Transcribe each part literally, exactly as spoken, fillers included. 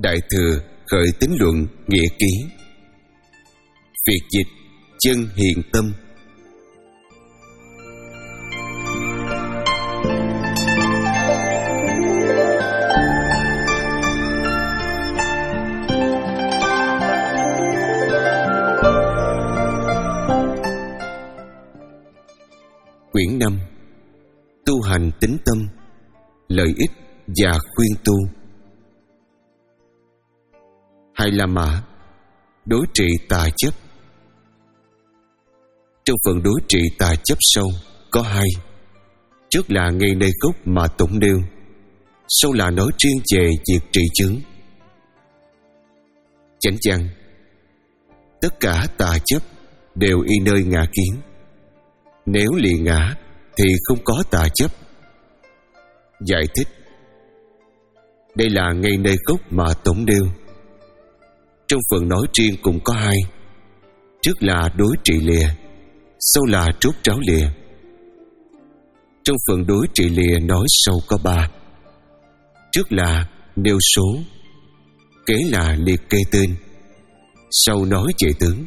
Đại Thừa khởi tín luận nghĩa ký. Việt dịch Chân Hiền Tâm. Quyển năm. Tu hành tín tâm, lợi ích và khuyên tu. Hai La Mã đối trị tà chấp. Trong phần đối trị tà chấp sâu có hai. Trước là ngay nơi gốc mà tổng nêu, sau là nói riêng về việc trị chướng. Chánh văn: tất cả tà chấp đều y nơi ngã kiến. Nếu lìa ngã thì không có tà chấp. Giải thích: đây là ngay nơi gốc mà tổng nêu. Trong phần nói riêng cũng có hai. Trước là đối trị lìa, sau là trốt tráo lìa. Trong phần đối trị lìa nói sau có ba. Trước là nêu số, kế là liệt kê tên, sau nói về tướng.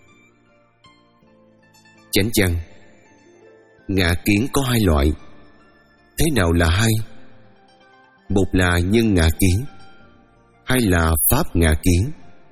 Chánh văn: ngã kiến có hai loại. Thế nào là hai? Một là nhân ngã kiến, hai là pháp ngã kiến.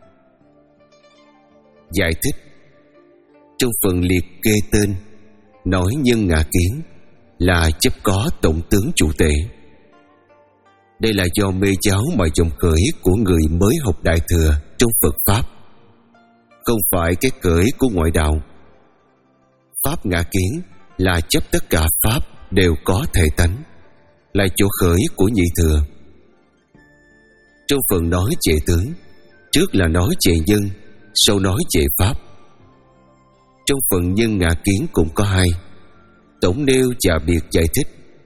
Giải thích: trong phần liệt kê tên nói nhân ngã kiến là chấp có tổng tướng chủ tể. Đây là do mê giáo mà dòng khởi của người mới học Đại Thừa trong Phật Pháp, không phải cái cởi của ngoại đạo. Pháp ngã kiến là chấp tất cả Pháp đều có thể tánh, là chỗ khởi của nhị thừa. Trong phần nói về tướng, trước là nói về nhân, sau nói về Pháp. Trong phần nhân ngã kiến cũng có hai. Tổng nêu và biệt giải thích.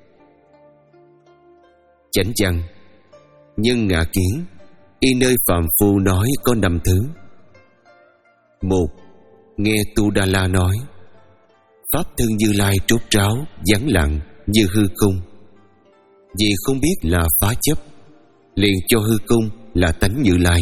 Chánh văn: nhân ngã kiến y nơi phàm phu nói có năm thứ. Một, nghe Tu Đa La nói pháp thân Như Lai trốt tráo vắng lặng như hư không. Vì không biết là phá chấp, liền cho hư không là tánh Như Lai.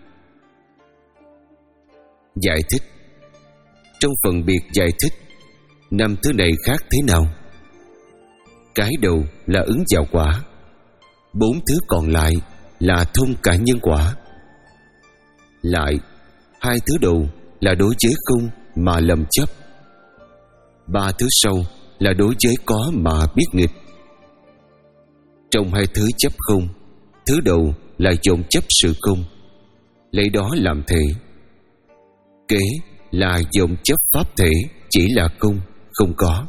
Giải thích: trong phần biệt giải thích, năm thứ này khác thế nào? Cái đầu là ứng vào quả, bốn thứ còn lại là thông cả nhân quả. Lại, hai thứ đầu là đối với không mà lầm chấp, ba thứ sau là đối với có mà biết nghịch. Trong hai thứ chấp không, thứ đầu là dồn chấp sự không, lấy đó làm thể. Kế là dồn chấp pháp thể chỉ là không, không có.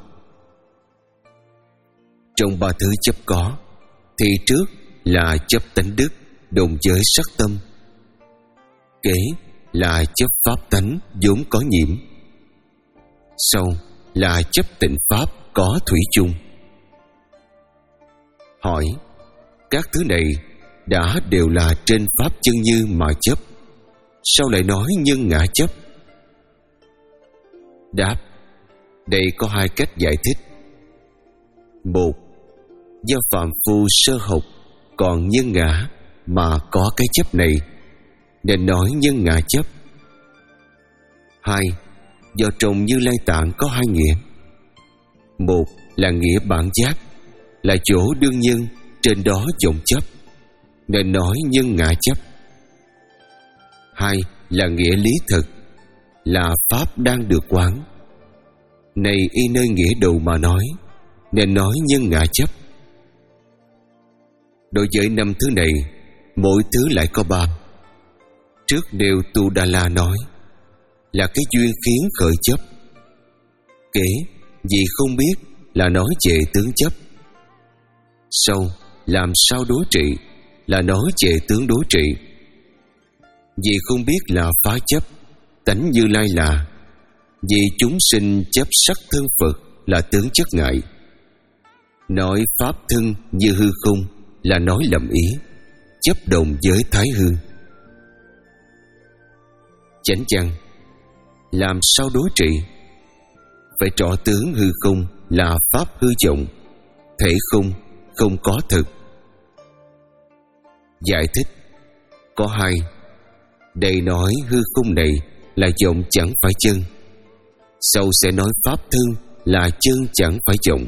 Trong ba thứ chấp có, thì trước là chấp tánh đức đồng với sắc tâm. Kế là chấp pháp tánh vốn có nhiễm. Sau là chấp tịnh pháp có thủy chung. Hỏi: các thứ này đã đều là trên pháp chân như mà chấp, sao lại nói nhân ngã chấp? Đáp: đây có hai cách giải thích. Một, do phàm phu sơ học còn nhân ngã mà có cái chấp này, nên nói nhân ngã chấp. Hai, do trong Như Lai Tạng có hai nghĩa. Một là nghĩa bản giác, là chỗ đương nhân trên đó vọng chấp, nên nói nhân ngã chấp. Hai là nghĩa lý thực, là pháp đang được quán. Này y nơi nghĩa đầu mà nói, nên nói nhân ngã chấp. Đối với năm thứ này, mỗi thứ lại có ba. Trước nêu Tu Đa La nói là cái duyên khiến khởi chấp. Kế vì không biết là nói về tướng chấp. Sau làm sao đối trị là nói về tướng đối trị. Vì không biết là phá chấp, tánh Như Lai là. Vì chúng sinh chấp sắc thân Phật là tướng chất ngại. Nói pháp thân như hư không là nói lầm ý, chấp đồng với thái hư. Chánh văn: làm sao đối trị? Phải trỏ tướng hư không là pháp hư vọng, thể không, không có thực. Giải thích: có hai. Đây nói hư không này là vọng chẳng phải chân, sau sẽ nói pháp thân là chân chẳng phải vọng.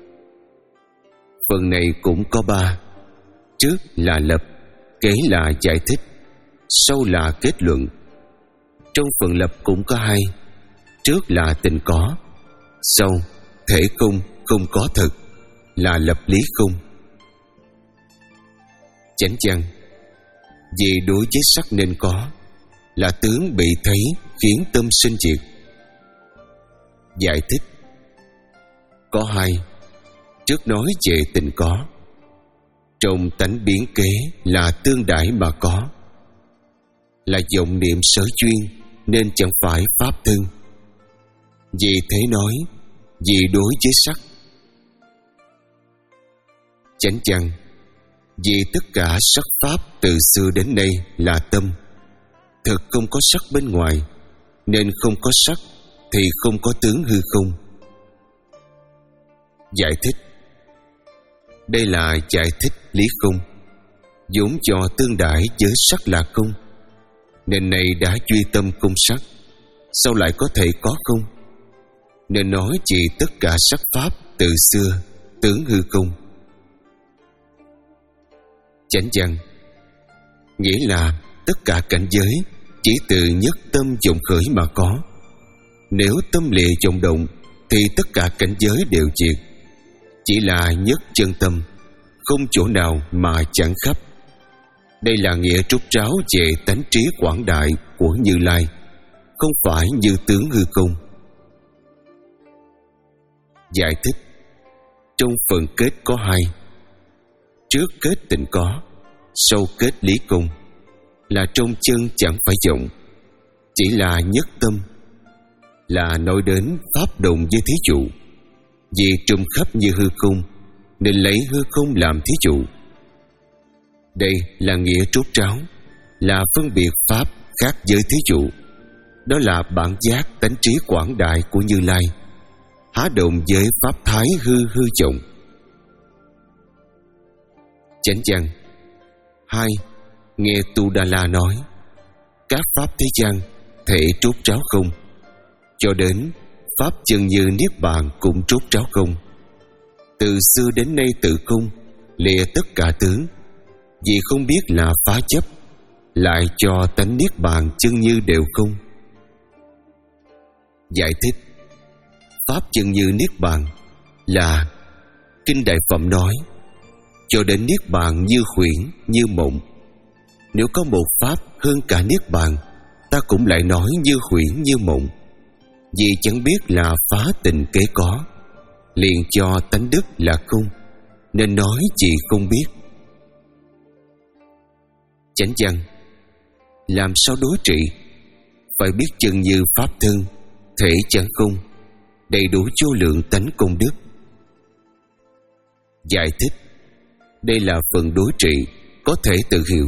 Phần này cũng có ba. Trước là lập, kế là giải thích, sau là kết luận. Trong phần lập cũng có hai. Trước là tình có, sau thể không, không có thật, là lập lý không. Chánh văn: vì đối với sắc nên có, là tướng bị thấy khiến tâm sinh diệt. Giải thích: có hai. Trước nói về tình có, trong tánh biến kế là tương đãi mà có, là vọng niệm sở chuyên nên chẳng phải pháp thân. Vì thế nói vì đối với sắc. Chánh văn: vì tất cả sắc pháp từ xưa đến nay là tâm, thực không có sắc bên ngoài, nên không có sắc thì không có tướng hư không. Giải thích: đây là giải thích lý không, vốn cho tương đãi với sắc là không, nên này đã duy tâm không sắc, sao lại có thể có không? Nên nói chỉ tất cả sắc pháp từ xưa tướng hư không. Chánh văn: nghĩa là tất cả cảnh giới chỉ từ nhất tâm vọng khởi mà có. Nếu tâm lìa vọng động thì tất cả cảnh giới đều diệt. Chỉ là nhất chân tâm, không chỗ nào mà chẳng khắp. Đây là nghĩa trút ráo về tánh trí quảng đại của Như Lai, không phải như tướng hư không. Giải thích: trong phần kết có hai. Trước kết tình có, sau kết lý công, là trong chân chẳng phải vọng, chỉ là nhất tâm, là nói đến pháp đồng với thí dụ. Vì trùm khắp như hư không nên lấy hư không làm thí dụ. Đây là nghĩa trút ráo, là phân biệt pháp khác với thí dụ. Đó là bản giác tánh trí quảng đại của Như Lai, há đồng với pháp thái hư hư vọng. Chánh văn: hai. Nghe Tu Đà La nói, các pháp thế gian thể trút ráo không, cho đến pháp chân như niết bàn cũng trút ráo không. Từ xưa đến nay tự không, lìa tất cả tướng, vì không biết là phá chấp, lại cho tánh niết bàn chân như đều không. Giải thích: pháp chân như niết bàn là Kinh Đại Phẩm nói, cho đến niết bàn như khuyển, như mộng. Nếu có một pháp hơn cả niết bàn, ta cũng lại nói như khuyển, như mộng. Vì chẳng biết là phá tình kế có, liền cho tánh đức là không, nên nói chỉ không biết. Chánh văn: làm sao đối trị? Phải biết chân như pháp thân, thể chẳng không, đầy đủ vô lượng tánh công đức. Giải thích: đây là phần đối trị, có thể tự hiểu.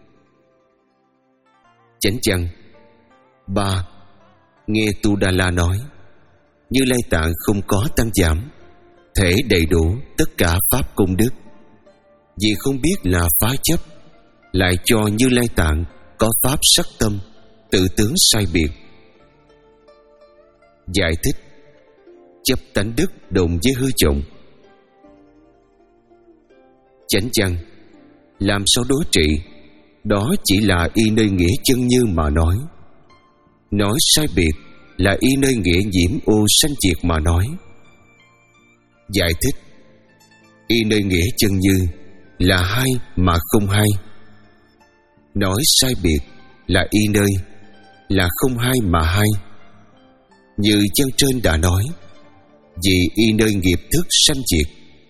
Chánh văn: ba. Nghe Tu Đà La nói, Như Lai Tạng không có tăng giảm, thể đầy đủ tất cả pháp công đức. Vì không biết là phá chấp, lại cho Như Lai Tạng có pháp sắc tâm, tự tướng sai biệt. Giải thích: chấp tánh đức đồng với hư vọng. Chánh văn: làm sao đối trị? Đó chỉ là y nơi nghĩa chân như mà nói. Nói sai biệt là y nơi nghĩa nhiễm ô sanh diệt mà nói. Giải thích: y nơi nghĩa chân như là hai mà không hai. Nói sai biệt là y nơi là không hai mà hai. Như chân trên đã nói, vì y nơi nghiệp thức sanh diệt.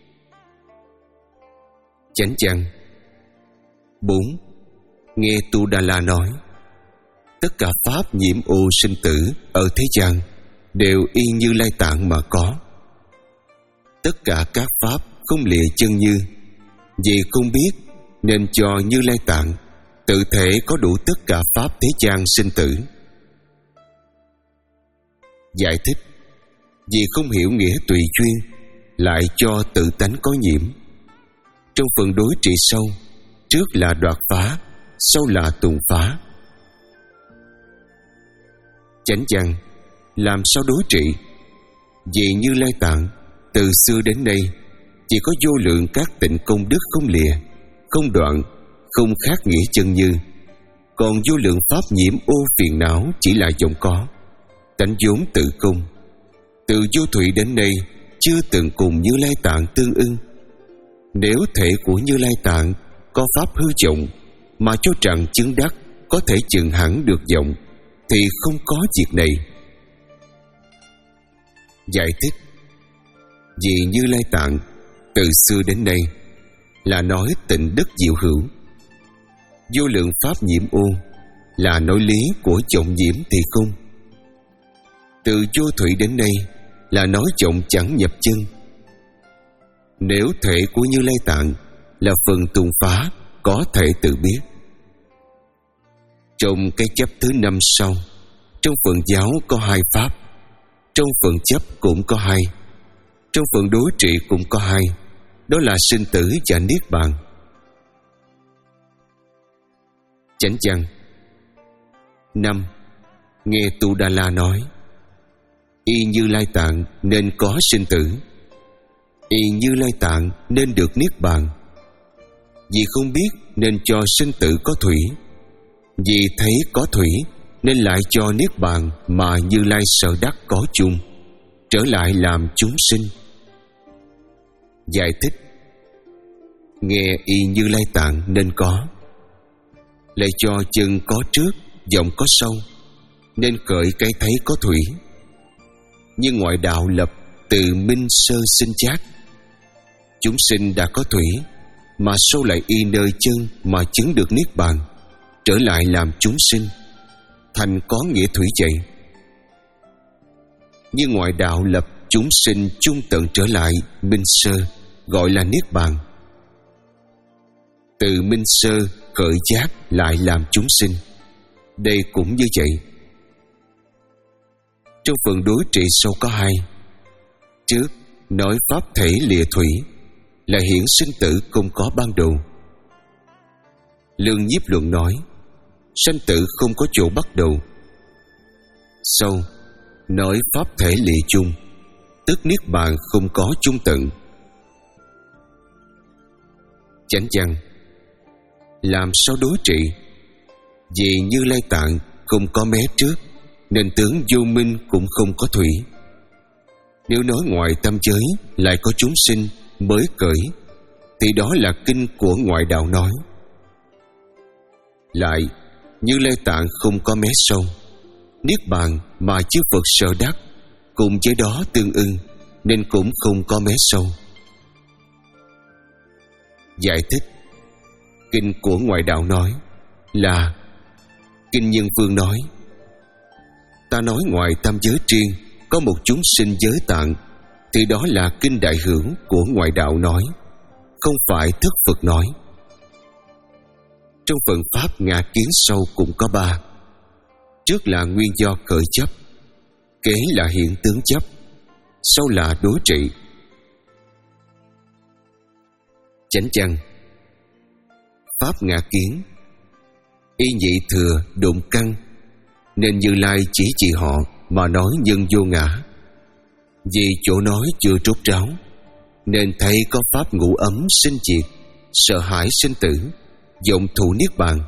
Chánh văn: bốn. Nghe Tu Đà La nói, tất cả pháp nhiễm ô sinh tử ở thế gian đều y Như Lai Tạng mà có. Tất cả các pháp không lìa chân như, vì không biết nên cho Như Lai Tạng tự thể có đủ tất cả pháp thế gian sinh tử. Giải thích: vì không hiểu nghĩa tùy duyên, lại cho tự tánh có nhiễm. Trong phần đối trị sâu, trước là đoạt phá, sau là tùng phá. Chánh văn: làm sao đối trị? Vì Như Lai Tạng từ xưa đến nay chỉ có vô lượng các tịnh công đức không lìa, không đoạn, không khác nghĩa chân như. Còn vô lượng pháp nhiễm ô phiền não chỉ là vọng có, tánh vốn tự công. Từ vô thủy đến nay chưa từng cùng Như Lai Tạng tương ưng. Nếu thể của Như Lai Tạng có pháp hư vọng mà cho rằng chứng đắc có thể chừng hẳn được vọng, thì không có việc này. Giải thích: vì Như Lai Tạng từ xưa đến nay là nói tịnh đức diệu hữu, vô lượng pháp nhiễm ô là nói lý của vọng nhiễm thì không. Từ vô thủy đến nay là nói vọng chẳng nhập chân. Nếu thể của Như Lai Tạng là phần tùng phá, có thể tự biết. Trong cái chấp thứ năm sau, trong phần giáo có hai pháp, trong phần chấp cũng có hai, trong phần đối trị cũng có hai, đó là sinh tử và niết bàn. Chánh văn: năm. Nghe Tu Đà La nói, y Như Lai Tạng nên có sinh tử, y Như Lai Tạng nên được niết bàn. Vì không biết nên cho sinh tử có thủy, vì thấy có thủy nên lại cho niết bàn, mà Như Lai Sở Đắc có chung, trở lại làm chúng sinh. Giải thích: nghe y Như Lai Tạng nên có, lại cho chân có trước, vọng có sau, nên khởi cái thấy có thủy. Nhưng ngoại đạo lập từ minh sơ sinh chát, chúng sinh đã có thủy, mà sau lại y nơi chân mà chứng được niết bàn, trở lại làm chúng sinh, thành có nghĩa thủy vậy. Như ngoại đạo lập chúng sinh chung tận trở lại minh sơ, gọi là niết bàn. Từ minh sơ khởi giác lại làm chúng sinh, đây cũng như vậy. Trong phần đối trị sau có hai. Trước nói pháp thể lìa thủy là hiển sinh tử không có ban đầu. Lương Nhiếp Luận nói sanh tử không có chỗ bắt đầu. Sau nói pháp thể lìa chung, tức niết bàn không có chung tận. Chánh văn: làm sao đối trị? Vì Như Lai Tạng không có mé trước, nên tướng vô minh cũng không có thủy. Nếu nói ngoài tam giới lại có chúng sinh mới cởi, thì đó là kinh của ngoại đạo nói. Lại Như Lai Tạng không có mé sâu, niết bàn mà chư Phật Sở Đắc cùng với đó tương ưng, nên cũng không có mé sâu. Giải thích: kinh của ngoại đạo nói là kinh Nhân Vương nói, ta nói ngoài tam giới riêng có một chúng sinh giới tạng, thì đó là kinh Đại Hữu của ngoại đạo nói, không phải thức Phật nói. Trong phần pháp ngã kiến sâu cũng có ba. Trước là nguyên do khởi chấp, kế là hiện tướng chấp, sau là đối trị. Chánh văn: pháp ngã kiến, y nhị thừa đụng căn, nên Như Lai chỉ chỉ họ mà nói nhân vô ngã. Vì chỗ nói chưa trốt ráo, nên thấy có pháp ngũ ấm sinh diệt, sợ hãi sinh tử, vọng thụ niết bàn.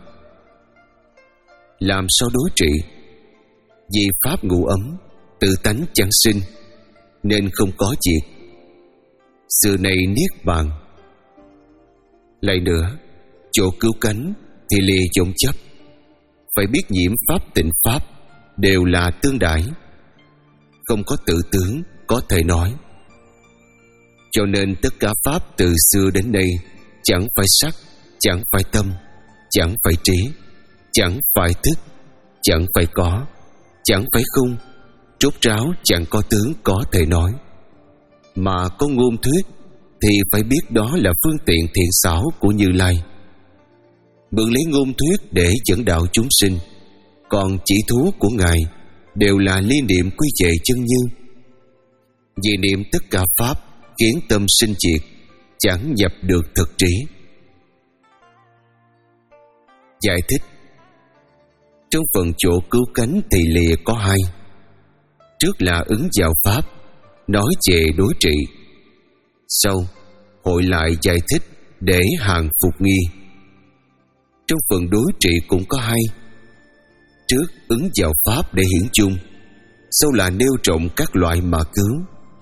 Làm sao đối trị? Vì pháp ngũ ấm tự tánh chẳng sinh, nên không có diệt. Xưa này niết bàn. Lại nữa, chỗ cứu cánh thì lìa vọng chấp. Phải biết nhiễm pháp tịnh pháp đều là tương đãi, không có tự tướng có thể nói. Cho nên tất cả pháp từ xưa đến nay chẳng phải sắc, chẳng phải tâm, chẳng phải trí, chẳng phải thức, chẳng phải có, chẳng phải không, trốt ráo chẳng có tướng có thể nói. Mà có ngôn thuyết thì phải biết đó là phương tiện thiện xảo của Như Lai, mượn lấy ngôn thuyết để dẫn đạo chúng sinh. Còn chỉ thú của Ngài đều là liên niệm quy về chân như. Vì niệm tất cả pháp khiến tâm sinh diệt, chẳng nhập được thực trí. Giải thích. Trong phần chỗ cứu cánh thì lìa có hai. Trước là ứng vào pháp, nói về đối trị. Sau hội lại giải thích để hàng phục nghi. Trong phần đối trị cũng có hai. Trước ứng vào pháp để hiển chung, sau là nêu trọng các loại mà cứu.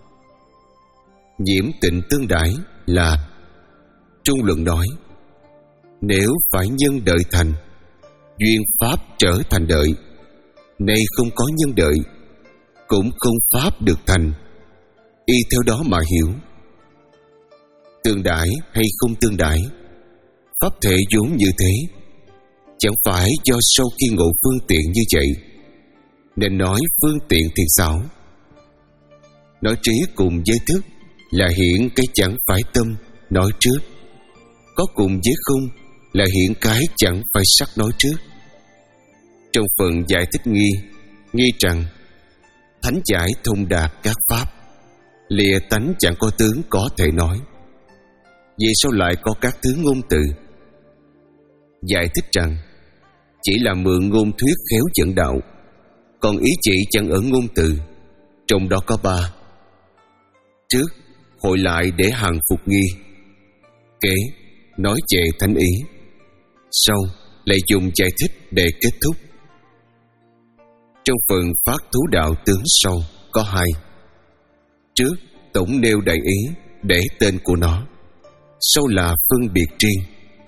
Nhiễm tịnh tương đãi là Trung luận nói: nếu phải nhân đợi thành, duyên pháp trở thành đợi. Nay không có nhân đợi, cũng không pháp được thành. Y theo đó mà hiểu. Tương đãi hay không tương đãi, pháp thể vốn như thế, chẳng phải do sau khi ngộ phương tiện như vậy, nên nói phương tiện thì xảo. Nói trí cùng với thức là hiện cái chẳng phải tâm nói trước, có cùng với không là hiện cái chẳng phải sắc nói trước. Trong phần giải thích nghi, nghi rằng thánh giải thông đạt các pháp, lìa tánh chẳng có tướng có thể nói. Vì sao lại có các thứ ngôn từ? Giải thích rằng chỉ là mượn ngôn thuyết khéo dẫn đạo, còn ý chỉ chẳng ở ngôn từ. Trong đó có ba. Trước hội lại để hàng phục nghi. Kế nói về thánh ý. Sau lại dùng giải thích để kết thúc. Trong phần phát thú đạo tướng sau có hai. Trước tổng nêu đại ý để tên của nó, sau là phân biệt riêng.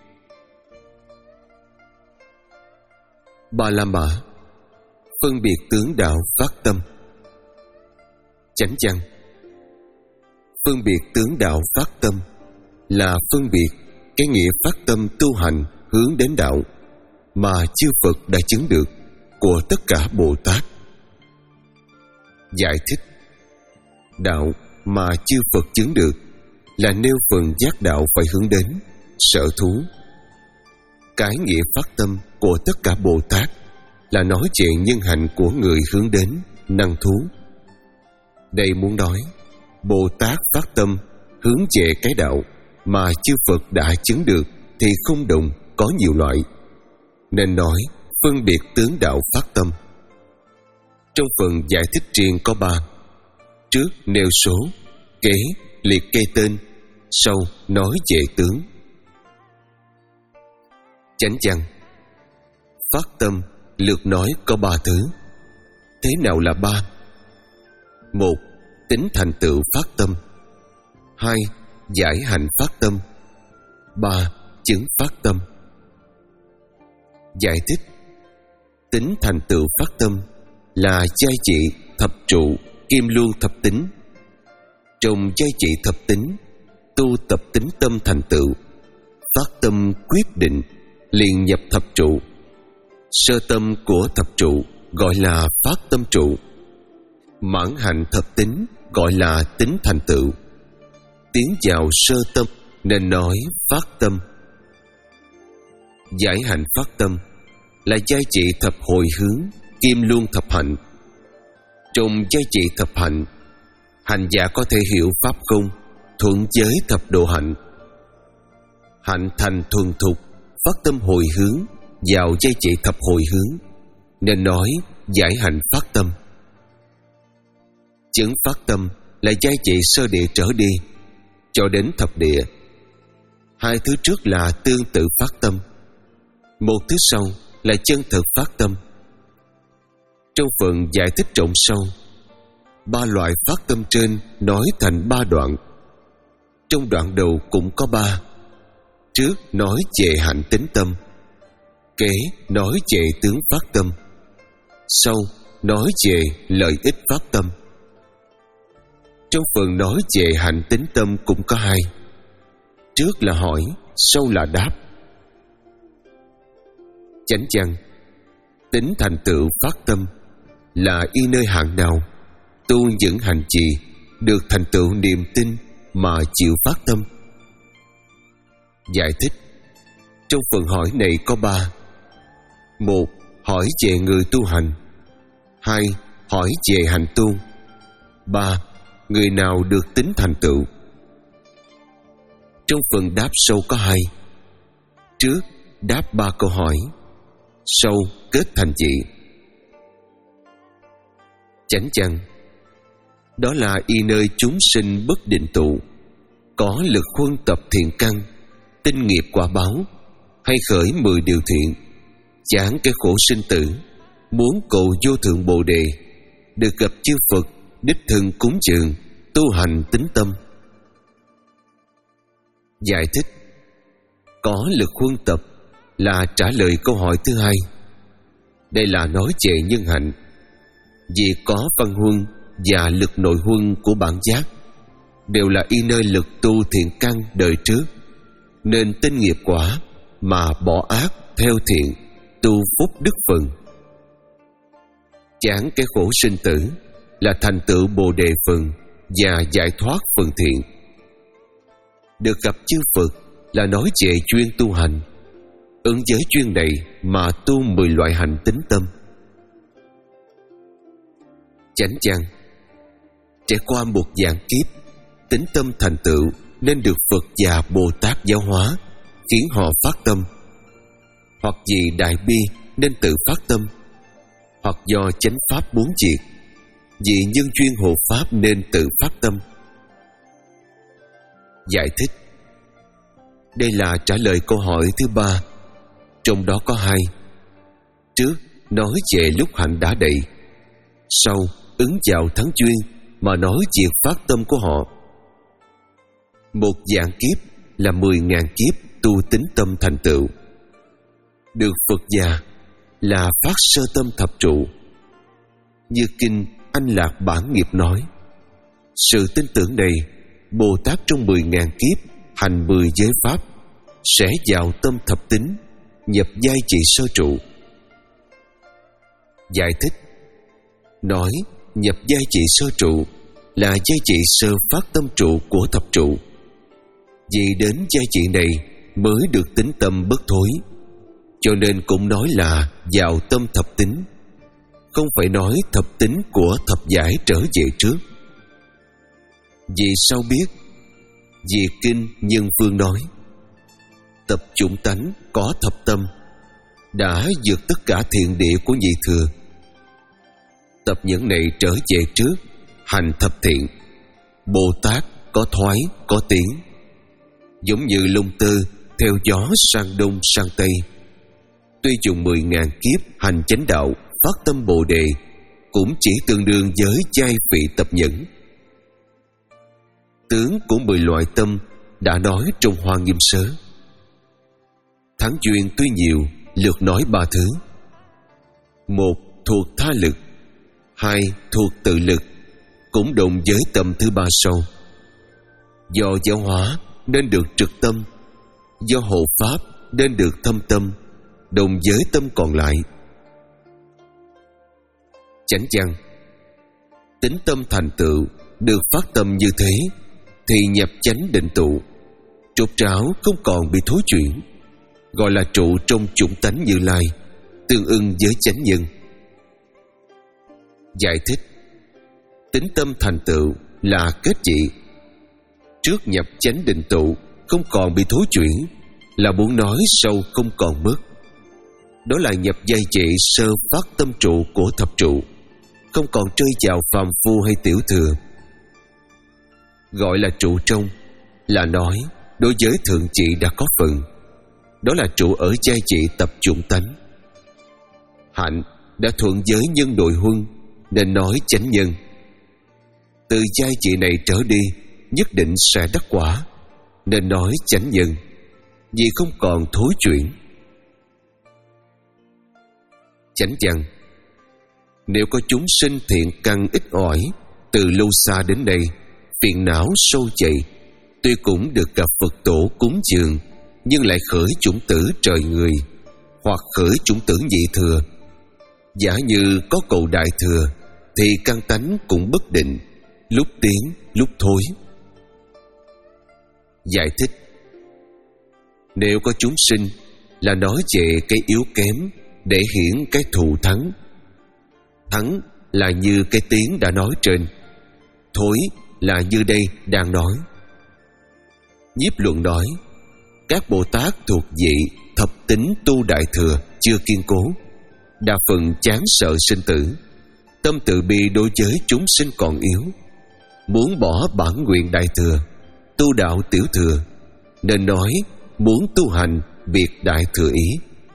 Ba la mã phân biệt tướng đạo phát tâm. Chánh văn. Phân biệt tướng đạo phát tâm là phân biệt cái nghĩa phát tâm tu hành hướng đến đạo mà chư Phật đã chứng được của tất cả Bồ Tát. Giải thích. Đạo mà chư Phật chứng được là nêu phần giác đạo phải hướng đến sở thú. Cái nghĩa phát tâm của tất cả Bồ Tát là nói về nhân hạnh của người hướng đến năng thú. Đây muốn nói Bồ Tát phát tâm hướng về cái đạo mà chư Phật đã chứng được thì không đồng, có nhiều loại, nên nói phân biệt tướng đạo phát tâm. Trong phần giải thích riêng có ba. Trước nêu số, kế liệt kê tên, sau nói về tướng. Chánh văn. Phát tâm lược nói có ba thứ. Thế nào là ba? Một, tính thành tựu phát tâm. Hai, giải hành phát tâm. Ba, chứng phát tâm. Giải thích. Tính thành tựu phát tâm là giai trị thập trụ kim luân thập tính. Trong giai trị thập tính, tu tập tính tâm thành tựu, phát tâm quyết định liền nhập thập trụ. Sơ tâm của thập trụ gọi là phát tâm trụ. Mãn hành thập tính gọi là tính thành tựu. Tiến vào sơ tâm nên nói phát tâm. Giải hành phát tâm là giai trị thập hồi hướng kim luân thập hạnh. Trong giai trị thập hạnh, hành giả có thể hiểu pháp không thuận với thập độ hạnh. Hạnh thành thuần thục, phát tâm hồi hướng vào giai trị thập hồi hướng, nên nói giải hành phát tâm. Chứng phát tâm là giai trị sơ địa trở đi cho đến thập địa. Hai thứ trước là tương tự phát tâm, một thứ sau là chân thực phát tâm. Trong phần giải thích rộng sâu, ba loại phát tâm trên nói thành ba đoạn. Trong đoạn đầu cũng có ba. Trước nói về hạnh tính tâm, kế nói về tướng phát tâm, sau nói về lợi ích phát tâm. Trong phần nói về hạnh tính tâm cũng có hai. Trước là hỏi, sau là đáp. Chánh văn. Tính thành tựu phát tâm là y nơi hạng nào tu những hành trì được thành tựu niềm tin mà chịu phát tâm. Giải thích. Trong phần hỏi này có ba. Một, hỏi về người tu hành. Hai, hỏi về hành tu. Ba, người nào được tính thành tựu. Trong phần đáp sâu có hai. Trước đáp ba câu hỏi, sau kết thành dị. Chánh chăng, đó là y nơi chúng sinh bất định tụ, có lực huân tập thiện căn, tinh nghiệp quả báo, hay khởi mười điều thiện, chán cái khổ sinh tử, muốn cầu vô thượng bồ đề, được gặp chư Phật, đích thân cúng dường, tu hành tín tâm. Giải thích: có lực huân tập là trả lời câu hỏi thứ hai. Đây là nói về nhân hạnh. Vì có văn huân và lực nội huân của bản giác đều là y nơi lực tu thiện căn đời trước, nên tinh nghiệp quả mà bỏ ác theo thiện, tu phúc đức phần. Chán cái khổ sinh tử là thành tựu bồ đề phần và giải thoát phần thiện. Được gặp chư Phật là nói về chuyên tu hành, ứng với chuyên này mà tu mười loại hạnh tín tâm. Chánh chăng, trải qua một vạn kiếp, tín tâm thành tựu nên được Phật và Bồ Tát giáo hóa, khiến họ phát tâm. Hoặc vì đại bi nên tự phát tâm, hoặc do chánh pháp muốn diệt, vì nhân duyên hộ pháp nên tự phát tâm. Giải thích: đây là trả lời câu hỏi thứ ba, trong đó có hai. Trước nói về lúc hạnh đã đầy, sau ứng vào thắng duyên mà nói việc phát tâm của họ. Một vạn kiếp là mười ngàn kiếp tu tín tâm thành tựu. Được Phật già là phát sơ tâm thập trụ. Như kinh Anh Lạc Bản Nghiệp nói, sự tin tưởng này, Bồ Tát trong mười ngàn kiếp hành mười giới pháp sẽ vào tâm thập tính, nhập giai trị sơ trụ. Giải thích: nói nhập giai trị sơ trụ là giai trị sơ phát tâm trụ của thập trụ. Vì đến giai trị này mới được tính tâm bất thối, cho nên cũng nói là vào tâm thập tính, không phải nói thập tính của thập giải trở về trước. Vì sao biết? Vì kinh Nhân Vương nói, tập chủng tánh có thập tâm, đã vượt tất cả thiện địa của nhị thừa. Tập những này trở về trước, hành thập thiện. Bồ Tát có thoái, có tiến, giống như lông tơ theo gió sang đông sang tây. Tuy dùng mười ngàn kiếp hành chánh đạo, phát tâm bồ đề, cũng chỉ tương đương với giai vị tập nhẫn. Tướng của mười loại tâm đã nói trong Hoa Nghiêm Sớ. Thắng duyên tuy nhiều, lược nói ba thứ. Một thuộc tha lực, hai thuộc tự lực, cũng đồng với tâm thứ ba sau. Do giáo hóa nên được trực tâm, do hộ pháp nên được thâm tâm, đồng với tâm còn lại. Chánh chăng, tính tâm thành tựu được phát tâm như thế thì nhập chánh định tụ, trục trảo không còn bị thối chuyển, gọi là trụ trong chủng tánh Như Lai, tương ưng với chánh nhân. Giải thích: tính tâm thành tựu là kết trị. Trước nhập chánh định tụ không còn bị thối chuyển, là muốn nói sâu không còn mất. Đó là nhập giai trị sơ phát tâm trụ của thập trụ, không còn rơi vào phàm phu hay tiểu thừa. Gọi là trụ trong, là nói đối với thượng trị đã có phần. Đó là trụ ở giai trị tập chủng tánh. Hạnh đã thuận với nhân nội huân, nên nói chánh nhân. Từ giai trị này trở đi nhất định sẽ đắc quả, nên nói chánh nhân, vì không còn thối chuyển. Chánh văn: nếu có chúng sinh thiện căn ít ỏi, từ lâu xa đến đây, phiền não sâu dày, tuy cũng được gặp Phật tổ cúng dường, nhưng lại khởi chủng tử trời người, hoặc khởi chủng tử nhị thừa. Giả như có cầu đại thừa, thì căn tánh cũng bất định, lúc tiến lúc thối. Giải thích: nếu có chúng sinh là nói về cái yếu kém để hiển cái thù thắng. Thắng là như cái tiếng đã nói trên, thối là như đây đang nói. Nhiếp Luận nói, các Bồ Tát thuộc vị thập tính tu đại thừa chưa kiên cố, đa phần chán sợ sinh tử, tâm từ bi đối với chúng sinh còn yếu, muốn bỏ bản nguyện đại thừa, tu đạo tiểu thừa, nên nói muốn tu hành việc đại thừa ý.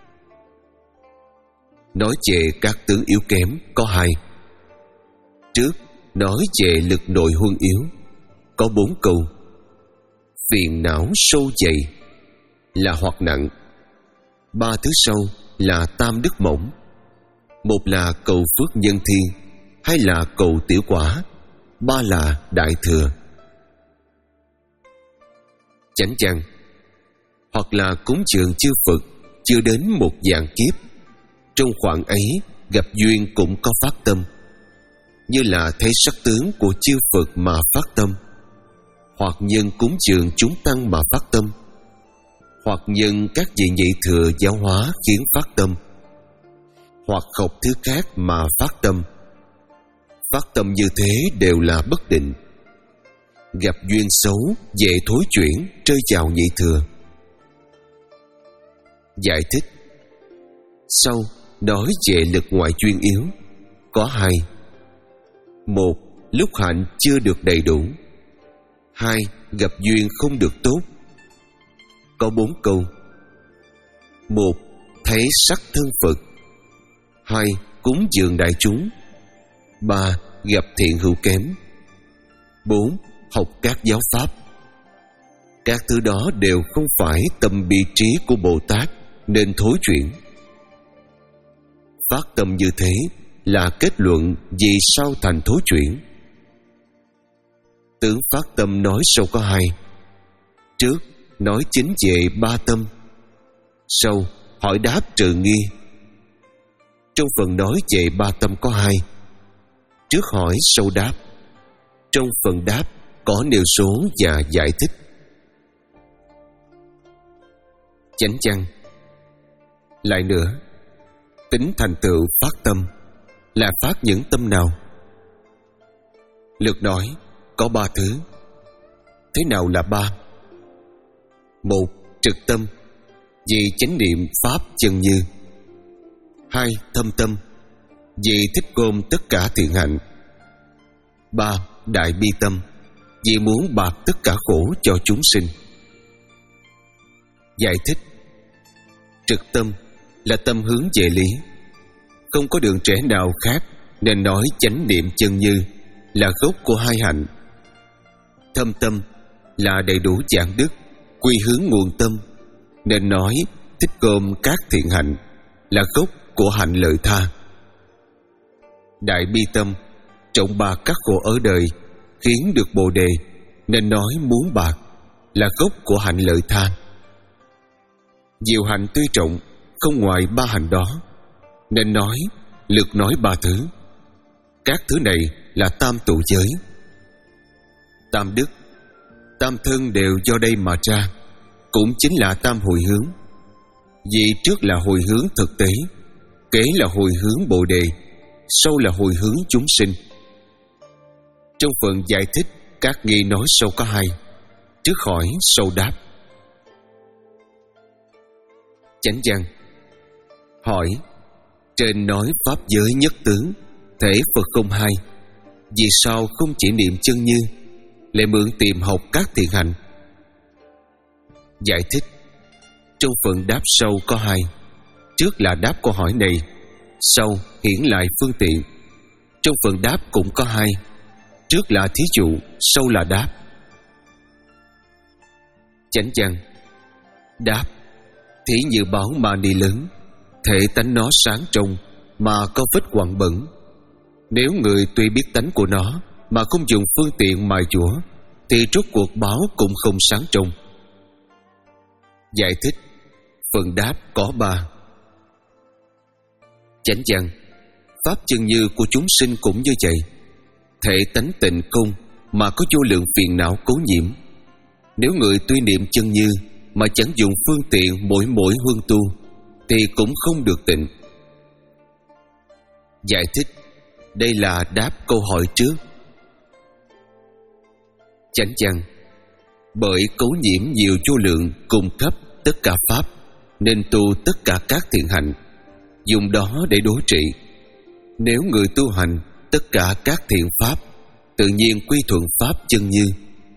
Nói về các tướng yếu kém có hai. Trước nói về lực nội huân yếu, có bốn câu. Phiền não sâu dày là hoặc nặng. Ba thứ sau là tam đức mỏng. Một là cầu phước nhân thiên, hai là cầu tiểu quả, ba là đại thừa. Chánh văn: hoặc là cúng dường chư Phật chưa đến một vạn kiếp, trong khoảng ấy gặp duyên cũng có phát tâm, như là thấy sắc tướng của chư Phật mà phát tâm, hoặc nhân cúng dường chúng tăng mà phát tâm, hoặc nhân các vị nhị thừa giáo hóa khiến phát tâm, hoặc học thứ khác mà phát tâm. Phát tâm như thế đều là bất định. Gặp duyên xấu dễ thối chuyển, rơi vào nhị thừa. Giải thích: sau nói về lực ngoại duyên yếu, có hai. Một, lúc hạnh chưa được đầy đủ. Hai, gặp duyên không được tốt. Có bốn câu. Một, thấy sắc thân Phật. Hai, cúng dường đại chúng. Ba, gặp thiện hữu kém. Bốn, học các giáo pháp. Các thứ đó đều không phải tâm bi trí của Bồ Tát nên thối chuyển. Phát tâm như thế là kết luận vì sao thành thối chuyển. Tướng phát tâm nói sau có hai. Trước nói chính về ba tâm, sau hỏi đáp trừ nghi. Trong phần nói về ba tâm có hai. Trước hỏi sau đáp. Trong phần đáp có nêu số và giải thích. Chánh văn: lại nữa, tính thành tựu phát tâm là phát những tâm nào? Lược nói có ba thứ. Thế nào là ba? Một, trực tâm, vì chánh niệm pháp chân như. Hai, thâm tâm, vì thích gom tất cả thiện hạnh. Ba, đại bi tâm, vì muốn bạc tất cả khổ cho chúng sinh. Giải thích: trực tâm là tâm hướng về lý, không có đường rẽ nào khác, nên nói chánh niệm chân như là gốc của hai hạnh. Thâm tâm là đầy đủ dạng đức, quy hướng nguồn tâm, nên nói thích gom các thiện hạnh là gốc của hạnh lợi tha. Đại bi tâm trọng bạc các khổ ở đời, khiến được bồ đề, nên nói muốn bạc là gốc của hạnh lợi tha. Diệu hạnh tuy trọng, không ngoài ba hạnh đó, nên nói lược nói ba thứ. Các thứ này là tam tụ giới. Tam đức, tam thân đều do đây mà ra, cũng chính là tam hồi hướng. Vì trước là hồi hướng thực tế, kế là hồi hướng bồ đề, sau là hồi hướng chúng sinh. Trong phần giải thích, các nghi nói sau có hai. Trước hỏi sau đáp. Chánh văn: hỏi: trên nói pháp giới nhất tướng, thể Phật không hai, vì sao không chỉ niệm chân như, lại mượn tìm học các thiện hạnh? Giải thích: trong phần đáp sau có hai. Trước là đáp câu hỏi này, sau hiển lại phương tiện. Trong phần đáp cũng có hai. Trước là thí dụ, sau là đáp. Chánh văn: đáp: thí như báo mani lớn, thể tánh nó sáng trong mà có vết quặng bẩn. Nếu người tuy biết tánh của nó mà không dùng phương tiện mài dũa, thì rốt cuộc báo cũng không sáng trong. Giải thích: phần đáp có ba. Chánh văn: pháp chân như của chúng sinh cũng như vậy. Thể tánh tịnh không mà có vô lượng phiền não cố nhiễm. Nếu người tuy niệm chân như mà chẳng dùng phương tiện mỗi mỗi huân tu, thì cũng không được tịnh. Giải thích: đây là đáp câu hỏi trước. Chánh văn: bởi cấu nhiễm nhiều vô lượng cùng khắp tất cả pháp, nên tu tất cả các thiện hạnh, dùng đó để đối trị. Nếu người tu hành tất cả các thiện pháp, tự nhiên quy thuận pháp chân như.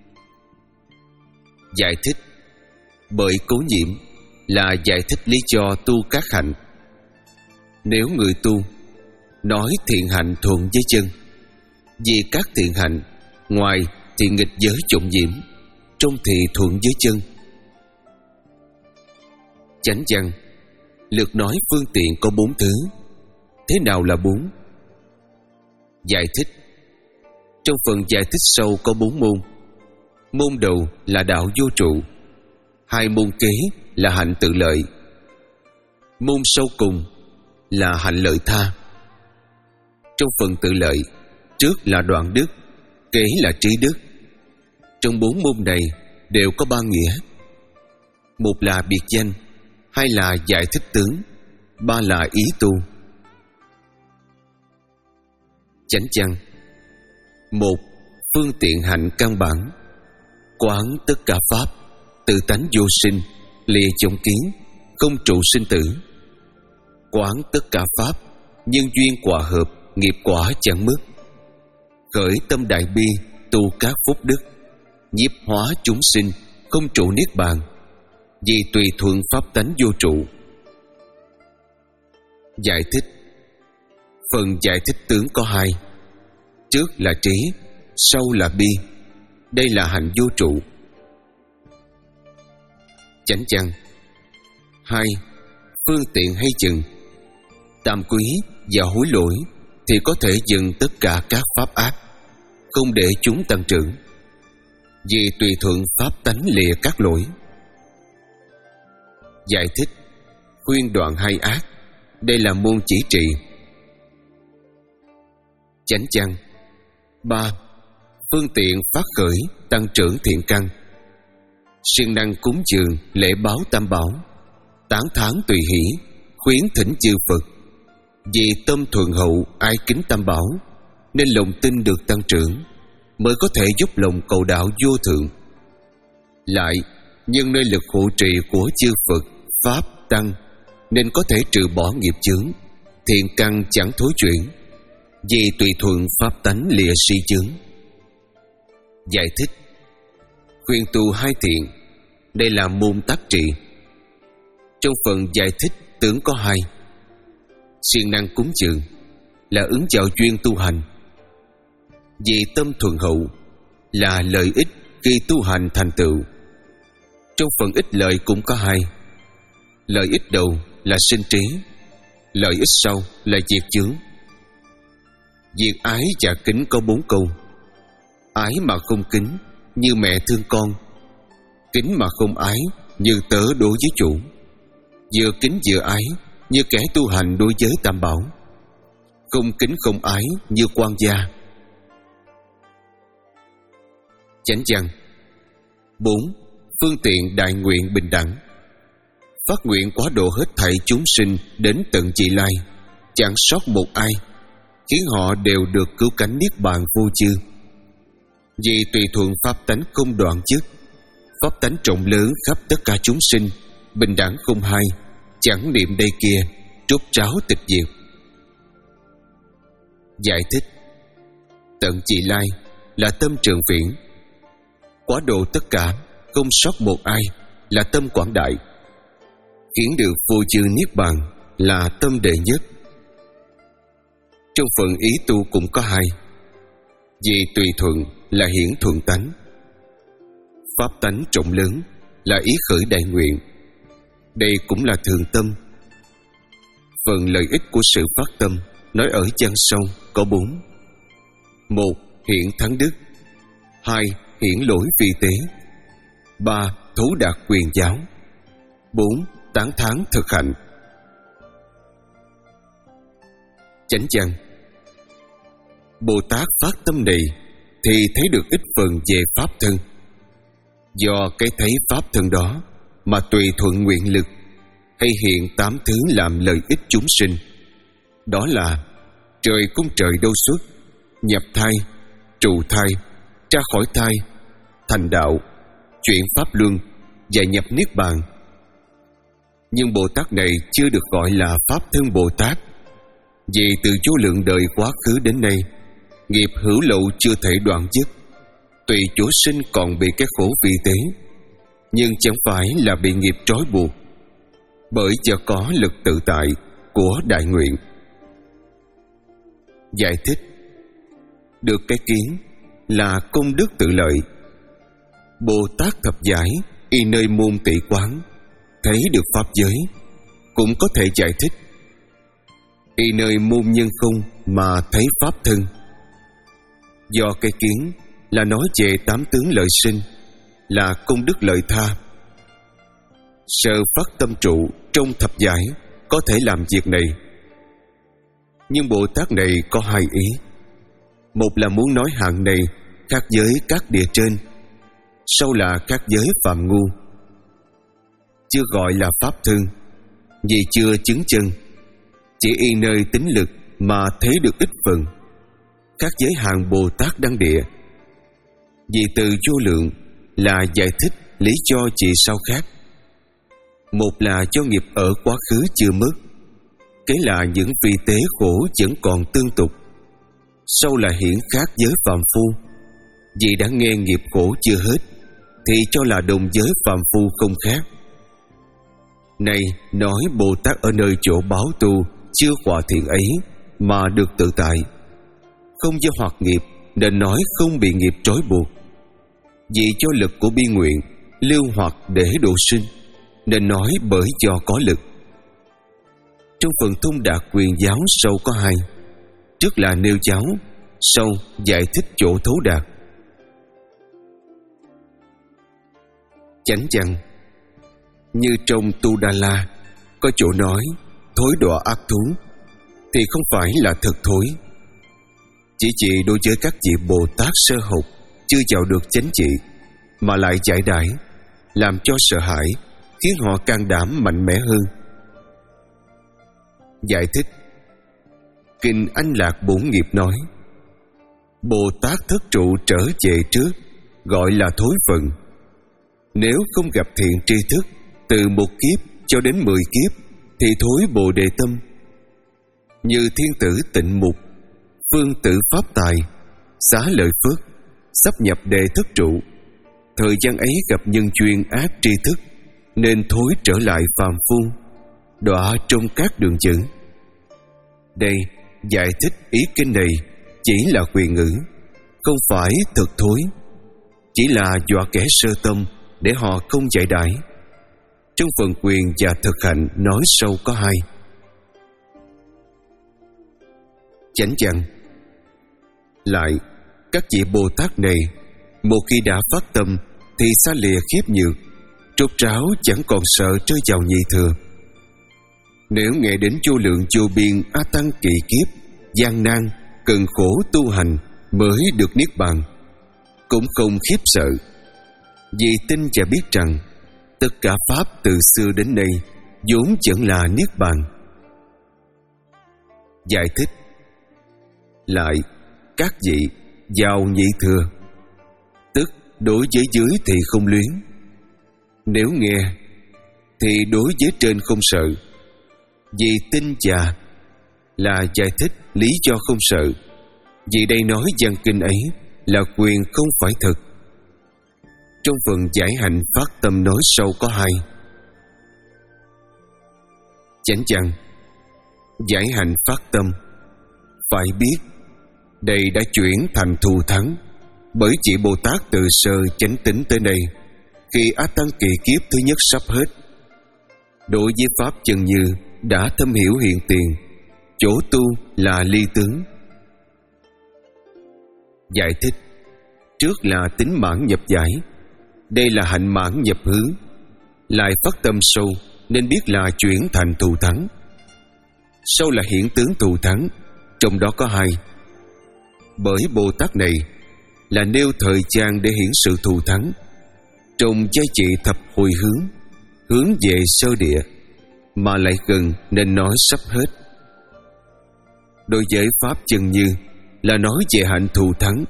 Giải thích. Bởi Cố Nhiễm là giải thích lý do tu các hạnh. Nếu người tu nói thiện hạnh thuận với chân, vì các thiện hạnh ngoài thì nghịch giới trộn nhiễm, trong thì thuận với chân. Chánh văn. Lược nói phương tiện có bốn thứ. Thế nào là bốn? Giải thích. Trong phần giải thích sâu có bốn môn. Môn đầu là đạo vô trụ, hai môn kế là hạnh tự lợi, môn sau cùng là hạnh lợi tha. Trong phần tự lợi, trước là đoạn đức, kế là trí đức. Trong bốn môn này đều có ba nghĩa. Một là biệt danh, hai là giải thích tướng, ba là ý tu. Chánh văn. Một, phương tiện hạnh căn bản. Quán tất cả pháp, tự tánh vô sinh, lìa chủng kiến, không trụ sinh tử. Quán tất cả pháp, nhân duyên quả hợp, nghiệp quả chẳng mất. Khởi tâm đại bi, tu các phúc đức, nhiếp hóa chúng sinh, không trụ niết bàn, vì tùy thuận pháp tánh vô trụ. Giải thích. Phần giải thích tướng có hai. Trước là trí, sau là bi. Đây là hạnh vô trụ. Chánh văn. Hai, phương tiện hay chừng. Tam quý và hối lỗi thì có thể dừng tất cả các pháp ác, không để chúng tăng trưởng, vì tùy thuận pháp tánh lìa các lỗi. Giải thích. Khuyên đoạn hai ác. Đây là môn chỉ trị. Chánh văn. Ba, phương tiện phát khởi, tăng trưởng thiện căn. Siêng năng cúng dường, lễ báo tam bảo, tán thán tùy hỷ, khuyến thỉnh chư Phật. Vì tâm thuần hậu, ai kính tam bảo, nên lòng tin được tăng trưởng, mới có thể giúp lòng cầu đạo vô thượng. Lại, nhân nơi lực hộ trì của chư Phật, Pháp, Tăng, nên có thể trừ bỏ nghiệp chướng, thiện căn chẳng thối chuyển, vì tùy thuận pháp tánh lìa si chướng. Giải thích. Khuyên tu hai thiện. Đây là môn tác trị. Trong phần giải thích tướng có hai. Siêng năng cúng dường là ứng vào duyên tu hành, vì tâm thuần hậu là lợi ích khi tu hành thành tựu. Trong phần ích lợi cũng có hai. Lợi ích đầu là sinh trí, lợi ích sau là diệt chướng. Diệt ái và kính có bốn câu. Ái mà không kính, như mẹ thương con. Kính mà không ái, như tớ đối với chủ. Vừa kính vừa ái, như kẻ tu hành đối với tam bảo. Không kính không ái, như quan gia. Chánh văn. Bốn, phương tiện đại nguyện bình đẳng. Phát nguyện quá độ hết thảy chúng sinh đến tận vị lai, chẳng sót một ai, khiến họ đều được cứu cánh niết bàn vô chư. Vì tùy thuận pháp tánh không đoạn dứt, pháp tánh rộng lớn khắp tất cả chúng sinh, bình đẳng không hai, chẳng niệm đây kia, trút ráo tịch diệt. Giải thích. Tận vị lai là tâm trường viễn, quá độ tất cả, không sót một ai là tâm quảng đại, khiến được vô chư niết bàn là tâm đệ nhất. Trong phần ý tu cũng có hai. Vì tùy thuận là hiển thuận tánh, pháp tánh rộng lớn là ý khởi đại nguyện. Đây cũng là thường tâm. Phần lợi ích của sự phát tâm nói ở văn sau có bốn. Một, hiển thắng đức. Hai, hiển lỗi vi tế. Ba, thấu đạt quyền giáo. Bốn, tán thán thực hạnh. Chánh văn. Bồ Tát phát tâm này thì thấy được ít phần về pháp thân. Do cái thấy pháp thân đó mà tùy thuận nguyện lực, hay hiện tám thứ làm lợi ích chúng sinh. Đó là trời cung trời đâu xuất, nhập thai, trụ thai, ra khỏi thai, thành đạo, chuyển pháp luân và nhập niết bàn. Nhưng Bồ Tát này chưa được gọi là Pháp Thân Bồ Tát, vì từ vô lượng đời quá khứ đến nay, nghiệp hữu lậu chưa thể đoạn dứt. Tùy chỗ sinh còn bị cái khổ vi tế, nhưng chẳng phải là bị nghiệp trói buộc, bởi cho có lực tự tại của đại nguyện. Giải thích: được cái kiến là công đức tự lợi. Bồ Tát thập giải y nơi môn tỷ quán thấy được pháp giới, cũng có thể giải thích y nơi môn nhân không mà thấy pháp thân. Do cái kiến là nói về tám tướng lợi sinh, là công đức lợi tha. Sơ phát tâm trụ trong thập giải có thể làm việc này. Nhưng Bồ Tát này có hai ý. Một là muốn nói hạng này khác với các địa trên, sau là khác giới phạm ngu. Chưa gọi là pháp thân, vì chưa chứng chân, chỉ yên nơi tính lực mà thấy được ít phần, khác giới hàng Bồ Tát đăng địa. Vì từ vô lượng là giải thích lý do chỉ sao khác. Một là cho nghiệp ở quá khứ chưa mất, kế là những vi tế khổ vẫn còn tương tục. Sau là hiển khác giới phàm phu, vì đã nghe nghiệp khổ chưa hết, thì cho là đồng giới phàm phu không khác. Này nói Bồ Tát ở nơi chỗ báo tu chưa quả thiện ấy mà được tự tại, không do hoặc nghiệp nên nói không bị nghiệp trói buộc. Vì cho lực của bi nguyện lưu hoặc để độ sinh, nên nói bởi do có lực. Trong phần Thông Đạt Quyền giáo sau có hai, trước là nêu giáo, sau giải thích chỗ thấu đạt. Chánh văn: như trong Tu Đà La có chỗ nói thối đọa ác thú, thì không phải là thật thối, chỉ chỉ đối với các vị Bồ Tát sơ học chưa vào được chánh trị, mà lại giải đãi, làm cho sợ hãi, khiến họ can đảm mạnh mẽ hơn. Giải thích: Kinh Anh Lạc Bổn Nghiệp nói, Bồ Tát thất trụ trở về trước gọi là thối phần. Nếu không gặp thiện tri thức từ một kiếp cho đến mười kiếp thì thối Bồ Đề tâm. Như thiên tử Tịnh Mục, phương tử Pháp Tài, Xá Lợi Phước sắp nhập đề thất trụ, thời gian ấy gặp nhân duyên ác tri thức nên thối trở lại phàm phu, đọa trong các đường chữ. Đây giải thích ý kinh này chỉ là quyền ngữ, không phải thực thối, chỉ là dọa kẻ sơ tâm để họ không giải đãi. Trong phần quyền và thực hành nói sâu có hai. Chánh văn: lại các vị Bồ Tát này, một khi đã phát tâm thì xa lìa khiếp nhược, trốt ráo chẳng còn sợ rơi vào nhị thừa. Nếu nghe đến vô lượng vô biên a tăng kỳ kiếp gian nan cần khổ tu hành mới được niết bàn, cũng không khiếp sợ, vì tin và biết rằng tất cả pháp từ xưa đến nay vốn chẳng là niết bàn. Giải thích: lại các vị vào nhị thừa, tức đối với dưới thì không luyến, nếu nghe thì đối với trên không sợ. Vì tin và là giải thích lý do không sợ, vì đây nói văn kinh ấy là quyền không phải thực. Trong phần giải hạnh phát tâm nói sâu có hai. Chánh văn: giải hạnh phát tâm, phải biết đây đã chuyển thành thù thắng, bởi chỉ Bồ Tát từ sơ chánh tính tới đây, khi á tăng kỳ kiếp thứ nhất sắp hết, đối với pháp chân như đã thâm hiểu hiện tiền, chỗ tu là ly tướng. Giải thích: trước là tính mãn nhập giải, đây là hạnh mãn nhập hướng, lại phát tâm sâu nên biết là chuyển thành thù thắng. Sau là hiển tướng thù thắng, trong đó có hai. Bởi Bồ Tát này là nêu thời gian để hiển sự thù thắng, trong giai trị thập hồi hướng, hướng về sơ địa, mà lại gần nên nói sắp hết. Đối với pháp chân như là nói về hạnh thù thắng,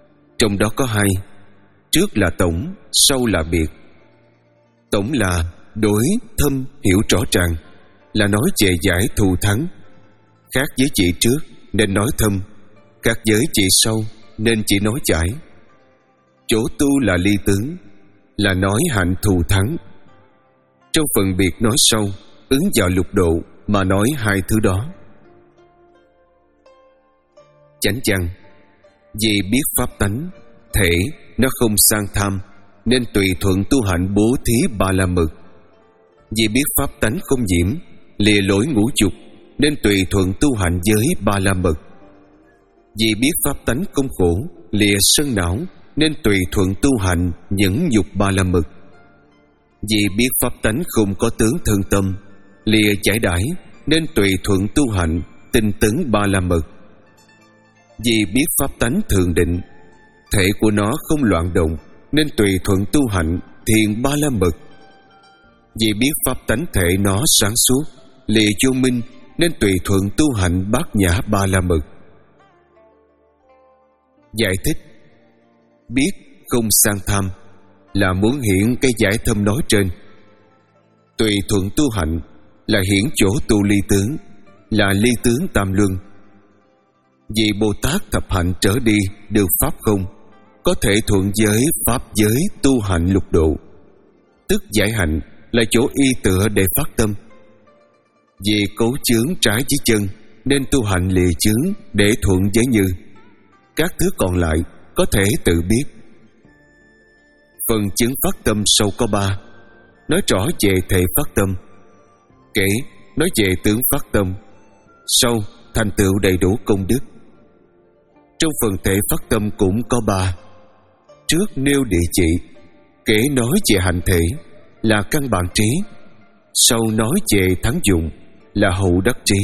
trong đó có hai, trước là tổng, sau là biệt. Tổng là đối thâm hiểu rõ ràng, là nói về giải thù thắng. Khác với chị trước nên nói thâm, khác với chị sau nên chỉ nói giải. Chỗ tu là ly tướng, là nói hạnh thù thắng. Trong phần biệt nói sau, ứng vào lục độ mà nói hai thứ đó. Chánh văn: vì biết pháp tánh, thể nó không sang tham, nên tùy thuận tu hạnh bố thí ba la mật. Vì biết pháp tánh không nhiễm, lìa lỗi ngũ dục, nên tùy thuận tu hạnh giới ba la mật. Vì biết pháp tánh không khổ, lìa sân não, nên tùy thuận tu hành nhẫn nhục ba la mật. Vì biết pháp tánh không có tướng thân tâm, lìa giải đãi, nên tùy thuận tu hành tinh tấn ba la mật. Vì biết pháp tánh thường định, thể của nó không loạn động, nên tùy thuận tu hành thiền ba la mật. Vì biết pháp tánh thể nó sáng suốt, lìa vô minh, nên tùy thuận tu hành bát nhã ba la mật. Giải thích: biết không sang tham là muốn hiển cái giải thâm nói trên. Tùy thuận tu hạnh là hiển chỗ tu ly tướng, là ly tướng tam luân. Vì Bồ Tát thập hạnh trở đi được pháp không, có thể thuận giới pháp giới tu hạnh lục độ. Tức giải hạnh là chỗ y tựa để phát tâm. Vì cấu chướng trái với chân, nên tu hành lìa chướng để thuận với như. Các thứ còn lại có thể tự biết. Phần chứng phát tâm sau có ba, nói rõ về thể phát tâm. Kể nói về tướng phát tâm. Sau thành tựu đầy đủ công đức. Trong phần thể phát tâm cũng có ba. Trước nêu địa chỉ, kể nói về hành thể, là căn bản trí. Sau nói về thắng dụng, là hậu đắc trí.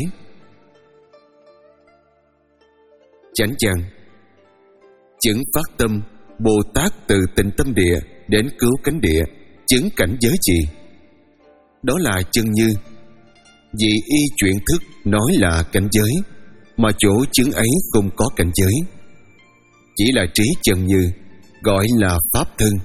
Chánh văn: chứng phát tâm, Bồ Tát từ tịnh tâm địa đến cứu cánh địa, chứng cảnh giới gì? Đó là chân như. Vì y chuyển thức nói là cảnh giới, mà chỗ chứng ấy không có cảnh giới, chỉ là trí chân như, gọi là pháp thân.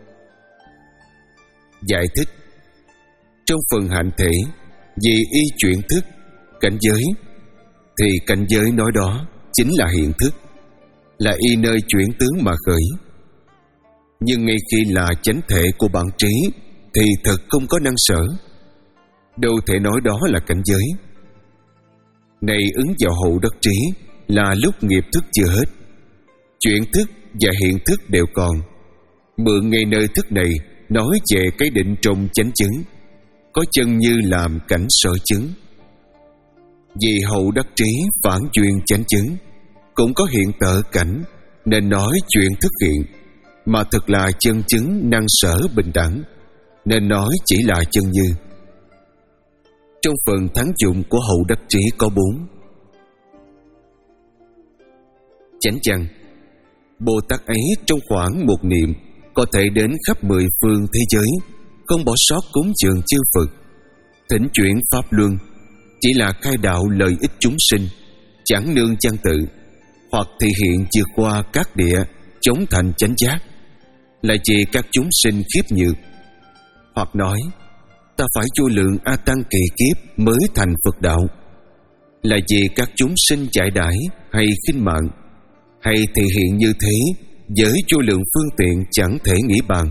Giải thích: trong phần hạnh thể, vì y chuyển thức cảnh giới, thì cảnh giới nói đó chính là hiện thức, là y nơi chuyển tướng mà khởi. Nhưng ngay khi là chánh thể của bản trí thì thật không có năng sở, đâu thể nói đó là cảnh giới. Này ứng vào hậu đắc trí là lúc nghiệp thức chưa hết, chuyển thức và hiện thức đều còn. Mượn ngay nơi thức này nói về cái định trong chánh chứng, có chân như làm cảnh sở chứng. Vì hậu đắc trí phản duyên chánh chứng, cũng có hiện tợ cảnh, nên nói chuyện thức hiện, mà thật là chân chứng năng sở bình đẳng, nên nói chỉ là chân như. Trong phần thắng dụng của hậu đắc trí có bốn. Chánh văn: Bồ Tát ấy trong khoảng một niệm có thể đến khắp mười phương thế giới, không bỏ sót cúng dường chư Phật, thỉnh chuyển pháp luân, chỉ là khai đạo lợi ích chúng sinh, chẳng nương văn tự, hoặc thị hiện vượt qua các địa, chống thành chánh giác, là vì các chúng sinh khiếp nhược. Hoặc nói ta phải vô lượng a tăng kỳ kiếp mới thành Phật đạo, là vì các chúng sinh chạy đãi hay khinh mạng, hay thị hiện như thế với vô lượng phương tiện chẳng thể nghĩ bàn.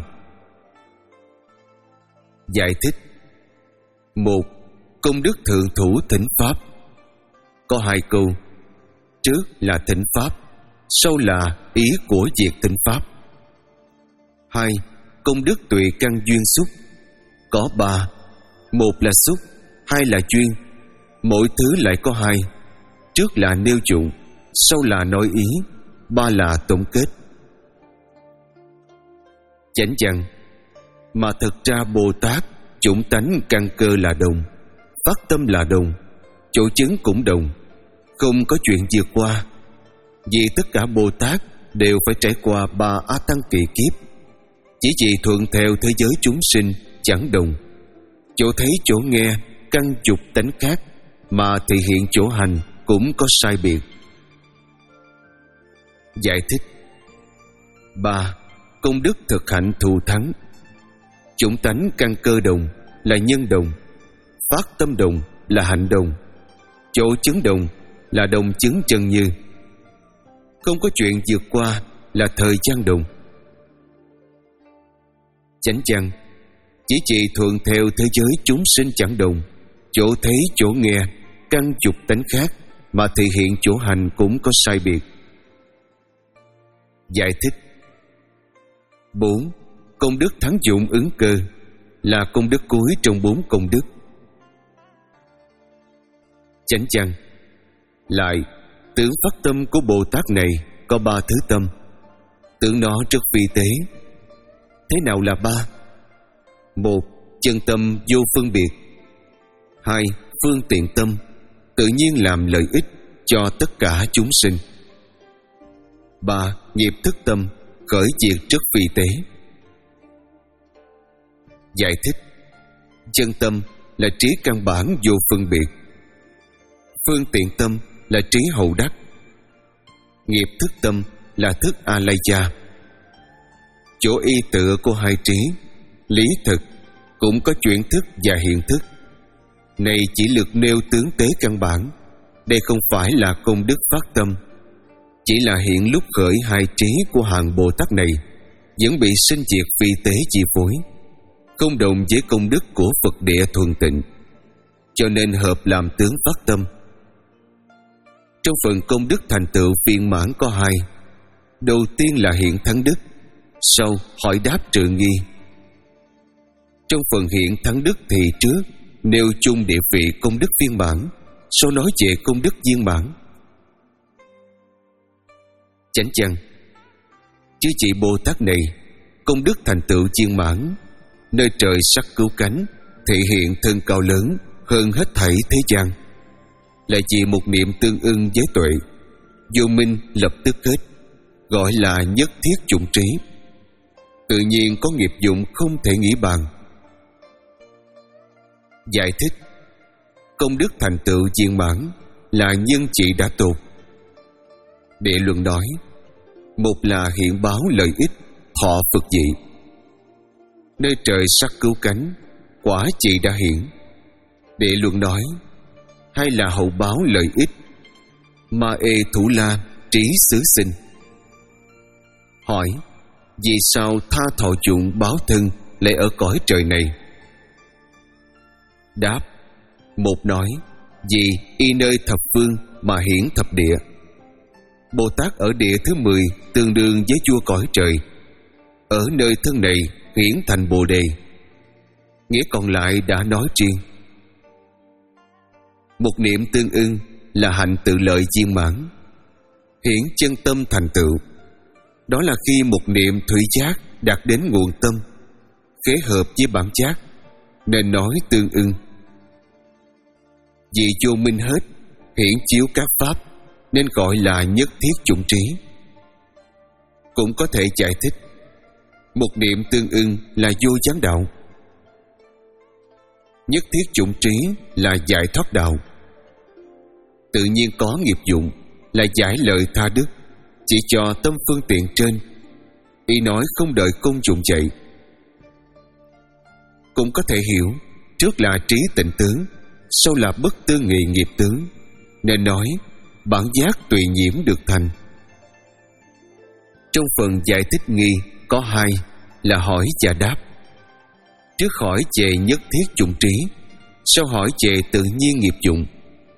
Giải thích: một. Công đức thượng thủ thỉnh pháp. Có hai câu, trước là thỉnh pháp, sau là ý của việc thỉnh pháp. Hai. Công đức tùy căn duyên xúc. Có ba, một là xúc, hai là duyên. Mỗi thứ lại có hai, trước là nêu dụng, sau là nói ý, ba là tổng kết. Chánh văn: mà thật ra Bồ Tát chủng tánh căn cơ là đồng, phát tâm là đồng, chỗ chứng cũng đồng, không có chuyện vượt qua. Vì tất cả Bồ Tát đều phải trải qua ba A Tăng kỳ kiếp, chỉ vì thuận theo thế giới chúng sinh chẳng đồng. Chỗ thấy chỗ nghe căn dục tánh khác, mà thị hiện chỗ hành cũng có sai biệt. Giải thích: ba. Công đức thực hạnh thù thắng. Chủng tánh căn cơ đồng, là nhân đồng, phát tâm đồng là hạnh đồng, chỗ chứng đồng là đồng chứng chân như. Không có chuyện vượt qua là thời gian đồng. Chánh văn chỉ chỉ thuận theo thế giới chúng sinh chẳng đồng, chỗ thấy chỗ nghe căn chục tánh khác, mà thể hiện chỗ hành cũng có sai biệt. Giải thích. Bốn. Công đức thắng dụng ứng cơ là công đức cuối trong bốn công đức. Chánh văn. Lại, tưởng phát tâm của Bồ Tát này có ba thứ tâm. Tưởng nó rất vi tế. Thế nào là ba? Một, chân tâm vô phân biệt. Hai, phương tiện tâm, tự nhiên làm lợi ích cho tất cả chúng sinh. Ba, nghiệp thức tâm, khởi diệt rất vi tế. Giải thích. Chân tâm là trí căn bản vô phân biệt. Phương tiện tâm là trí hậu đắc. Nghiệp thức tâm là thức A-lai-gia. Chỗ y tựa của hai trí, lý thực, cũng có chuyển thức và hiện thức. Này chỉ lược nêu tướng tế căn bản. Đây không phải là công đức phát tâm, chỉ là hiện lúc khởi hai trí của hàng Bồ Tát này vẫn bị sinh diệt vi tế chi phối, không đồng với công đức của Phật địa thuần tịnh, cho nên hợp làm tướng phát tâm. Trong phần công đức thành tựu viên mãn có hai. Đầu tiên là hiện thắng đức, sau hỏi đáp trừ nghi. Trong phần hiện thắng đức thì trước nêu chung địa vị công đức viên mãn, sau nói về công đức viên mãn. Chánh văn. Chứ chỉ Bồ Tát này công đức thành tựu viên mãn, nơi trời sắc cứu cánh, thể hiện thân cao lớn hơn hết thảy thế gian, lại chỉ một niệm tương ưng với tuệ, vô minh lập tức hết, gọi là nhất thiết chủng trí. Tự nhiên có nghiệp dụng không thể nghĩ bàn. Giải thích. Công đức thành tựu viên mãn là nhân trị đã tột. Địa luận nói, một là hiện báo lợi ích, thọ Phật dị. Nơi trời sắc cứu cánh, quả trị đã hiện. Địa luận nói, hay là hậu báo lợi ích, ma ê thủ la, trí xứ sinh. Hỏi, vì sao tha thọ dụng báo thân lại ở cõi trời này? Đáp. Một nói, vì y nơi thập phương mà hiển thập địa. Bồ Tát ở địa thứ mười tương đương với vua cõi trời, ở nơi thân này hiển thành Bồ Đề. Nghĩa còn lại đã nói riêng. Một niệm tương ưng là hạnh tự lợi viên mãn, hiển chân tâm thành tựu. Đó là khi một niệm thủy giác đạt đến nguồn tâm, khế hợp với bản giác, nên nói tương ưng. Vì vô minh hết, hiển chiếu các pháp, nên gọi là nhất thiết chủng trí. Cũng có thể giải thích, một niệm tương ưng là vô gián đạo. Nhất thiết chủng trí là giải thoát đạo. Tự nhiên có nghiệp dụng là giải lợi tha đức, chỉ cho tâm phương tiện trên. Ý nói không đợi công dụng vậy. Cũng có thể hiểu, trước là trí tịnh tướng, sau là bất tư nghị nghiệp tướng, nên nói bản giác tùy nhiễm được thành. Trong phần giải thích nghi có hai là hỏi và đáp. Trước hỏi về nhất thiết chủng trí, sau hỏi về tự nhiên nghiệp dụng.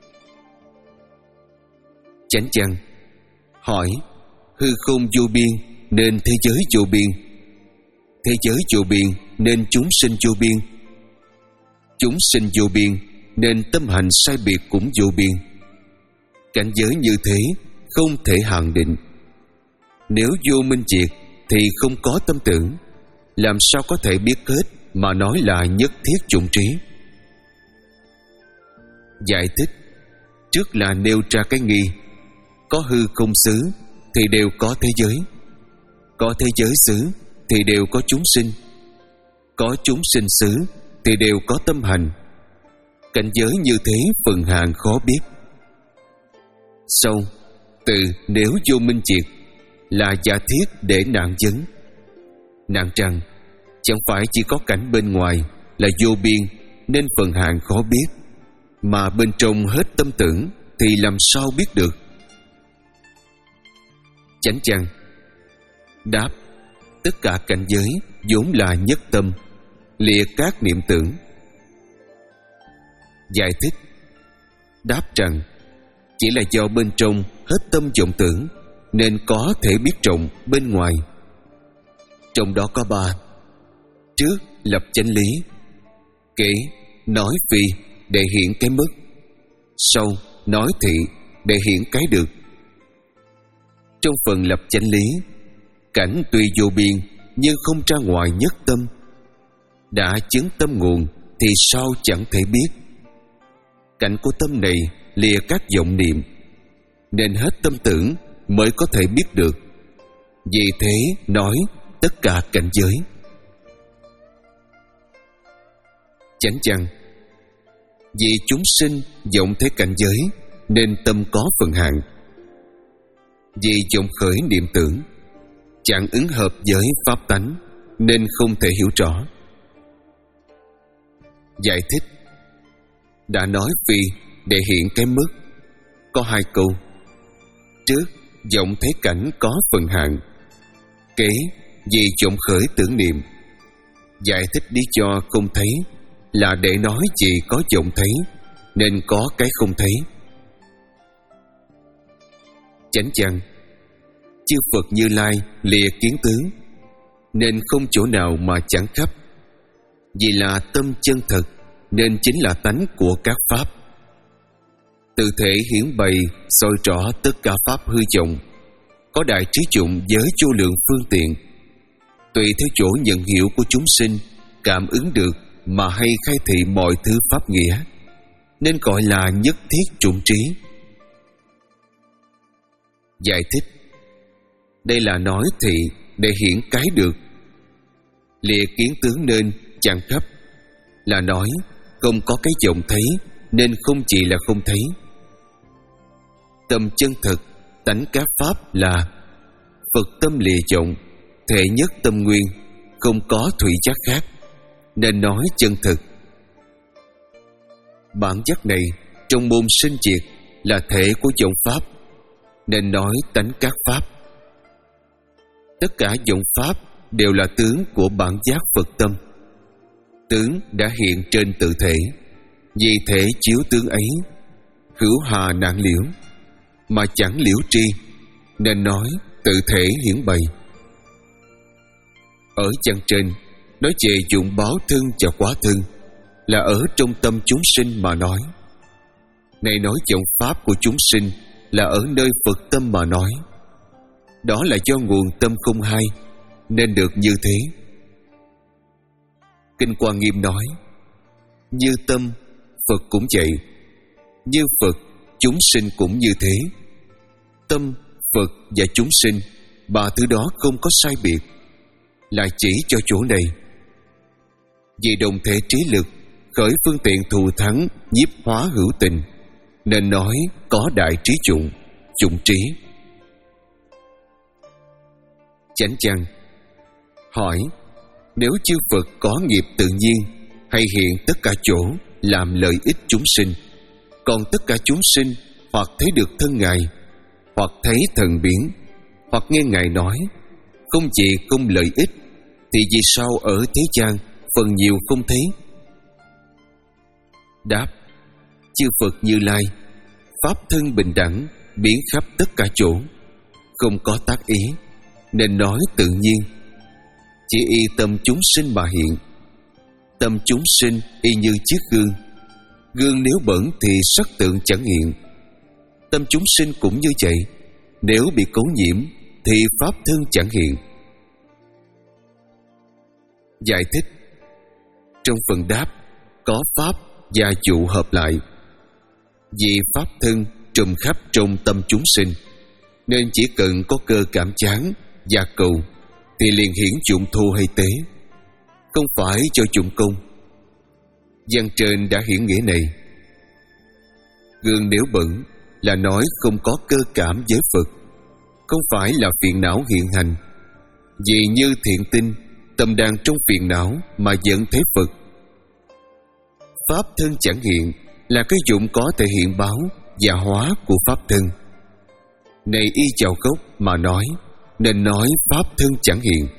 Chánh văn. Hỏi, hư không vô biên nên thế giới vô biên, thế giới vô biên nên chúng sinh vô biên, chúng sinh vô biên nên tâm hành sai biệt cũng vô biên. Cảnh giới như thế không thể hạn định. Nếu vô minh triệt thì không có tâm tưởng, làm sao có thể biết hết mà nói là nhất thiết chủng trí? Giải thích. Trước là nêu ra cái nghi, có hư không xứ thì đều có thế giới, có thế giới xứ thì đều có chúng sinh, có chúng sinh xứ thì đều có tâm hành. Cảnh giới như thế phần hạng khó biết. Sau, từ nếu vô minh triệt là giả thiết để nạn vấn. Nạn rằng chẳng phải chỉ có cảnh bên ngoài là vô biên nên phần hạng khó biết, mà bên trong hết tâm tưởng thì làm sao biết được? Chánh chăng? Đáp: tất cả cảnh giới vốn là nhất tâm, lìa các niệm tưởng. Giải thích: đáp rằng chỉ là do bên trong hết tâm vọng tưởng nên có thể biết rộng bên ngoài. Trong đó có ba: trước lập chánh lý, kế nói phi để hiện cái mất, sau nói thị để hiện cái được. Trong phần lập chánh lý, cảnh tuy vô biên nhưng không ra ngoài nhất tâm. Đã chứng tâm nguồn thì sao chẳng thể biết? Cảnh của tâm này lìa các vọng niệm, nên hết tâm tưởng mới có thể biết được. Vì thế nói tất cả cảnh giới. Chánh chăng? Vì chúng sinh vọng thế cảnh giới nên tâm có phần hạn. Vì vọng khởi niệm tưởng chẳng ứng hợp với pháp tánh nên không thể hiểu rõ. Giải thích: đã nói phi để hiện cái mất có hai câu. Trước, vọng thế cảnh có phần hạn. Kế, vì vọng khởi tưởng niệm. Giải thích lý do không thấy là để nói gì có vọng thấy nên có cái không thấy. Chánh chăng? Chư Phật Như Lai lìa kiến tướng nên không chỗ nào mà chẳng khắp. Vì là tâm chân thật nên chính là tánh của các pháp. Tự thể hiển bày soi rõ tất cả pháp hư vọng, có đại trí dụng với vô lượng phương tiện, tùy theo chỗ nhận hiểu của chúng sinh cảm ứng được mà hay khai thị mọi thứ pháp nghĩa, nên gọi là nhất thiết chủng trí. Giải thích: đây là nói thị để hiển cái được. Lìa kiến tướng nên chẳng khắp là nói không có cái vọng thấy nên không chỉ là không thấy. Tâm chân thực tánh các pháp là Phật tâm lìa vọng, thể nhất tâm nguyên, không có thủy giác khác, nên nói chân thực. Bản chất này trong môn sinh diệt là thể của vọng pháp, nên nói tánh các pháp. Tất cả vọng pháp đều là tướng của bản giác Phật tâm. Tướng đã hiện trên tự thể, vì thể chiếu tướng ấy, hữu hà nạn liễu, mà chẳng liễu tri, nên nói tự thể hiển bày. Ở chân trên nói về dụng báo thân và quá thân, là ở trong tâm chúng sinh mà nói. Này nói vọng pháp của chúng sinh là ở nơi Phật tâm mà nói. Đó là do nguồn tâm không hai nên được như thế. Kinh Quan Nghiêm nói: như tâm Phật cũng vậy, như Phật chúng sinh cũng như thế. Tâm, Phật và chúng sinh, ba thứ đó không có sai biệt, là chỉ cho chỗ này. Vì đồng thể trí lực khởi phương tiện thù thắng nhiếp hóa hữu tình, nên nói có đại trí dụng, dụng trí. Chánh chăng? Hỏi: nếu chư Phật có nghiệp tự nhiên hay hiện tất cả chỗ làm lợi ích chúng sinh, còn tất cả chúng sinh hoặc thấy được thân Ngài, hoặc thấy thần biến, hoặc nghe Ngài nói, không chỉ không lợi ích, thì vì sao ở thế gian phần nhiều không thấy? Đáp: chư Phật Như Lai pháp thân bình đẳng, biến khắp tất cả chỗ, không có tác ý, nên nói tự nhiên. Chỉ y tâm chúng sinh mà hiện. Tâm chúng sinh y như chiếc gương, gương nếu bẩn thì sắc tượng chẳng hiện. Tâm chúng sinh cũng như vậy, nếu bị cấu nhiễm thì pháp thân chẳng hiện. Giải thích: trong phần đáp có pháp và dụ hợp lại. Vì pháp thân trùm khắp trong tâm chúng sinh, nên chỉ cần có cơ cảm chán và cầu thì liền hiển dụng thu hay tế, không phải cho dụng công. Văn trên đã hiển nghĩa này. Gương nếu bẩn là nói không có cơ cảm với Phật, không phải là phiền não hiện hành. Vì như thiện tinh, tâm đang trong phiền não mà vẫn thấy Phật. Pháp thân chẳng hiện là cái dụng có thể hiện báo và hóa của Pháp thân. Này y chào gốc mà nói, nên nói Pháp thân chẳng hiện.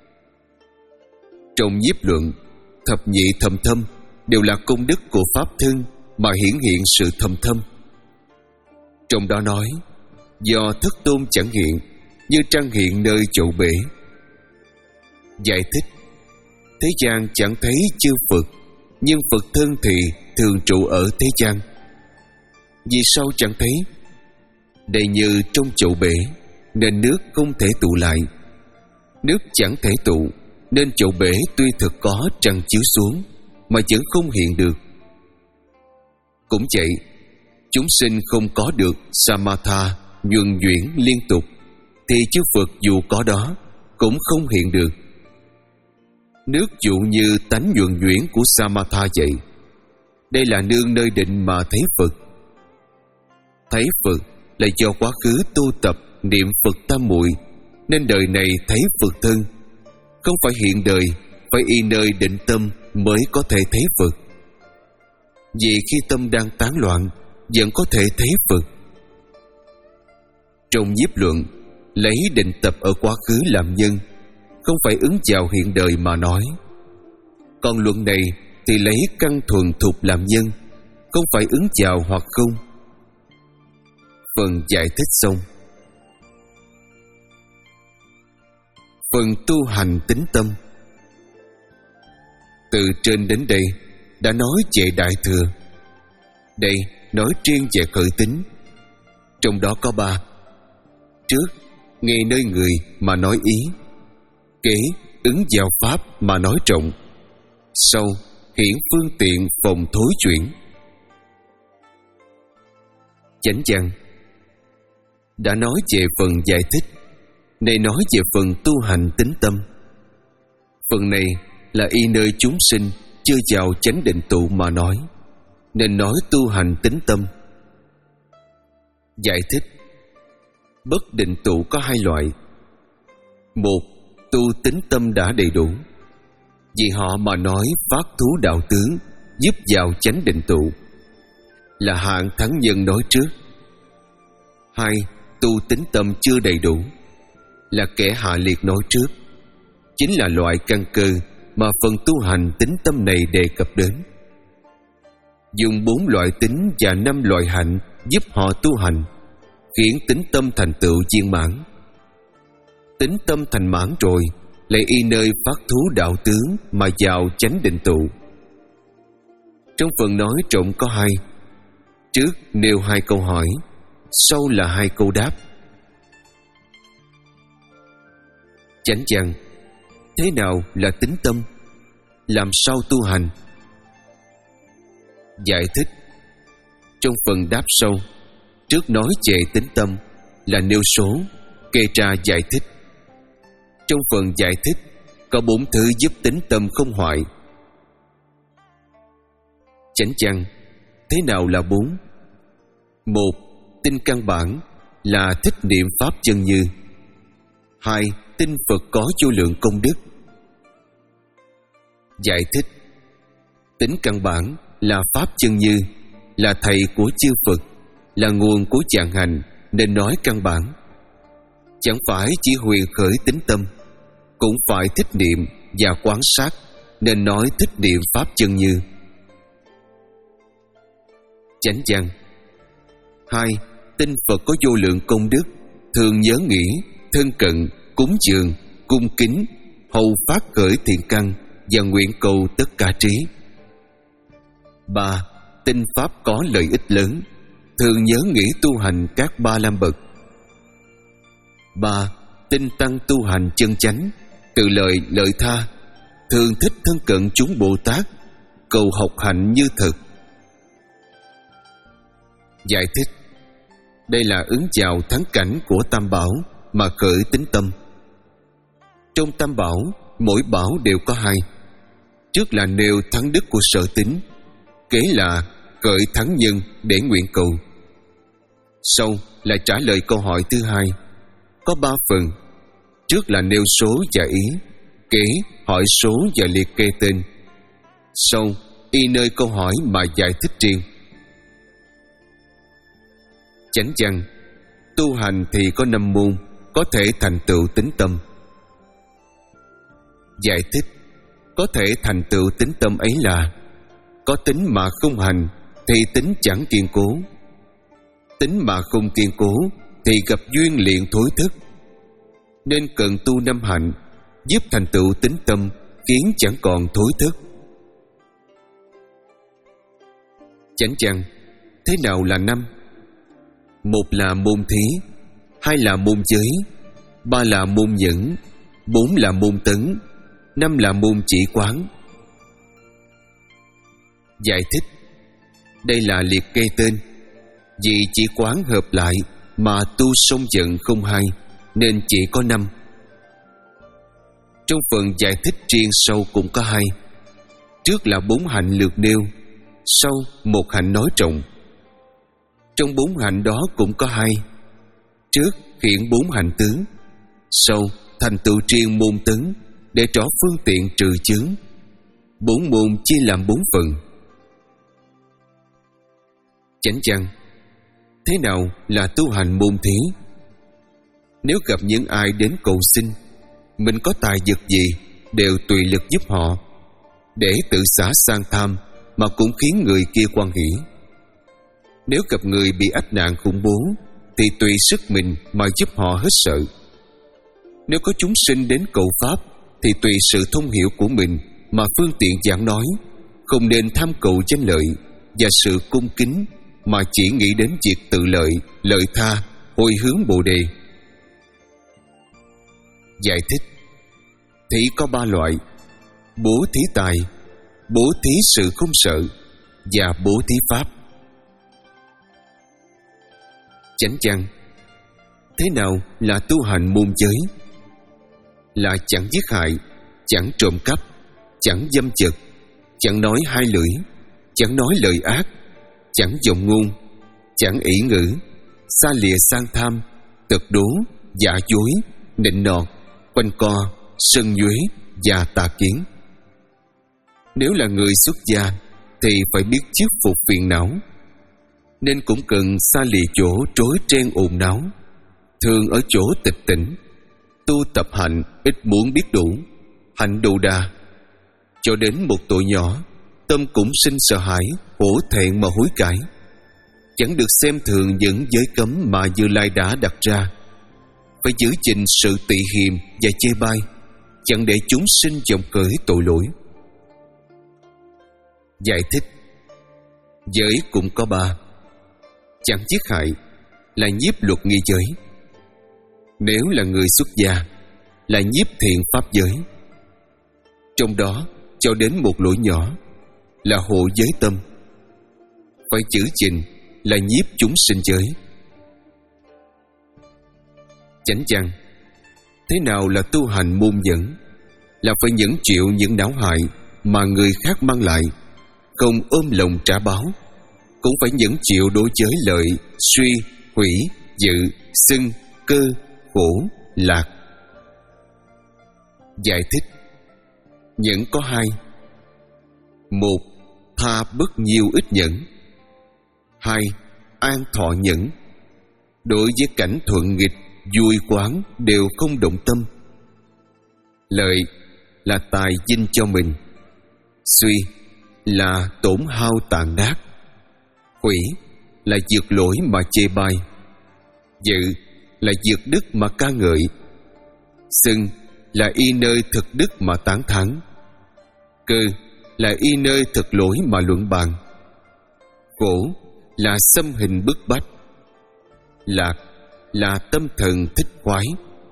Trong nhiếp luận, thập nhị thầm thâm đều là công đức của Pháp thân mà hiển hiện sự thầm thâm. Trong đó nói, do Thất Tôn chẳng hiện, như trăng hiện nơi chậu bể. Giải thích, thế gian chẳng thấy chư Phật, nhưng Phật thân thì thường trụ ở thế gian. Vì sao chẳng thấy? Đây như trong chậu bể, nên nước không thể tụ lại. Nước chẳng thể tụ, nên chậu bể tuy thực có trăng chiếu xuống, mà vẫn không hiện được. Cũng vậy, chúng sinh không có được Samatha nhuần nhuyễn liên tục, thì chư Phật dù có đó cũng không hiện được. Nước dụ như tánh nhuần nhuyễn của Samatha vậy. Đây là nương nơi định mà thấy Phật. Thấy Phật là do quá khứ tu tập niệm Phật tam muội, nên đời này thấy Phật thân. Không phải hiện đời, phải y nơi định tâm mới có thể thấy Phật. Vì khi tâm đang tán loạn, vẫn có thể thấy Phật. Trong nhiếp luận, lấy định tập ở quá khứ làm nhân, không phải ứng vào hiện đời mà nói. Còn luận này thì lấy căn thuần thục làm nhân, không phải ứng vào hoặc không. Phần giải thích xong. Phần tu hành tính tâm. Từ trên đến đây đã nói về Đại Thừa. Đây nói riêng về khởi tính. Trong đó có ba. Trước, nghe nơi người mà nói ý. Kế, ứng vào pháp mà nói trọng. Sau, hiển phương tiện phòng thối chuyển. Chánh văn đã nói về phần giải thích, này nói về phần tu hành tính tâm. Phần này là y nơi chúng sinh chưa vào chánh định tụ mà nói, nên nói tu hành tính tâm. Giải thích, bất định tụ có hai loại. Một, tu tính tâm đã đầy đủ, vì họ mà nói phát thú đạo tướng giúp vào chánh định tụ, là hạng thắng nhân nói trước. Hai, tu tính tâm chưa đầy đủ, là kẻ hạ liệt nói trước, chính là loại căn cơ mà phần tu hành tính tâm này đề cập đến. Dùng bốn loại tính và năm loại hạnh giúp họ tu hành, khiến tính tâm thành tựu viên mãn. Tính tâm thành mãn rồi, lại y nơi phát thú đạo tướng mà vào chánh định tụ. Trong phần nói trộm có hai. Trước nêu hai câu hỏi, sau là hai câu đáp. Chánh văn, thế nào là tính tâm? Làm sao tu hành? Giải thích, trong phần đáp sau, trước nói về tính tâm là nêu số, kê ra giải thích. Trong phần giải thích có bốn thứ giúp tính tâm không hoại. Chánh văn, thế nào là bốn? Một, tin căn bản là thích niệm pháp chân như. Hai, tin Phật có vô lượng công đức. Giải thích, tính căn bản là pháp chân như, là thầy của chư Phật, là nguồn của vạn hành, nên nói căn bản. Chẳng phải chỉ huyền khởi tính tâm, cũng phải thích niệm và quán sát, nên nói thích niệm pháp chân như. Chánh văn. Hai, tin Phật có vô lượng công đức, thường nhớ nghĩ, thân cận, cúng dường, cung kính, hầu phát khởi thiện căn và nguyện cầu tất cả trí. Ba, tin pháp có lợi ích lớn, thường nhớ nghĩ tu hành các ba la bậc. Ba, tin tăng tu hành chân chánh, từ lời lợi tha, thường thích thân cận chúng Bồ Tát, cầu học hạnh như thực. Giải thích, đây là ứng vào thắng cảnh của Tam Bảo mà khởi tính tâm. Trong Tam Bảo, mỗi bảo đều có hai. Trước là nêu thắng đức của sở tính, kế là khởi thắng nhân để nguyện cầu. Sau là trả lời câu hỏi thứ hai, có ba phần. Trước là nêu số và ý, kế hỏi số và liệt kê tên. Sau y nơi câu hỏi mà giải thích riêng. Chánh văn: tu hành thì có năm môn có thể thành tựu tín tâm. Giải thích: có thể thành tựu tín tâm ấy là: có tính mà không hành thì tính chẳng kiên cố, tính mà không kiên cố thì gặp duyên liền thối thức. Nên cần tu năm hạnh giúp thành tựu tín tâm, khiến chẳng còn thối thức. Chánh văn: thế nào là năm? Một là môn thí, hai là môn giới, ba là môn nhẫn, bốn là môn tấn, năm là môn chỉ quán. Giải thích: đây là liệt kê tên, vì chỉ quán hợp lại mà tu song vận không hai, nên chỉ có năm. Trong phần giải thích riêng sau cũng có hai. Trước là bốn hạnh lược nêu, sau một hạnh nói trọng. Trong bốn hạnh đó cũng có hai. Trước hiện bốn hạnh tướng, sau thành tựu riêng môn tấn để trỏ phương tiện trừ chướng. Bốn môn chia làm bốn phần. Chánh văn: thế nào là tu hành môn thí? Nếu gặp những ai đến cầu xin, mình có tài vật gì đều tùy lực giúp họ, để tự xả sang tham mà cũng khiến người kia hoan hỷ. Nếu gặp người bị ách nạn khủng bố thì tùy sức mình mà giúp họ hết sợ. Nếu có chúng sinh đến cầu pháp thì tùy sự thông hiểu của mình mà phương tiện giảng nói, không nên tham cầu danh lợi và sự cung kính, mà chỉ nghĩ đến việc tự lợi, lợi tha, hồi hướng Bồ Đề. Giải thích: thí có ba loại: bố thí tài, bố thí sự không sợ và bố thí pháp. Chánh văn: thế nào là tu hành môn giới? Là chẳng giết hại, chẳng trộm cắp, chẳng dâm chật, chẳng nói hai lưỡi, chẳng nói lời ác, chẳng vọng ngôn, chẳng ỷ ngữ, xa lìa sang tham, tật đố, giả dối, nịnh nọt, quanh co, sân nhuế và tà kiến. Nếu là người xuất gia thì phải biết chiết phục phiền não, nên cũng cần xa lìa chỗ rối ren ồn náo, thường ở chỗ tịch tĩnh, tu tập hạnh ít muốn biết đủ, hạnh đủ đà. Cho đến một tội nhỏ, tâm cũng sinh sợ hãi, hổ thẹn mà hối cải. Chẳng được xem thường những giới cấm mà Như Lai đã đặt ra, phải giữ gìn sự tị hiềm và chê bai, chẳng để chúng sinh vọng khởi tội lỗi. Giải thích: giới cũng có ba. Chẳng giết hại là nhiếp luật nghi giới. Nếu là người xuất gia là nhiếp thiện pháp giới. Trong đó cho đến một lỗi nhỏ là hộ giới tâm, phải giữ gìn là nhiếp chúng sinh giới. Chánh văn: thế nào là tu hành môn nhẫn? Là phải nhẫn chịu những não hại mà người khác mang lại, không ôm lòng trả báo, cũng phải nhẫn chịu đối với lợi, suy, hủy, dự, xưng, cơ, khổ, lạc. Giải thích: nhẫn có hai. Một, tha bất nhiêu ít nhẫn. Hai, an thọ nhẫn. Đối với cảnh thuận nghịch, vui quán đều không động tâm. Lợi là tài dinh cho mình, suy là tổn hao tàn nát, hủy là vượt lỗi mà chê bai, dự là vượt đức mà ca ngợi, xưng là y nơi thực đức mà tán thán, cơ là y nơi thực lỗi mà luận bàn, khổ là xâm hình bức bách, lạc là tâm thần thích khoái.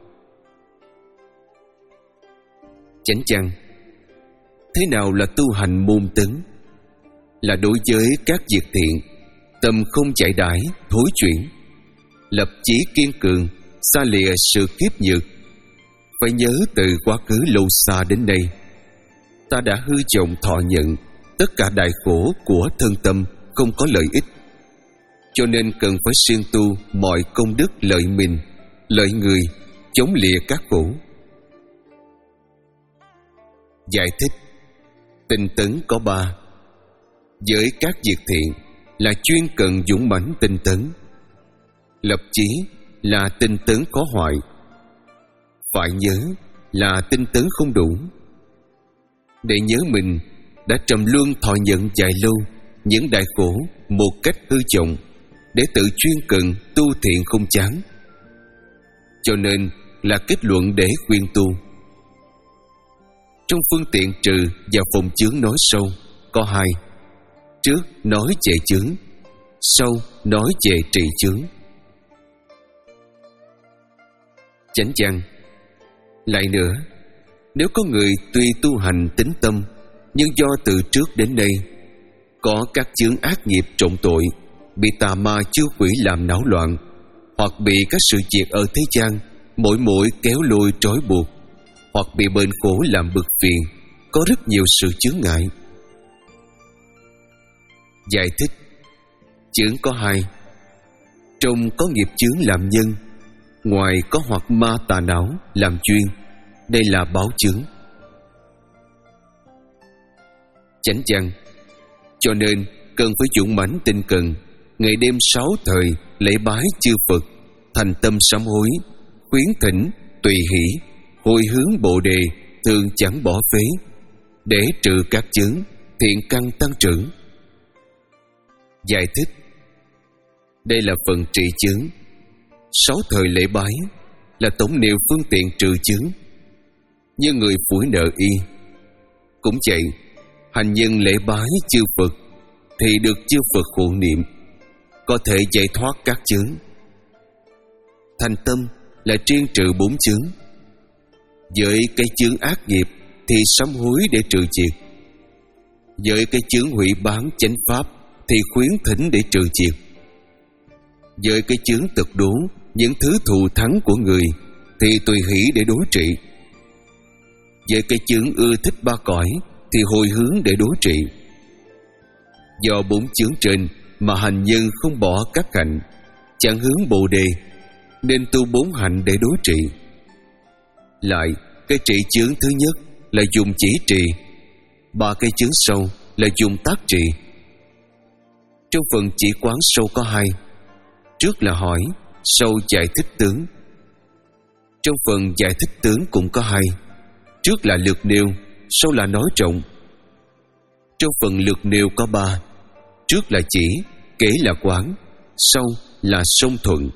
Chánh văn: thế nào là tu hành môn tấn? Là đối với các việc thiện, tâm không chạy đãi, thối chuyển, lập chí kiên cường, xa lìa sự kiếp nhược. Phải nhớ từ quá khứ lâu xa đến nay, ta đã hư vọng thọ nhận tất cả đại khổ của thân tâm không có lợi ích, cho nên cần phải siêng tu mọi công đức lợi mình, lợi người, chống lìa các khổ. Giải thích: tinh tấn có ba. với các việc thiện là chuyên cần dũng mãnh tinh tấn. Lập chí là tinh tấn có hoại. Phải nhớ là tinh tấn không đủ. Để nhớ mình đã trầm luân thọ nhận dài lâu những đại khổ một cách hư vọng, để tự chuyên cần tu thiện không chán. Cho nên là kết luận để khuyên tu. Trong phương tiện trừ và phòng chướng nói sâu có hai. Trước nói về chướng, sau nói về trị chướng. Chánh văn. Lại nữa, nếu có người tuy tu hành tín tâm, nhưng do từ trước đến nay có các chướng ác nghiệp trọng tội, bị tà ma chiêu quỷ làm náo loạn, hoặc bị các sự việc ở thế gian mỗi mỗi kéo lôi trói buộc, hoặc bị bệnh khổ làm bực phiền, có rất nhiều sự chướng ngại. Giải thích. Chướng có hai. Trong có nghiệp chướng làm nhân, ngoài có hoặc ma tà não làm chuyên. Đây là báo chướng. Chánh văn. Cho nên cần phải dũng mãnh tinh cần, ngày đêm sáu thời lễ bái chư Phật, thành tâm sám hối, khuyến thỉnh, tùy hỷ, hồi hướng Bồ đề, thường chẳng bỏ phế, để trừ các chướng, thiện căn tăng trưởng. Giải thích. Đây là phần trị chướng. Sáu thời lễ bái là tổng nêu phương tiện trừ chướng. Như người phủi nợ y, cũng vậy, hành nhân lễ bái chư Phật thì được chư Phật hộ niệm, có thể giải thoát các chướng. Thành tâm là riêng trừ bốn chướng. Với cái chướng ác nghiệp thì sám hối để trừ diệt. Với cái chướng hủy bán chánh pháp thì khuyến thỉnh để trừ diệt. Với cái chướng tật đố, những thứ thù thắng của người thì tùy hỷ để đối trị. Với cái chướng ưa thích ba cõi thì hồi hướng để đối trị. Do bốn chướng trên mà hành nhân không bỏ các hạnh, chẳng hướng Bồ đề, nên tu bốn hạnh để đối trị. Lại, cái trị chướng thứ nhất là dùng chỉ trì, ba cái chướng sâu là dùng tác trị. Trong phần chỉ quán sâu có hai. Trước là hỏi, sau giải thích tướng. Trong phần giải thích tướng cũng có hai. Trước là lược nêu, sau là nói rộng. Trong phần lược nêu có ba. Trước là chỉ, kế là quán, sau là song thuận.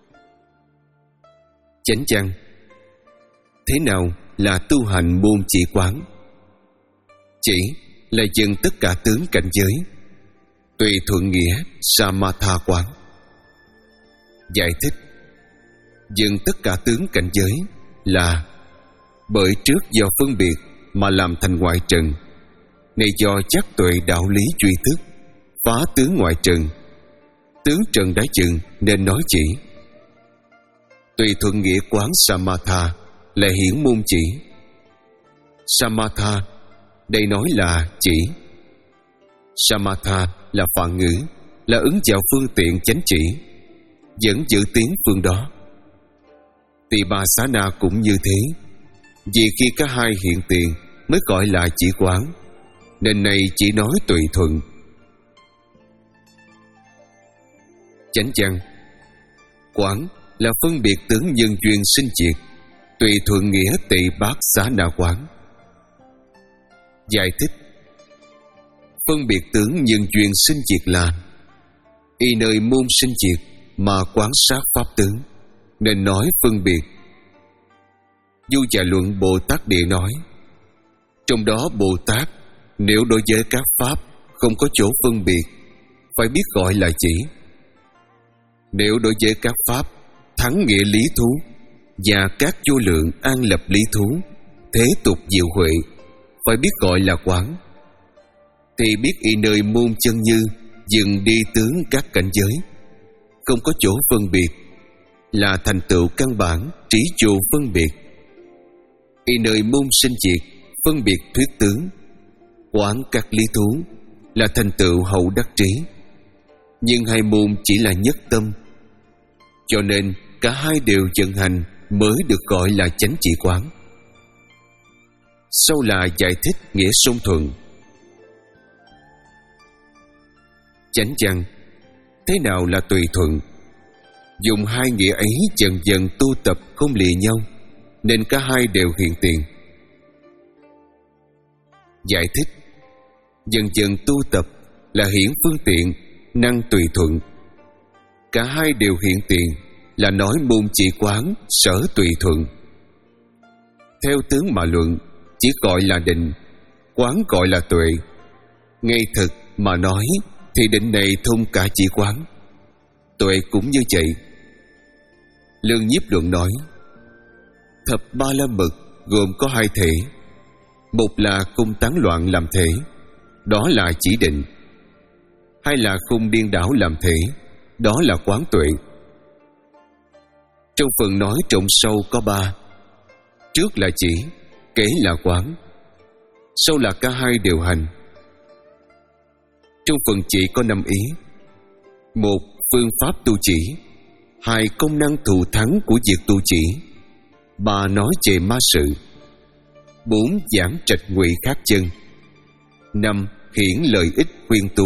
Chánh văn. Thế nào là tu hành môn chỉ quán? Chỉ là dừng tất cả tướng cảnh giới, tùy thuận nghĩa Samatha quán. Giải thích. Dừng tất cả tướng cảnh giới là bởi trước do phân biệt mà làm thành ngoại trần, này do chắc tuệ đạo lý duy thức, phá tướng ngoại trần. Tướng trần đã chừng nên nói chỉ. Tùy thuận nghĩa quán Samatha là hiển môn chỉ. Samatha đây nói là chỉ. Samatha là phạn ngữ, là ứng vào phương tiện chánh chỉ, vẫn giữ tiếng phương đó. Vipassana cũng như thế. Vì khi cả hai hiện tiền mới gọi là chỉ quán, nên này chỉ nói tùy thuận. Chánh văn. Quán là phân biệt tướng nhân duyên sinh diệt, tùy thuận nghĩa tỳ bát xá na quán. Giải thích. Phân biệt tướng nhân duyên sinh diệt là y nơi môn sinh diệt mà quán sát pháp tướng, nên nói phân biệt. Du Già Luận Bồ Tát Địa nói, trong đó Bồ Tát nếu đối với các pháp không có chỗ phân biệt, phải biết gọi là chỉ. Nếu đối với các pháp thắng nghĩa lý thú và các vô lượng an lập lý thú, thế tục diệu huệ, phải biết gọi là quán. Thì biết y nơi môn chân như dừng đi tướng các cảnh giới, không có chỗ phân biệt, là thành tựu căn bản trí vô phân biệt. Y nơi môn sinh diệt phân biệt thuyết tướng, quán các lý thú, là thành tựu hậu đắc trí. Nhưng hai môn chỉ là nhất tâm, cho nên cả hai đều vận hành mới được gọi là chánh chỉ quán. Sau là giải thích nghĩa song thuận. Chánh chăng, thế nào là tùy thuận? Dùng hai nghĩa ấy dần dần tu tập không lìa nhau, nên cả hai đều hiện tiền. Giải thích: dần dần tu tập là hiển phương tiện, năng tùy thuận. Cả hai đều hiện tiền là nói môn chỉ quán, sở tùy thuận. Theo tướng mà luận, chỉ gọi là định, quán gọi là tuệ. Ngay thực mà nói thì định này thông cả chỉ quán, tuệ cũng như vậy. Lương Nhiếp luận nói: thập ba la mật gồm có hai thể, một là không tán loạn làm thể, đó là chỉ định; hai là không điên đảo làm thể, đó là quán tuệ. Trong phần nói trọng sâu có ba: trước là chỉ, kế là quán, sau là cả hai đều hành. Trong phần chỉ có năm ý: một, phương pháp tu chỉ; hai, công năng thù thắng của việc tu chỉ; ba, nói về ma sự; bốn, giảm trạch ngụy khác chân; năm, hiển lợi ích khuyên tu.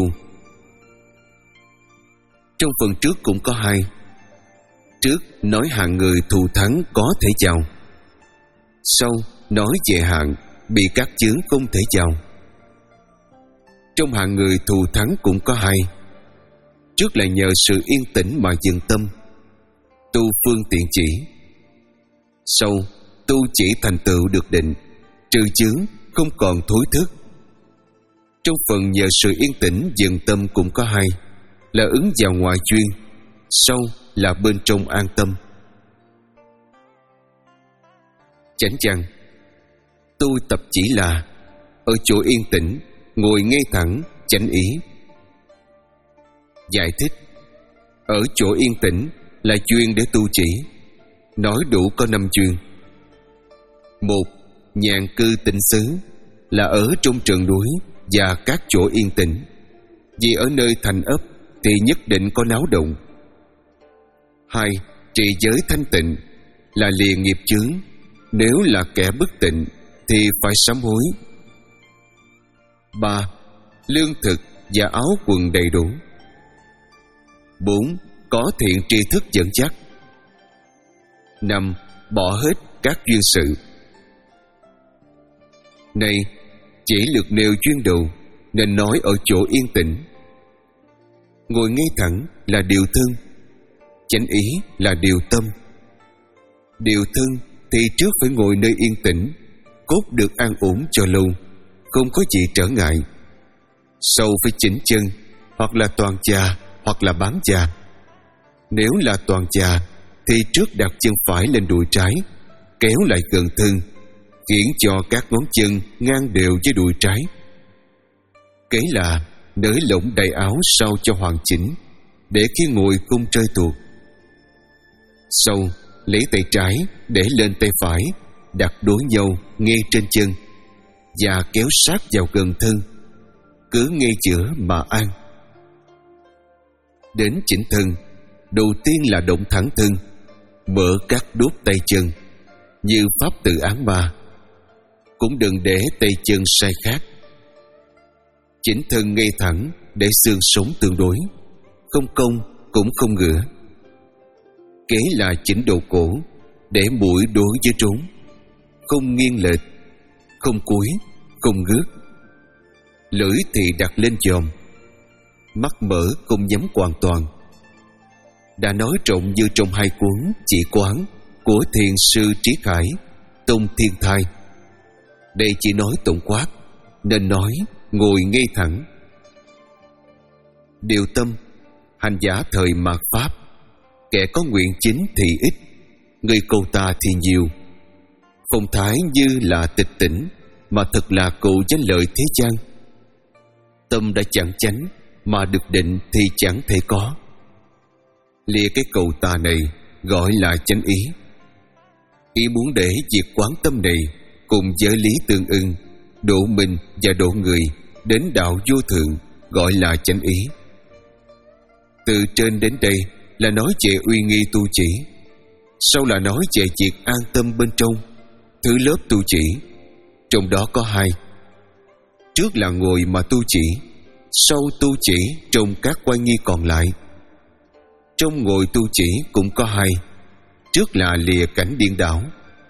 Trong phần trước cũng có hai: trước nói hạng người thù thắng có thể vào, sau nói về hạng bị các chướng không thể vào. Trong hạng người thù thắng cũng có hai: trước là nhờ sự yên tĩnh mà dừng tâm, tu phương tiện chỉ; sau tu chỉ thành tựu được định, trừ chướng, không còn thối thức. Trong phần nhờ sự yên tĩnh dừng tâm cũng có hai: là ứng vào ngoại chuyên, sau là bên trong an tâm. Chánh chăng, tu tập chỉ là ở chỗ yên tĩnh, ngồi ngay thẳng, chánh ý. Giải thích: ở chỗ yên tĩnh là chuyên để tu chỉ, nói đủ có năm chuyên. Một, nhàn cư tịnh xứ là ở trong rừng núi và các chỗ yên tĩnh, vì ở nơi thành ấp thì nhất định có náo động. Hai, trì giới thanh tịnh là lìa nghiệp chướng, nếu là kẻ bất tịnh thì phải sám hối. Ba, lương thực và áo quần đầy đủ. Bốn, có thiện tri thức dẫn dắt. Năm, bỏ hết các duyên sự. Này, chỉ lược nêu chuyên đầu nên nói ở chỗ yên tĩnh. Ngồi ngay thẳng là điều thân, chánh ý là điều tâm. Điều thân thì trước phải ngồi nơi yên tĩnh, cốt được an ổn cho lâu, không có gì trở ngại. Sau phải chỉnh chân, hoặc là toàn chà, hoặc là bán chà. Nếu là toàn chà thì trước đặt chân phải lên đùi trái, kéo lại gần thân, khiến cho các ngón chân ngang đều với đùi trái. Kế là nới lỏng đai áo sao cho hoàn chỉnh, để khi ngồi không trơi tuột. Sau lấy tay trái để lên tay phải, đặt đối nhau ngay trên chân và kéo sát vào gần thân, cứ ngay giữa mà an. Đến chỉnh thân, đầu tiên là động thẳng thân, mở các đốt tay chân như pháp tự án ba, cũng đừng để tay chân sai khác. Chỉnh thân ngay thẳng để xương sống tương đối, không cong cũng không ngửa. Kế là chỉnh đầu cổ để mũi đối với trốn, không nghiêng lệch, không cúi, không ngước. Lưỡi thì đặt lên chòm, mắt mở không nhắm hoàn toàn. Đã nói rộng như trong hai cuốn Chỉ Quán của Thiền sư Trí Khải, Tông Thiên Thai. Đây chỉ nói tổng quát, nên nói ngồi ngay thẳng. Điều tâm, hành giả thời mạt Pháp, kẻ có nguyện chính thì ít, người cầu tà thì nhiều. Phong thái như là tịch tỉnh, mà thật là cầu danh lợi thế gian. Tâm đã chẳng chánh, mà được định thì chẳng thể có. Lìa cái cầu tà này gọi là chánh ý. Ý muốn để việc quán tâm này cùng giới lý tương ưng, độ mình và độ người đến đạo vô thượng gọi là chánh ý. Từ trên đến đây là nói về uy nghi tu chỉ, sau là nói về việc an tâm bên trong, thứ lớp tu chỉ. Trong đó có hai: trước là ngồi mà tu chỉ, sau tu chỉ trong các oai nghi còn lại. Trong ngồi tu chỉ cũng có hai. Trước là lìa cảnh điên đảo.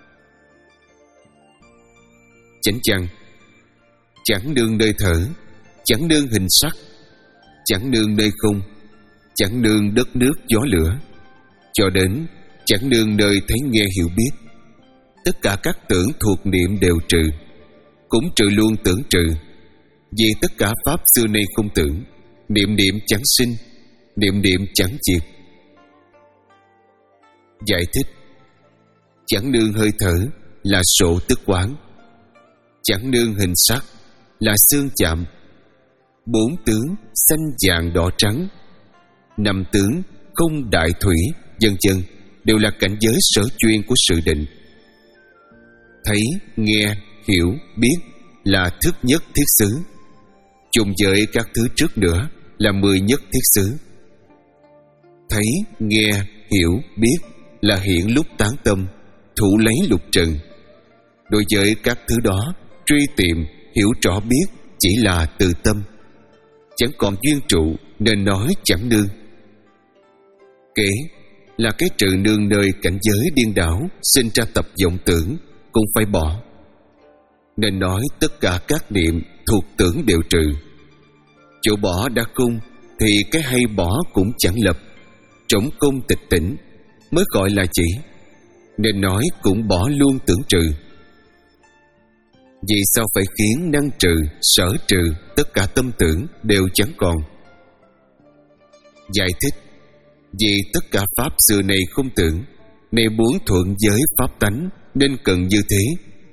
Chánh văn: chẳng nương nơi thở, chẳng nương hình sắc, chẳng nương nơi không, chẳng nương đất nước gió lửa, cho đến chẳng nương nơi thấy nghe hiểu biết. Tất cả các tưởng thuộc niệm đều trừ, cũng trừ luôn tưởng trừ. Vì tất cả pháp xưa nay không tưởng, niệm niệm chẳng sinh, niệm niệm chẳng diệt. Giải thích: chẳng nương hơi thở là sổ tức quán, chẳng nương hình sắc là xương chạm. Bốn tướng xanh vàng đỏ trắng, năm tướng không đại thủy, vân vân đều là cảnh giới sở chuyên của sự định. Thấy, nghe, hiểu, biết là thức nhất thiết xứ, chung với các thứ trước nữa là mười nhất thiết xứ. Thấy, nghe, hiểu, biết là hiện lúc tán tâm, thủ lấy lục trần. Đối với các thứ đó, truy tìm, hiểu rõ biết chỉ là từ tâm, chẳng còn duyên trụ nên nói chẳng nương. Kế là cái trừ nương nơi cảnh giới điên đảo sinh ra tập vọng tưởng cũng phải bỏ, nên nói tất cả các niệm thuộc tưởng đều trừ. Chỗ bỏ đã cung thì cái hay bỏ cũng chẳng lập, trống công tịch tỉnh mới gọi là chỉ, nên nói cũng bỏ luôn tưởng trừ. Vì sao phải khiến năng trừ, sở trừ tất cả tâm tưởng đều chẳng còn? Giải thích: vì tất cả pháp xưa này không tưởng, nên muốn thuận với pháp tánh nên cần như thế.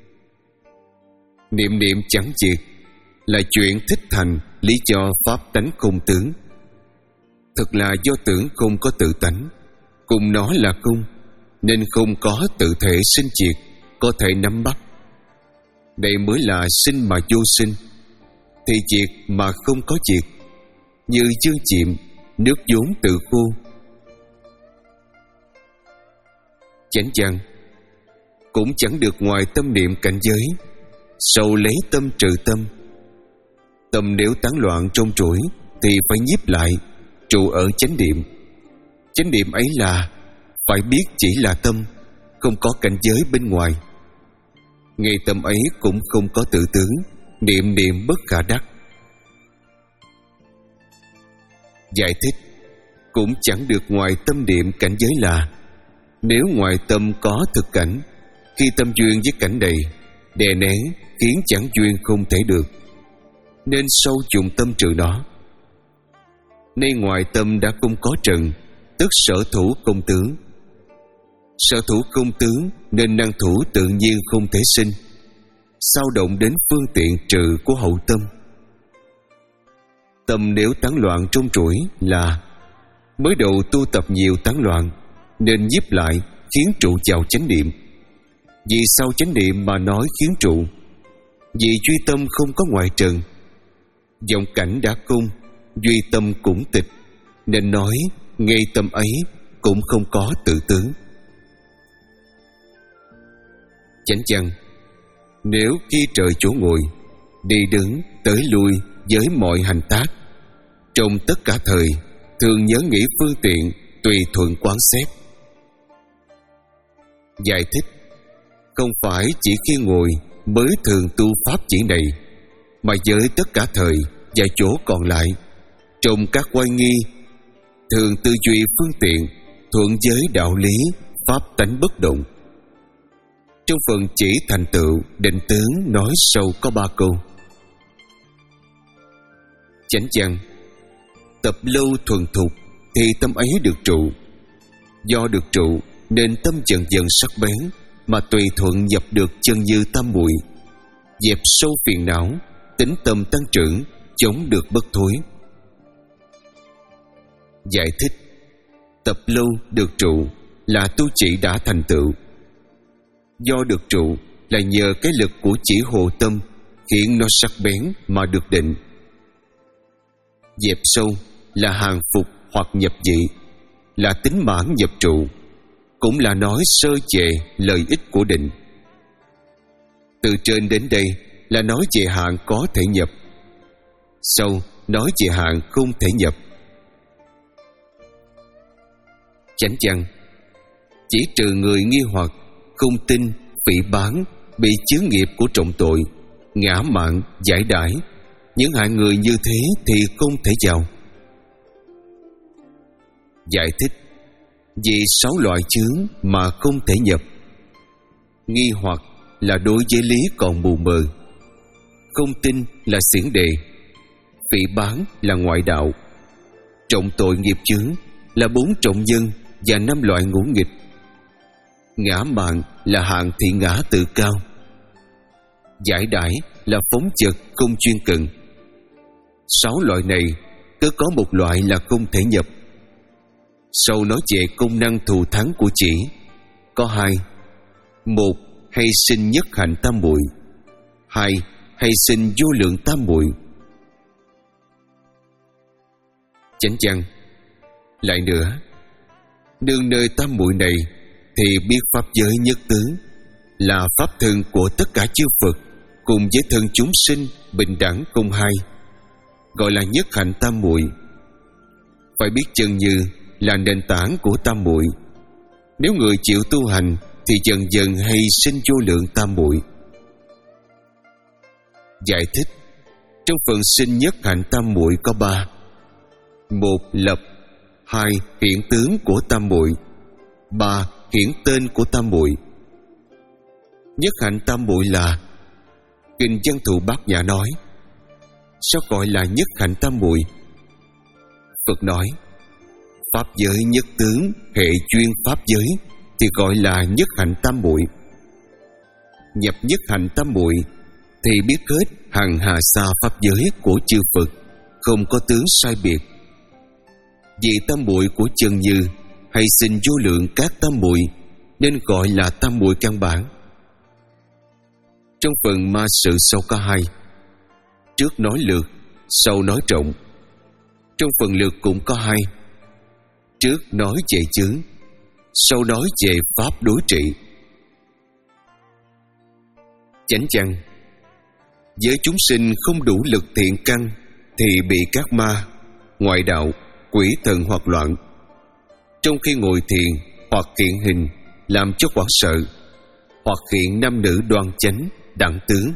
Niệm niệm chẳng diệt là chuyện thích thành lý do pháp tánh không tướng. Thật là do tưởng không có tự tánh, cùng nó là không, nên không có tự thể sinh diệt có thể nắm bắt. Đây mới là sinh mà vô sinh, thì diệt mà không có diệt, như dương chiệm, nước vốn tự khô. Chánh văn: cũng chẳng được ngoài tâm niệm cảnh giới, sâu lấy tâm trừ tâm. Tâm nếu tán loạn trong chuỗi thì phải nhiếp lại, trụ ở chánh niệm. Chánh niệm ấy là phải biết chỉ là tâm, không có cảnh giới bên ngoài. Ngay tâm ấy cũng không có tự tướng, niệm niệm bất khả đắc. Giải thích: cũng chẳng được ngoài tâm niệm cảnh giới là, nếu ngoài tâm có thực cảnh, khi tâm duyên với cảnh này, đè nén khiến chẳng duyên không thể được, nên sâu dùng tâm trừ nó. Nay ngoài tâm đã không có trần, tức sở thủ công tướng. Sở thủ công tướng nên năng thủ tự nhiên không thể sinh, sao động đến phương tiện trừ của hậu tâm. Tâm nếu tán loạn trong chuỗi là mới đầu tu tập nhiều tán loạn, nên nhiếp lại khiến trụ vào chánh niệm. Vì sao chánh niệm mà nói khiến trụ? Vì duy tâm không có ngoại trần, vọng cảnh đã cung, duy tâm cũng tịch, nên nói ngay tâm ấy cũng không có tự tướng. Chánh văn: nếu khi trời chỗ ngồi, đi đứng tới lui với mọi hành tác, trong tất cả thời thường nhớ nghĩ phương tiện tùy thuận quán xét. Giải thích: không phải chỉ khi ngồi mới thường tu pháp chỉ này, mà với tất cả thời và chỗ còn lại, trong các oai nghi thường tư duy phương tiện thuận với đạo lý pháp tánh bất động. Trong phần chỉ thành tựu định tướng nói sâu có ba câu. Chánh văn: tập lâu thuần thục thì tâm ấy được trụ. Do được trụ nên tâm dần dần sắc bén, mà tùy thuận nhập được chân như tam muội, dẹp sâu phiền não, tính tâm tăng trưởng, chống được bất thối. Giải thích: tập lâu được trụ là tu chỉ đã thành tựu. Do được trụ là nhờ cái lực của chỉ hộ tâm khiến nó sắc bén mà được định. Dẹp sâu là hàng phục hoặc nhập dị, là tính mãn nhập trụ, cũng là nói sơ về lợi ích của định. Từ trên đến đây là nói về hạng có thể nhập, sau nói về hạng không thể nhập. Chánh văn: chỉ trừ người nghi hoặc, không tin, phỉ báng, bị chướng nghiệp của trọng tội, ngã mạn, giải đãi, những hạng người như thế thì không thể vào. Giải thích: vì sáu loại chướng mà không thể nhập. Nghi hoặc là đối với lý còn mù mờ, không tin là xiển đề, phỉ báng là ngoại đạo, trọng tội nghiệp chướng là bốn trọng nhân và năm loại ngũ nghịch, ngã mạn là hạng thị ngã tự cao, giải đãi là phóng dật không chuyên cần. Sáu loại này cứ có một loại là không thể nhập. Sau nói về công năng thù thắng của chỉ, có hai: một, hay sinh nhất hạnh tam muội; hai, hay sinh vô lượng tam muội. Chánh văn: lại nữa, nương nơi tam muội này thì biết pháp giới nhất tướng là pháp thân của tất cả chư Phật cùng với thân chúng sinh bình đẳng không hai, gọi là nhất hạnh tam muội. Phải biết chân như là nền tảng của tam muội. Nếu người chịu tu hành thì dần dần hay sinh vô lượng tam muội. Giải thích: trong phần sinh nhất hạnh tam muội có ba: một, lập; hai, hiện tướng của tam muội; ba, hiển tên của tam muội. Nhất hạnh tam muội là Kinh Văn Thù Bát Nhã nói: sao gọi là nhất hạnh tam muội? Phật nói: pháp giới nhất tướng hệ chuyên pháp giới thì gọi là nhất hạnh tam muội. Nhập nhất hạnh tam muội thì biết hết hằng hà sa pháp giới của chư Phật, không có tướng sai biệt. Vì tam muội của chân như hay sinh vô lượng các tam muội nên gọi là tam muội căn bản. Trong phần ma sự sau có hai: trước nói lược, sau nói trọng. Trong phần lược cũng có hai: trước nói về chướng, sau nói về pháp đối trị. Chánh văn: với chúng sinh không đủ lực thiện căn thì bị các ma, ngoại đạo, quỷ thần hoặc loạn. Trong khi ngồi thiền hoặc hiện hình làm cho hoảng sợ, hoặc hiện nam nữ đoan chánh, đẳng tướng.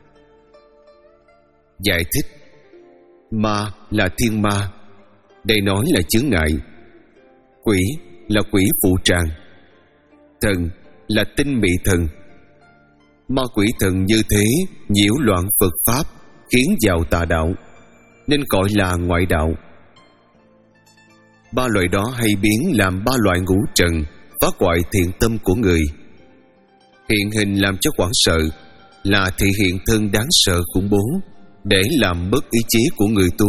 Giải thích: ma là thiên ma, đây nói là chướng ngại. Quỷ là quỷ phụ tràng. Thần là tinh mị thần. Ma quỷ thần như thế nhiễu loạn Phật pháp, khiến vào tà đạo, nên gọi là ngoại đạo. Ba loại đó hay biến làm ba loại ngũ trần, phá hoại thiện tâm của người. Hiện hình làm cho hoảng sợ là thị hiện thân đáng sợ khủng bố, để làm mất ý chí của người tu.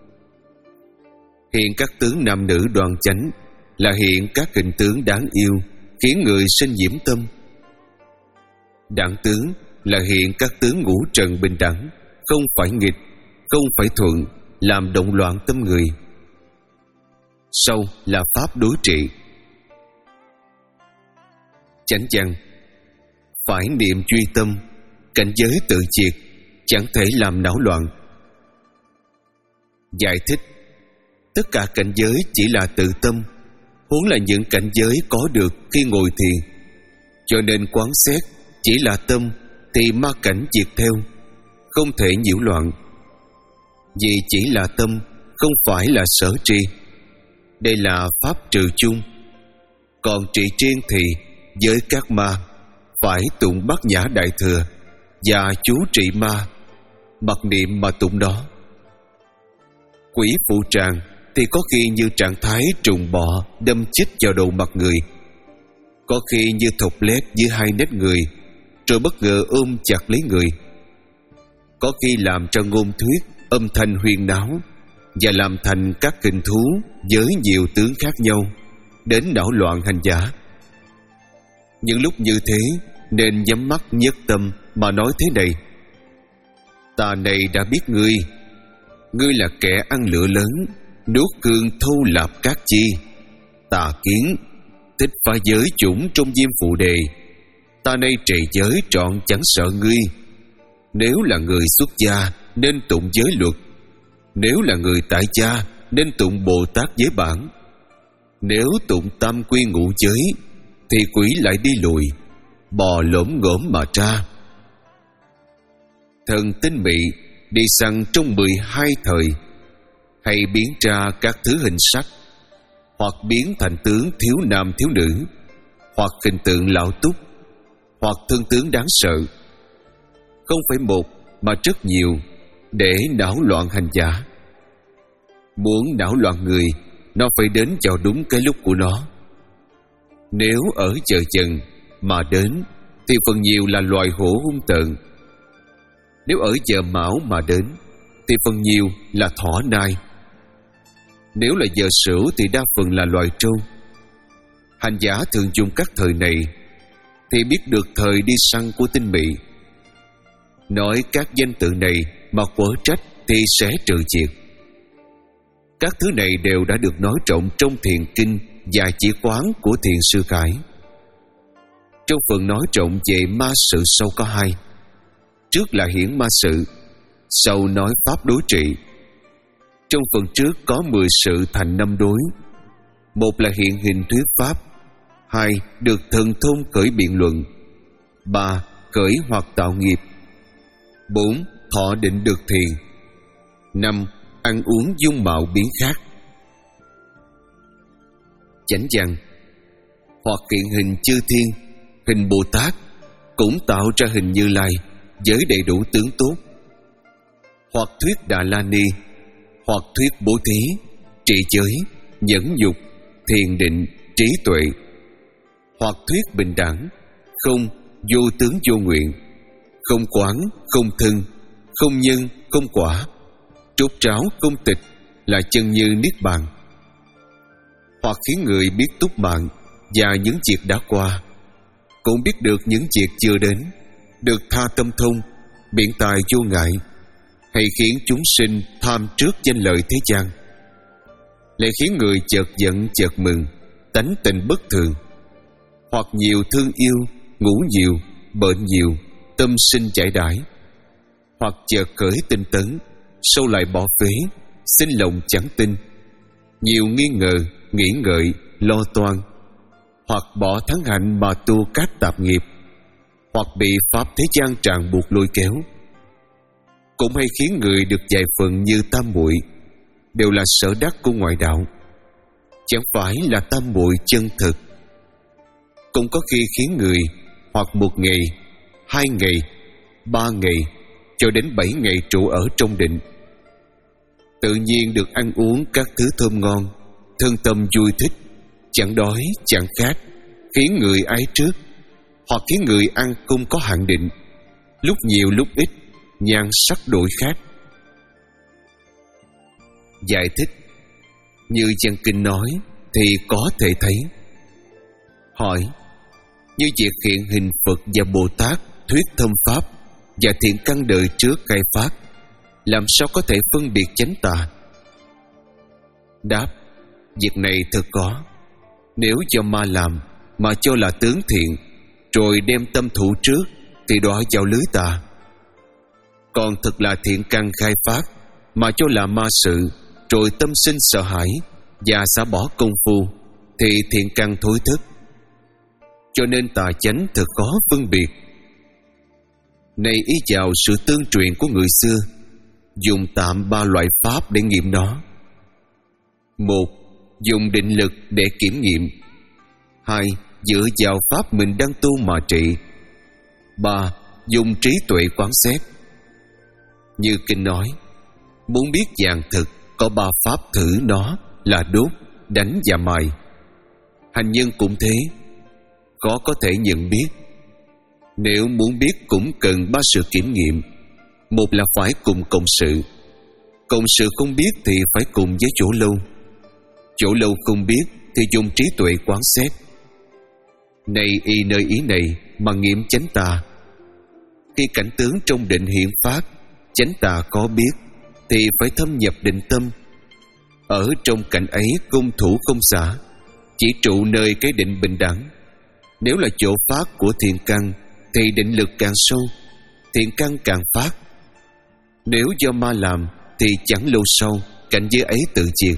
Hiện các tướng nam nữ đoan chánh là hiện các hình tướng đáng yêu, khiến người sinh nhiễm tâm. Đẳng tướng là hiện các tướng ngũ trần bình đẳng, không phải nghịch, không phải thuận, làm động loạn tâm người. Sau là pháp đối trị. Chánh văn: phải niệm duy tâm, cảnh giới tự diệt, chẳng thể làm não loạn. Giải thích: tất cả cảnh giới chỉ là tự tâm, huống là những cảnh giới có được khi ngồi thiền. Cho nên quán xét chỉ là tâm thì ma cảnh diệt theo, không thể nhiễu loạn. Vì chỉ là tâm, không phải là sở tri. Đây là pháp trừ chung. Còn trị riêng thì với các ma phải tụng Bát Nhã Đại Thừa và chú trị ma, mặc niệm mà tụng đó. Quỷ phụ tràng thì có khi như trạng thái trùng bọ đâm chích vào đầu mặt người, có khi như thọc lép dưới hai nách người rồi bất ngờ ôm chặt lấy người, có khi làm cho ngôn thuyết âm thanh huyên náo và làm thành các hình thú với nhiều tướng khác nhau, đến đảo loạn hành giả. Những lúc như thế nên nhắm mắt nhất tâm mà nói thế này: ta này đã biết ngươi, ngươi là kẻ ăn lửa lớn, nuốt cương thâu lạp các chi, tà kiến, thích phá giới chủng trong diêm phụ đề. Ta nay trì giới trọn chẳng sợ ngươi. Nếu là người xuất gia nên tụng giới luật, Nếu là người tại gia nên tụng Bồ Tát giới bản. Nếu tụng tam quy ngũ giới thì quỷ lại đi lùi, bò lổm ngổm mà ra. Thần tinh mị đi săn trong mười hai thời, hay biến ra các thứ hình sắc, hoặc biến thành tướng thiếu nam thiếu nữ, hoặc hình tượng lão túc, hoặc thân tướng đáng sợ. Không phải một mà rất nhiều, để đảo loạn hành giả. Muốn đảo loạn người, nó phải đến vào đúng cái lúc của nó. Nếu ở chợ Dần mà đến thì phần nhiều là loài hổ hung tợn. Nếu ở giờ Mão mà đến thì phần nhiều là thỏ nai. Nếu là giờ Sửu thì đa phần là loài trâu. Hành giả thường dùng các thời này thì biết được thời đi săn của tinh mị. Nói các danh tự này mà quở trách thì sẽ trừ diệt. Các thứ này đều đã được nói trọng trong thiền kinh và chỉ quán của thiền sư Khải. Trong phần nói trọng về ma sự sau có hai. Trước là hiển ma sự, sau nói pháp đối trị. Trong phần trước có mười sự thành năm đối. Một là hiện hình thuyết pháp, hai được thần thông khởi biện luận, ba khởi hoặc tạo nghiệp, bốn thọ định được thiền, năm ăn uống dung mạo biến khác. Chánh văn: hoặc hiện hình chư thiên, hình Bồ Tát, cũng tạo ra hình Như Lai với đầy đủ tướng tốt. Hoặc thuyết Đà La Ni, hoặc thuyết bố thí, trị giới, nhẫn nhục, thiền định, trí tuệ. Hoặc thuyết bình đẳng, không vô tướng vô nguyện, không quán, không thân, không nhân, không quả, trốt ráo không tịch, là chân như niết bàn. Hoặc khiến người biết túc mạng và những việc đã qua, cũng biết được những việc chưa đến, được tha tâm thông, biện tài vô ngại, hay khiến chúng sinh tham trước danh lợi thế gian, lại khiến người chợt giận chợt mừng, tánh tình bất thường. Hoặc nhiều thương yêu, ngủ nhiều, bệnh nhiều, tâm sinh chải đãi. Hoặc chợt khởi tinh tấn, sau lại bỏ phế, sinh lòng chẳng tin, nhiều nghi ngờ, nghĩ ngợi, lo toan. Hoặc bỏ thắng hạnh mà tu các tạp nghiệp, hoặc bị pháp thế gian tràn buộc lôi kéo. Cũng hay khiến người được vài phần như tam muội, đều là sở đắc của ngoại đạo, chẳng phải là tam muội chân thực. Cũng có khi khiến người hoặc một ngày, hai ngày, ba ngày, cho đến bảy ngày trụ ở trong định, tự nhiên được ăn uống các thứ thơm ngon, thân tâm vui thích, chẳng đói chẳng khát, khiến người ái trước. Hoặc khiến người ăn không có hạn định, lúc nhiều lúc ít, nhan sắc đổi khác. Giải thích: như văn kinh nói thì có thể thấy. Hỏi: như việc hiện hình Phật và Bồ Tát thuyết thâm pháp và thiện căn đời trước khai phát, làm sao có thể phân biệt chánh tà? Đáp: việc này thật có. Nếu do ma làm mà cho là tướng thiện, rồi đem tâm thủ trước, thì đọa vào lưới tà. Còn thật là thiện căn khai phát mà cho là ma sự, rồi tâm sinh sợ hãi và xả bỏ công phu, thì thiện căn thối thức. Cho nên tà chánh thật khó phân biệt. Này ý vào sự tương truyền của người xưa, dùng tạm ba loại pháp để nghiệm nó. Một, dùng định lực để kiểm nghiệm. Hai, dựa vào pháp mình đang tu mà trị. Ba, dùng trí tuệ quán xét. Như kinh nói, muốn biết vàng thực, có ba pháp thử nó là đốt, đánh và mài. Hành nhân cũng thế, khó có thể nhận biết. Nếu muốn biết cũng cần ba sự kiểm nghiệm. Một là phải cùng cộng sự. Cộng sự không biết thì phải cùng với chỗ lâu. Chỗ lâu không biết thì dùng trí tuệ quán xét. Này y nơi ý này mà nghiệm chánh tà. Khi cảnh tướng trong định hiện phát, chánh tà có biết, thì phải thâm nhập định tâm. Ở trong cảnh ấy cung thủ không xả, chỉ trụ nơi cái định bình đẳng. Nếu là chỗ phát của thiện căn, thì định lực càng sâu, thiện căn càng phát. Nếu do ma làm thì chẳng lâu sau cảnh giới ấy tự diệt.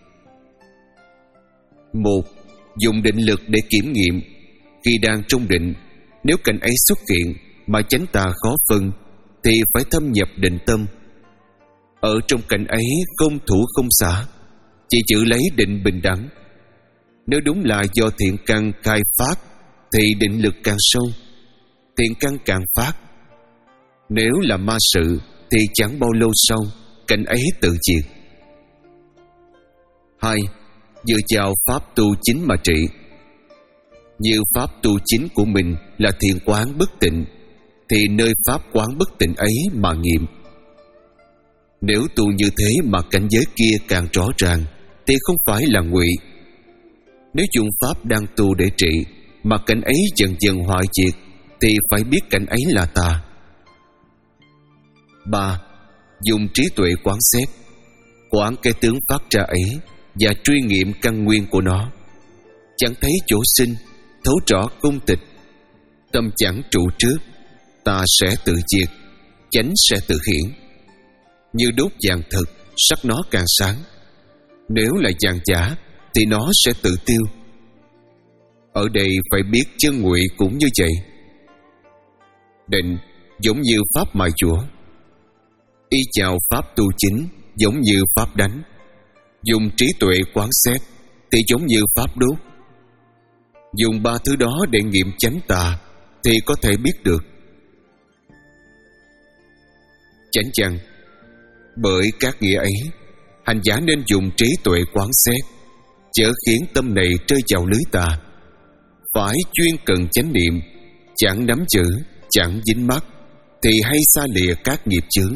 Một, dùng định lực để kiểm nghiệm. Khi đang trong định, nếu cảnh ấy xuất hiện mà chánh tà khó phân thì phải thâm nhập định tâm. Ở trong cảnh ấy không thủ không xả, chỉ giữ lấy định bình đẳng. Nếu đúng là do thiện căn khai phát thì định lực càng sâu, thiện căn càng phát. Nếu là ma sự thì chẳng bao lâu sau cảnh ấy tự diệt. Hai, dựa vào pháp tu chính mà trị. Như pháp tu chính của mình là thiền quán bất tịnh, thì nơi pháp quán bất tịnh ấy mà nghiệm. Nếu tu như thế mà cảnh giới kia càng rõ ràng thì không phải là ngụy. Nếu dùng pháp đang tu để trị mà cảnh ấy dần dần hoại diệt thì phải biết cảnh ấy là tà. Ba, dùng trí tuệ quán xét, quán cái tướng phát ra ấy và truy nghiệm căn nguyên của nó. Chẳng thấy chỗ sinh, thấu rõ cung tịch. Tâm chẳng trụ trước, tà sẽ tự diệt, chánh sẽ tự hiển. Như đốt vàng thực, sắc nó càng sáng. Nếu là vàng giả thì nó sẽ tự tiêu. Ở đây phải biết chân ngụy cũng như vậy. Định giống như pháp mài dũa, y chào pháp tu chính giống như pháp đánh. Dùng trí tuệ quán xét thì giống như pháp đốt. Dùng ba thứ đó để nghiệm chánh tà thì có thể biết được. Chánh chăng, bởi các nghĩa ấy, hành giả nên dùng trí tuệ quán xét, chớ khiến tâm này rơi vào lưới tà. Phải chuyên cần chánh niệm, chẳng nắm chữ, chẳng dính mắc, thì hay xa lìa các nghiệp chướng.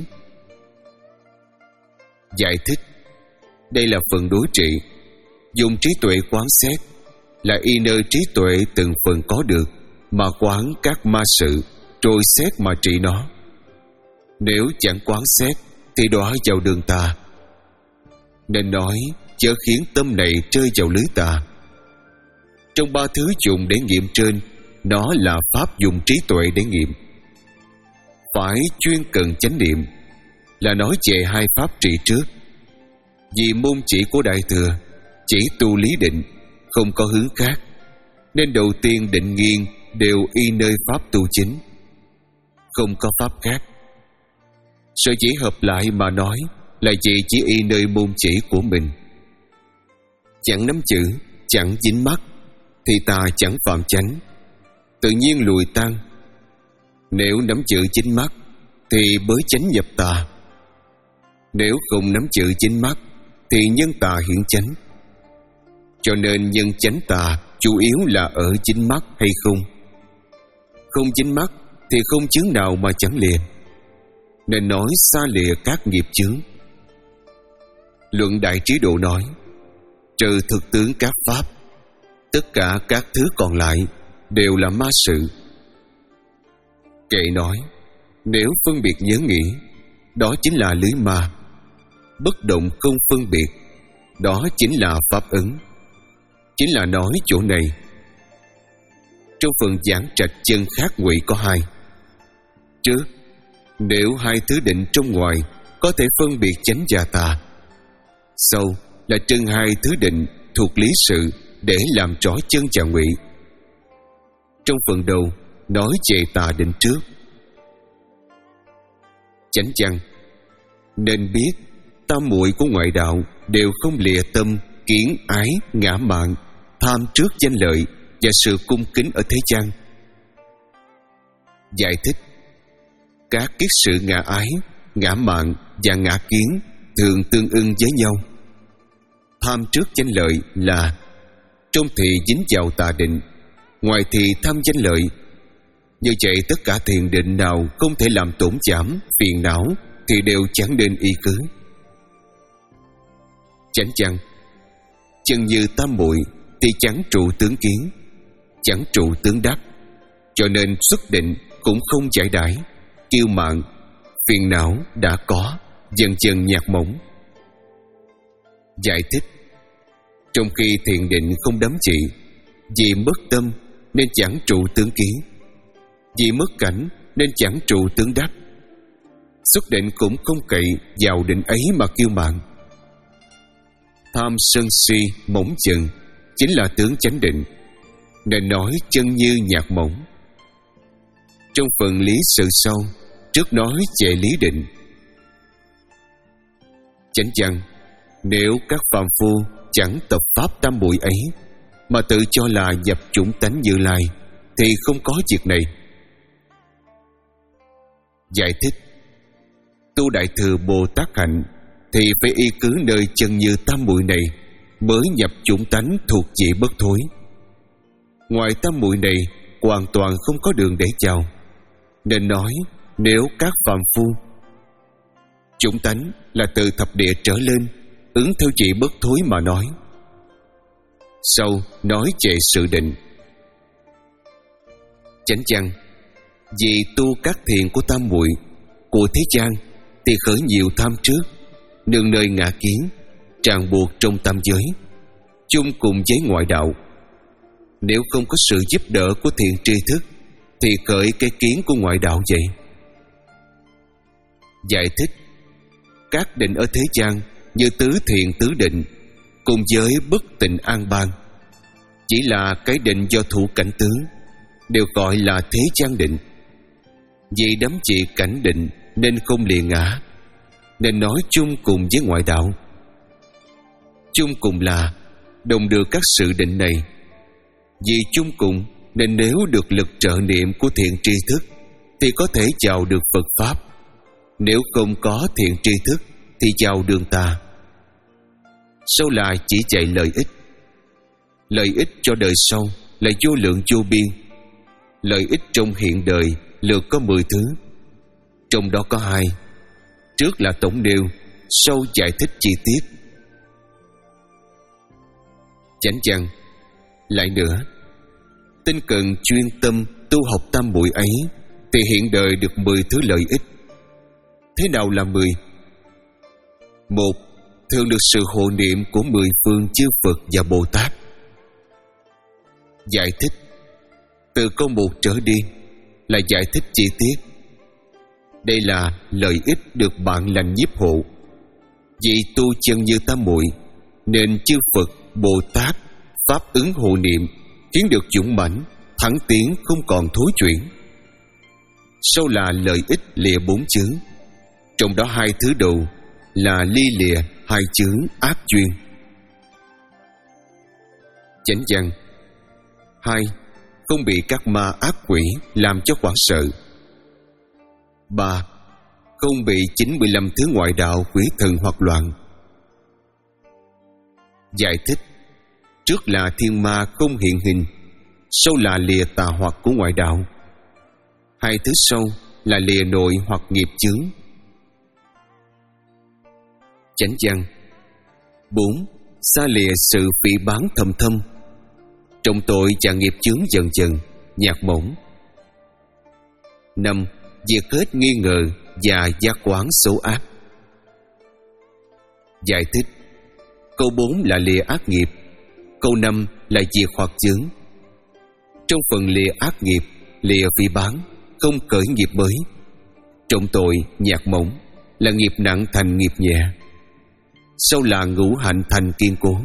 Giải thích. Đây là phần đối trị. Dùng trí tuệ quán xét là y nơi trí tuệ từng phần có được mà quán các ma sự, rồi xét mà trị nó. Nếu chẳng quán xét thì đọa vào đường tà. Nên nói chớ khiến tâm này rơi vào lưới tà. Trong ba thứ dùng để nghiệm trên, nó là pháp dùng trí tuệ để nghiệm. Phải chuyên cần chánh niệm là nói về hai pháp trị trước. Vì môn chỉ của Đại Thừa chỉ tu lý định, không có hướng khác, nên đầu tiên định nghiêng đều y nơi pháp tu chính, không có pháp khác. Sở chỉ hợp lại mà nói là vì chỉ y nơi môn chỉ của mình. Chẳng nắm chữ, chẳng dính mắc, thì tà chẳng phạm chánh, tự nhiên lùi tan. Nếu nắm chữ dính mắc thì bới chánh nhập tà. Nếu không nắm chữ dính mắc thì nhân tà hiển chánh. Cho nên nhân chánh tà chủ yếu là ở dính mắc hay không. Không dính mắc thì không chướng nào mà chẳng liền, nên nói xa lìa các nghiệp chướng. Luận Đại Trí Độ nói, trừ thực tướng các pháp, tất cả các thứ còn lại đều là ma sự. Kệ nói, nếu phân biệt nhớ nghĩ, đó chính là lưới ma. Bất động không phân biệt, đó chính là pháp ứng. Chính là nói chỗ này. Trong phần giảng trạch chân khác ngụy có hai. Trước, nếu hai thứ định trong ngoài có thể phân biệt chánh và tà. Sau là trưng hai thứ định thuộc lý sự để làm rõ chân và ngụy. Trong phần đầu nói về tà định trước. Chánh chăng, nên biết tam muội của ngoại đạo đều không lìa tâm, kiến ái, ngã mạn, tham trước danh lợi và sự cung kính ở thế gian. Giải thích. Các kiết sự ngã ái, ngã mạn và ngã kiến thường tương ưng với nhau. Tham trước danh lợi là trong thì dính vào tà định, ngoài thì tham danh lợi. Như vậy tất cả thiền định nào không thể làm tổn giảm phiền não thì đều chẳng nên y cứ. Chánh chăng, chân như tam muội thì chẳng trụ tướng kiến, chẳng trụ tướng đắc, cho nên xuất định cũng không giải đãi. Kiêu mạn, phiền não đã có, dần dần nhạt mỏng. Giải thích. Trong khi thiền định không đắm trị, vì mất tâm nên chẳng trụ tướng kiến, vì mất cảnh nên chẳng trụ tướng đắc. Xuất định cũng không cậy vào định ấy mà kiêu mạn. Tham sân si mỏng chừng chính là tướng chánh định, nên nói chân như nhạc mỏng. Trong phần lý sự sau, trước nói về lý định. Chánh văn: nếu các phàm phu chẳng tập pháp tam muội ấy mà tự cho là nhập chủng tánh Như Lai thì không có việc này. Giải thích: tu Đại Thừa Bồ Tát hạnh thì phải y cứ nơi chân như tam muội này mới nhập chủng tánh thuộc vị bất thối. Ngoài tam muội này hoàn toàn không có đường để vào, nên nói nếu các phàm phu. Chủng tánh là từ thập địa trở lên, ứng theo vị bất thối mà nói. Sau nói về sự định. Chánh văn: vì tu các thiền của tam muội của thế gian thì khởi nhiều tham trước, nương nơi ngã kiến, ràng buộc trong tam giới, chung cùng với ngoại đạo. Nếu không có sự giúp đỡ của thiện tri thức thì khởi cái kiến của ngoại đạo vậy. Giải thích: các định ở thế gian như tứ thiện tứ định cùng với bất tịnh an bang, chỉ là cái định do thủ cảnh tướng, đều gọi là thế gian định. Vì đắm trị cảnh định nên không lìa ngã, nên nói chung cùng với ngoại đạo. Chung cùng là đồng được các sự định này. Vì chung cùng nên nếu được lực trợ niệm của thiện tri thức thì có thể vào được Phật Pháp. Nếu không có thiện tri thức thì vào đường tà. Sau là chỉ dạy lợi ích. Lợi ích cho đời sau là vô lượng vô biên. Lợi ích trong hiện đời lượt có mười thứ. Trong đó có hai. Trước là tổng nêu, sau giải thích chi tiết. Chánh văn: lại nữa, tinh cần chuyên tâm tu học tam muội ấy thì hiện đời được mười thứ lợi ích. Thế nào là mười? Một, thường được sự hộ niệm của mười phương chư Phật và Bồ Tát. Giải thích: từ câu một trở đi là giải thích chi tiết. Đây là lợi ích được bạn lành nhiếp hộ. Vì tu chân như tam muội nên chư Phật, Bồ Tát pháp ứng hộ niệm, khiến được dũng mãnh, thắng tiến, không còn thối chuyển. Sau là lợi ích lìa bốn chướng. Trong đó hai thứ đầu là ly lìa hai chướng ác duyên. Chánh văn: hai, không bị các ma ác quỷ làm cho hoảng sợ. Ba, không bị chín mươi lăm thứ ngoại đạo quỷ thần hoặc loạn. Giải thích: trước là thiên ma không hiện hình, sau là lìa tà hoặc của ngoại đạo. Hai thứ sau là lìa nội hoặc nghiệp chướng. Chánh văn: bốn, xa lìa sự phỉ báng thầm thâm, trọng tội và nghiệp chướng dần dần nhạt mỏng. Năm, diệt hết nghi ngờ và giác quán xấu ác. Giải thích: câu bốn là lìa ác nghiệp, câu năm là diệt hoặc chướng. Trong phần lìa ác nghiệp, lìa phỉ báng, không khởi nghiệp mới. Trọng tội nhạt mỏng là nghiệp nặng thành nghiệp nhẹ. Sau là ngũ hạnh thành kiên cố.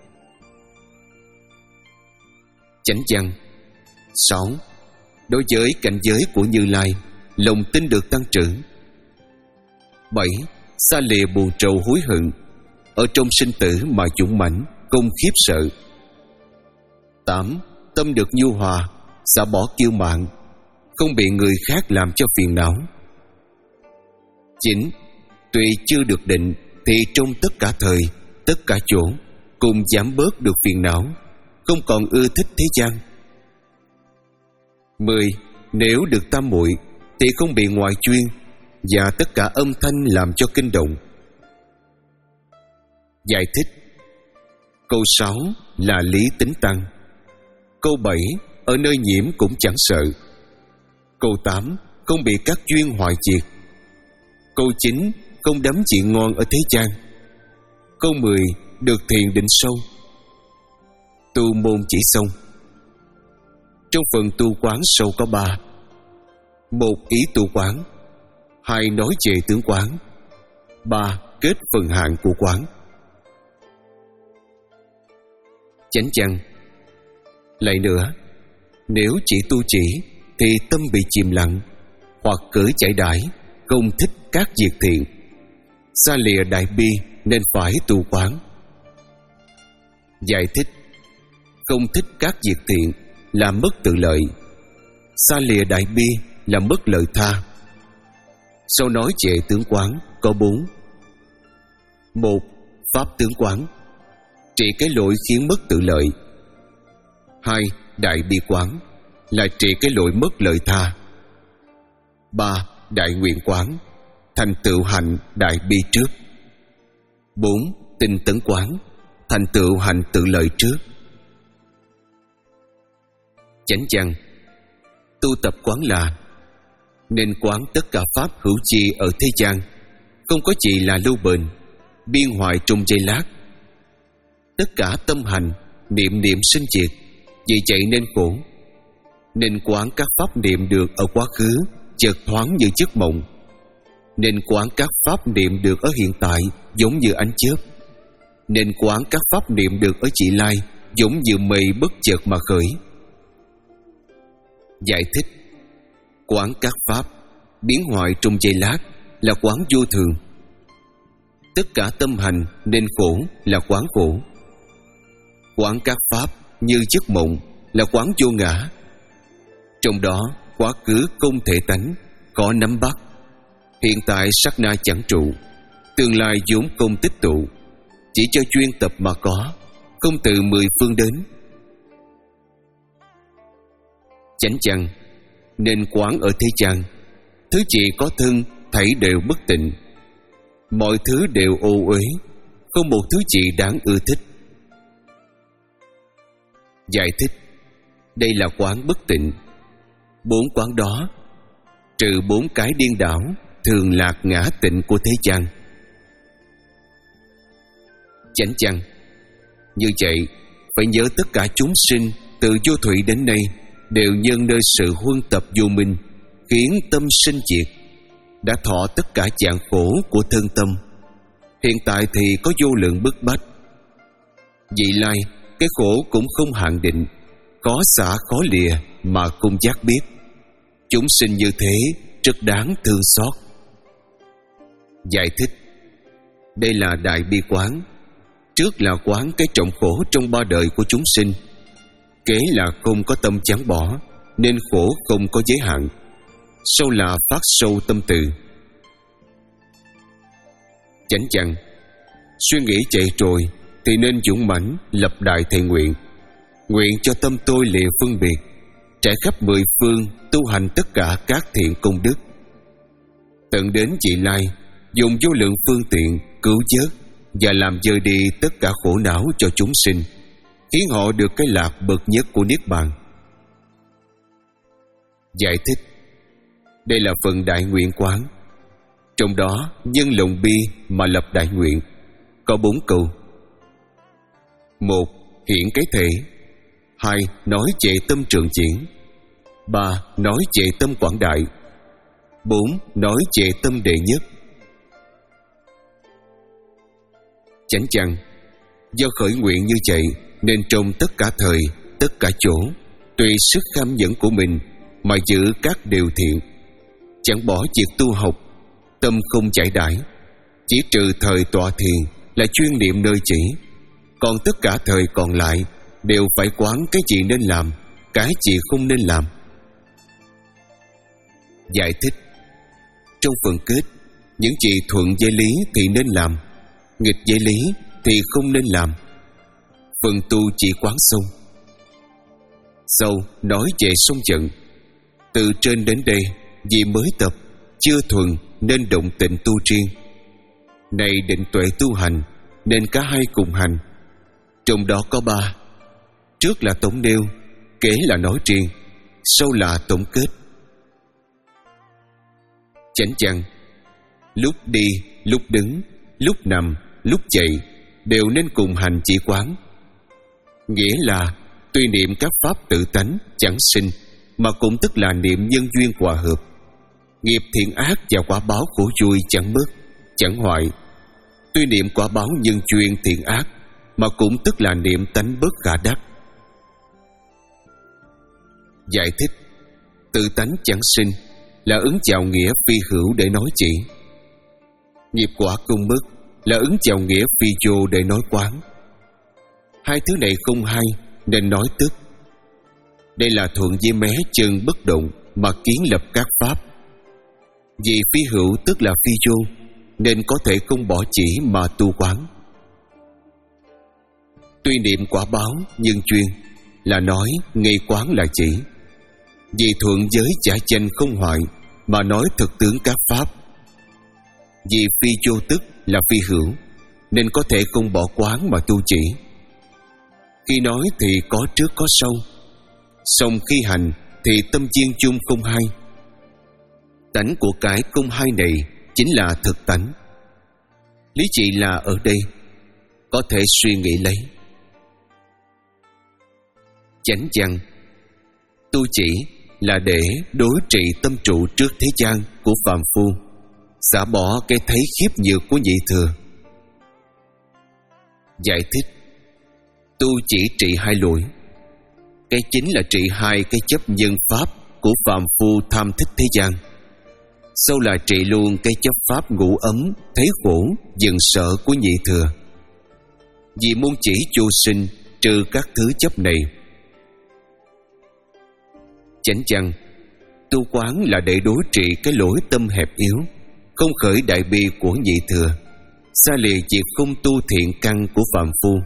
Chánh văn: sáu, đối với cảnh giới của Như Lai, lòng tin được tăng trưởng. Bảy, xa lìa buồn trầu hối hận, ở trong sinh tử mà dũng mãnh, không khiếp sợ. Tám, tâm được nhu hòa, xả bỏ kiêu mạn, không bị người khác làm cho phiền não. Chín, tuy chưa được định thì trong tất cả thời, tất cả chỗ cùng giảm bớt được phiền não, không còn ưa thích thế gian. Mười, nếu được tam muội thì không bị ngoại chuyên và tất cả âm thanh làm cho kinh động. Giải thích: câu sáu là lý tính tăng. Câu bảy ở nơi nhiễm cũng chẳng sợ. Câu tám không bị các duyên hoại diệt. Câu chín không đắm chuyện ngon ở thế gian. Câu mười được thiền định sâu. Tu môn chỉ xong. Trong phần tu quán sâu có ba: một, ý tu quán; Hai, nói về tướng quán. Ba, kết phần hạn của quán. Chánh văn. Lại nữa, nếu chỉ tu chỉ thì tâm bị chìm lặng, hoặc cởi chạy đãi, không thích các việc thiện, xa lìa đại bi nên phải tu quán. Giải thích: không thích các việc thiện là mất tự lợi, xa lìa đại bi là mất lợi tha. Sau nói về tướng quán có bốn. Một, pháp tướng quán, trị cái lỗi khiến mất tự lợi. Hai, đại bi quán, là trị cái lỗi mất lợi tha. Ba, đại nguyện quán, thành tựu hạnh đại bi trước. Bốn, tinh tấn quán, thành tựu hạnh tự lợi trước. Chánh văn. Tu tập quán là nên quán tất cả pháp hữu chi ở thế gian, không có gì là lâu bền, biên hoại trong giây lát. Tất cả tâm hành niệm niệm sinh diệt, vì vậy nên khổ. Nên quán các pháp niệm được ở quá khứ chợt thoáng như giấc mộng, nên quán các pháp niệm được ở hiện tại giống như ánh chớp, nên quán các pháp niệm được ở vị lai giống như mây bất chợt mà khởi. Giải thích: quán các pháp biến hoại trong giây lát là quán vô thường. Tất cả tâm hành nên khổ là quán khổ. Quán các pháp như giấc mộng là quán vô ngã. Trong đó quá khứ không thể tánh, có nắm bắt. Hiện tại sát na chẳng trụ, tương lai vốn không tích tụ, chỉ cho chuyên tập mà có, không từ mười phương đến. Chánh văn. Nên quán ở thế gian, thứ gì có thân thảy đều bất tịnh, mọi thứ đều ô uế, không một thứ gì đáng ưa thích. Giải thích: đây là quán bất tịnh. Bốn quán đó trừ bốn cái điên đảo thường lạc ngã tịnh của thế gian. Chánh văn. Như vậy phải nhớ tất cả chúng sinh từ vô thủy đến nay đều nhân nơi sự huân tập vô minh khiến tâm sinh diệt, đã thọ tất cả dạng khổ của thân tâm. Hiện tại thì có vô lượng bức bách, vị lai cái khổ cũng không hạn định, khó xả khó lìa mà không giác biết. Chúng sinh như thế rất đáng thương xót. Giải thích: đây là đại bi quán. Trước là quán cái trọng khổ trong ba đời của chúng sinh, kế là không có tâm chán bỏ nên khổ không có giới hạn, sau là phát sâu tâm từ. Chánh văn. Suy nghĩ chạy trội thì nên dũng mãnh lập đại thệ nguyện, nguyện cho tâm tôi lìa phân biệt, trải khắp mười phương tu hành tất cả các thiện công đức, tận đến vị lai dùng vô lượng phương tiện cứu vớt và làm dời đi tất cả khổ não cho chúng sinh, khiến họ được cái lạc bậc nhất của niết bàn. Giải thích: đây là phần đại nguyện quán. Trong đó nhân lòng bi mà lập đại nguyện, có bốn câu. Một, hiển cái thể. Hai, nói về tâm trường chuyển. Ba, nói về tâm quảng đại. Bốn, nói về tâm đệ nhất. Chánh văn. Do khởi nguyện như vậy nên trong tất cả thời, tất cả chỗ, tùy sức kham nhẫn của mình mà giữ các điều thiện, chẳng bỏ việc tu học, tâm không giải đãi, chỉ trừ thời tọa thiền là chuyên niệm nơi chỉ, còn tất cả thời còn lại đều phải quán cái gì nên làm, cái gì không nên làm. Giải thích: trong phần kết, những gì thuận với lý thì nên làm, nghịch với lý thì không nên làm. Phần tu chỉ quán sâu. Sau nói về sông giận. Từ trên đến đây, vì mới tập, chưa thuần nên động tịnh tu riêng. Này định tuệ tu hành, nên cả hai cùng hành. Trong đó có ba. Trước là tổng nêu, kế là nói riêng, sau là tổng kết. Chánh văn. Lúc đi, lúc đứng, lúc nằm, lúc dậy đều nên cùng hành chỉ quán. Nghĩa là tuy niệm các pháp tự tánh chẳng sinh, mà cũng tức là niệm nhân duyên hòa hợp. Nghiệp thiện ác và quả báo khổ vui chẳng mất, chẳng hoại. Tuy niệm quả báo nhân duyên thiện ác, mà cũng tức là niệm tánh bất khả đắc. Giải thích: tự tánh chẳng sinh là ứng chào nghĩa phi hữu để nói chỉ. Nghiệp quả không mất là ứng chào nghĩa phi vô để nói quán. Hai thứ này không hay nên nói tức. Đây là thuận với mé chân bất động mà kiến lập các pháp. Vì phi hữu tức là phi vô, nên có thể không bỏ chỉ mà tu quán. Tuy niệm quả báo nhân duyên là nói, nghi quán là chỉ. Vì thuận giới giả danh không hoại mà nói thực tướng các pháp. Vì phi vô tức là phi hữu, nên có thể không bỏ quán mà tu chỉ. Khi nói thì có trước có sau, song khi hành thì tâm chiên chung không hay. Tánh của cái không hay này chính là thực tánh. Lý trị là ở đây, có thể suy nghĩ lấy. Chánh văn: tu chỉ là để đối trị tâm trụ trước thế gian của phàm phu, xả bỏ cái thấy khiếp nhược của nhị thừa. Giải thích: tu chỉ trị hai lỗi. Cái chính là trị hai cái chấp nhân pháp của phàm phu tham thích thế gian. Sau là trị luôn cái chấp pháp ngủ ấm, thấy khổ, dần sợ của nhị thừa. Vì môn chỉ chu sinh trừ các thứ chấp này. Chánh văn: tu quán là để đối trị cái lỗi tâm hẹp yếu, không khởi đại bi của nhị thừa, xa lìa việc không tu thiện căn của phàm phu.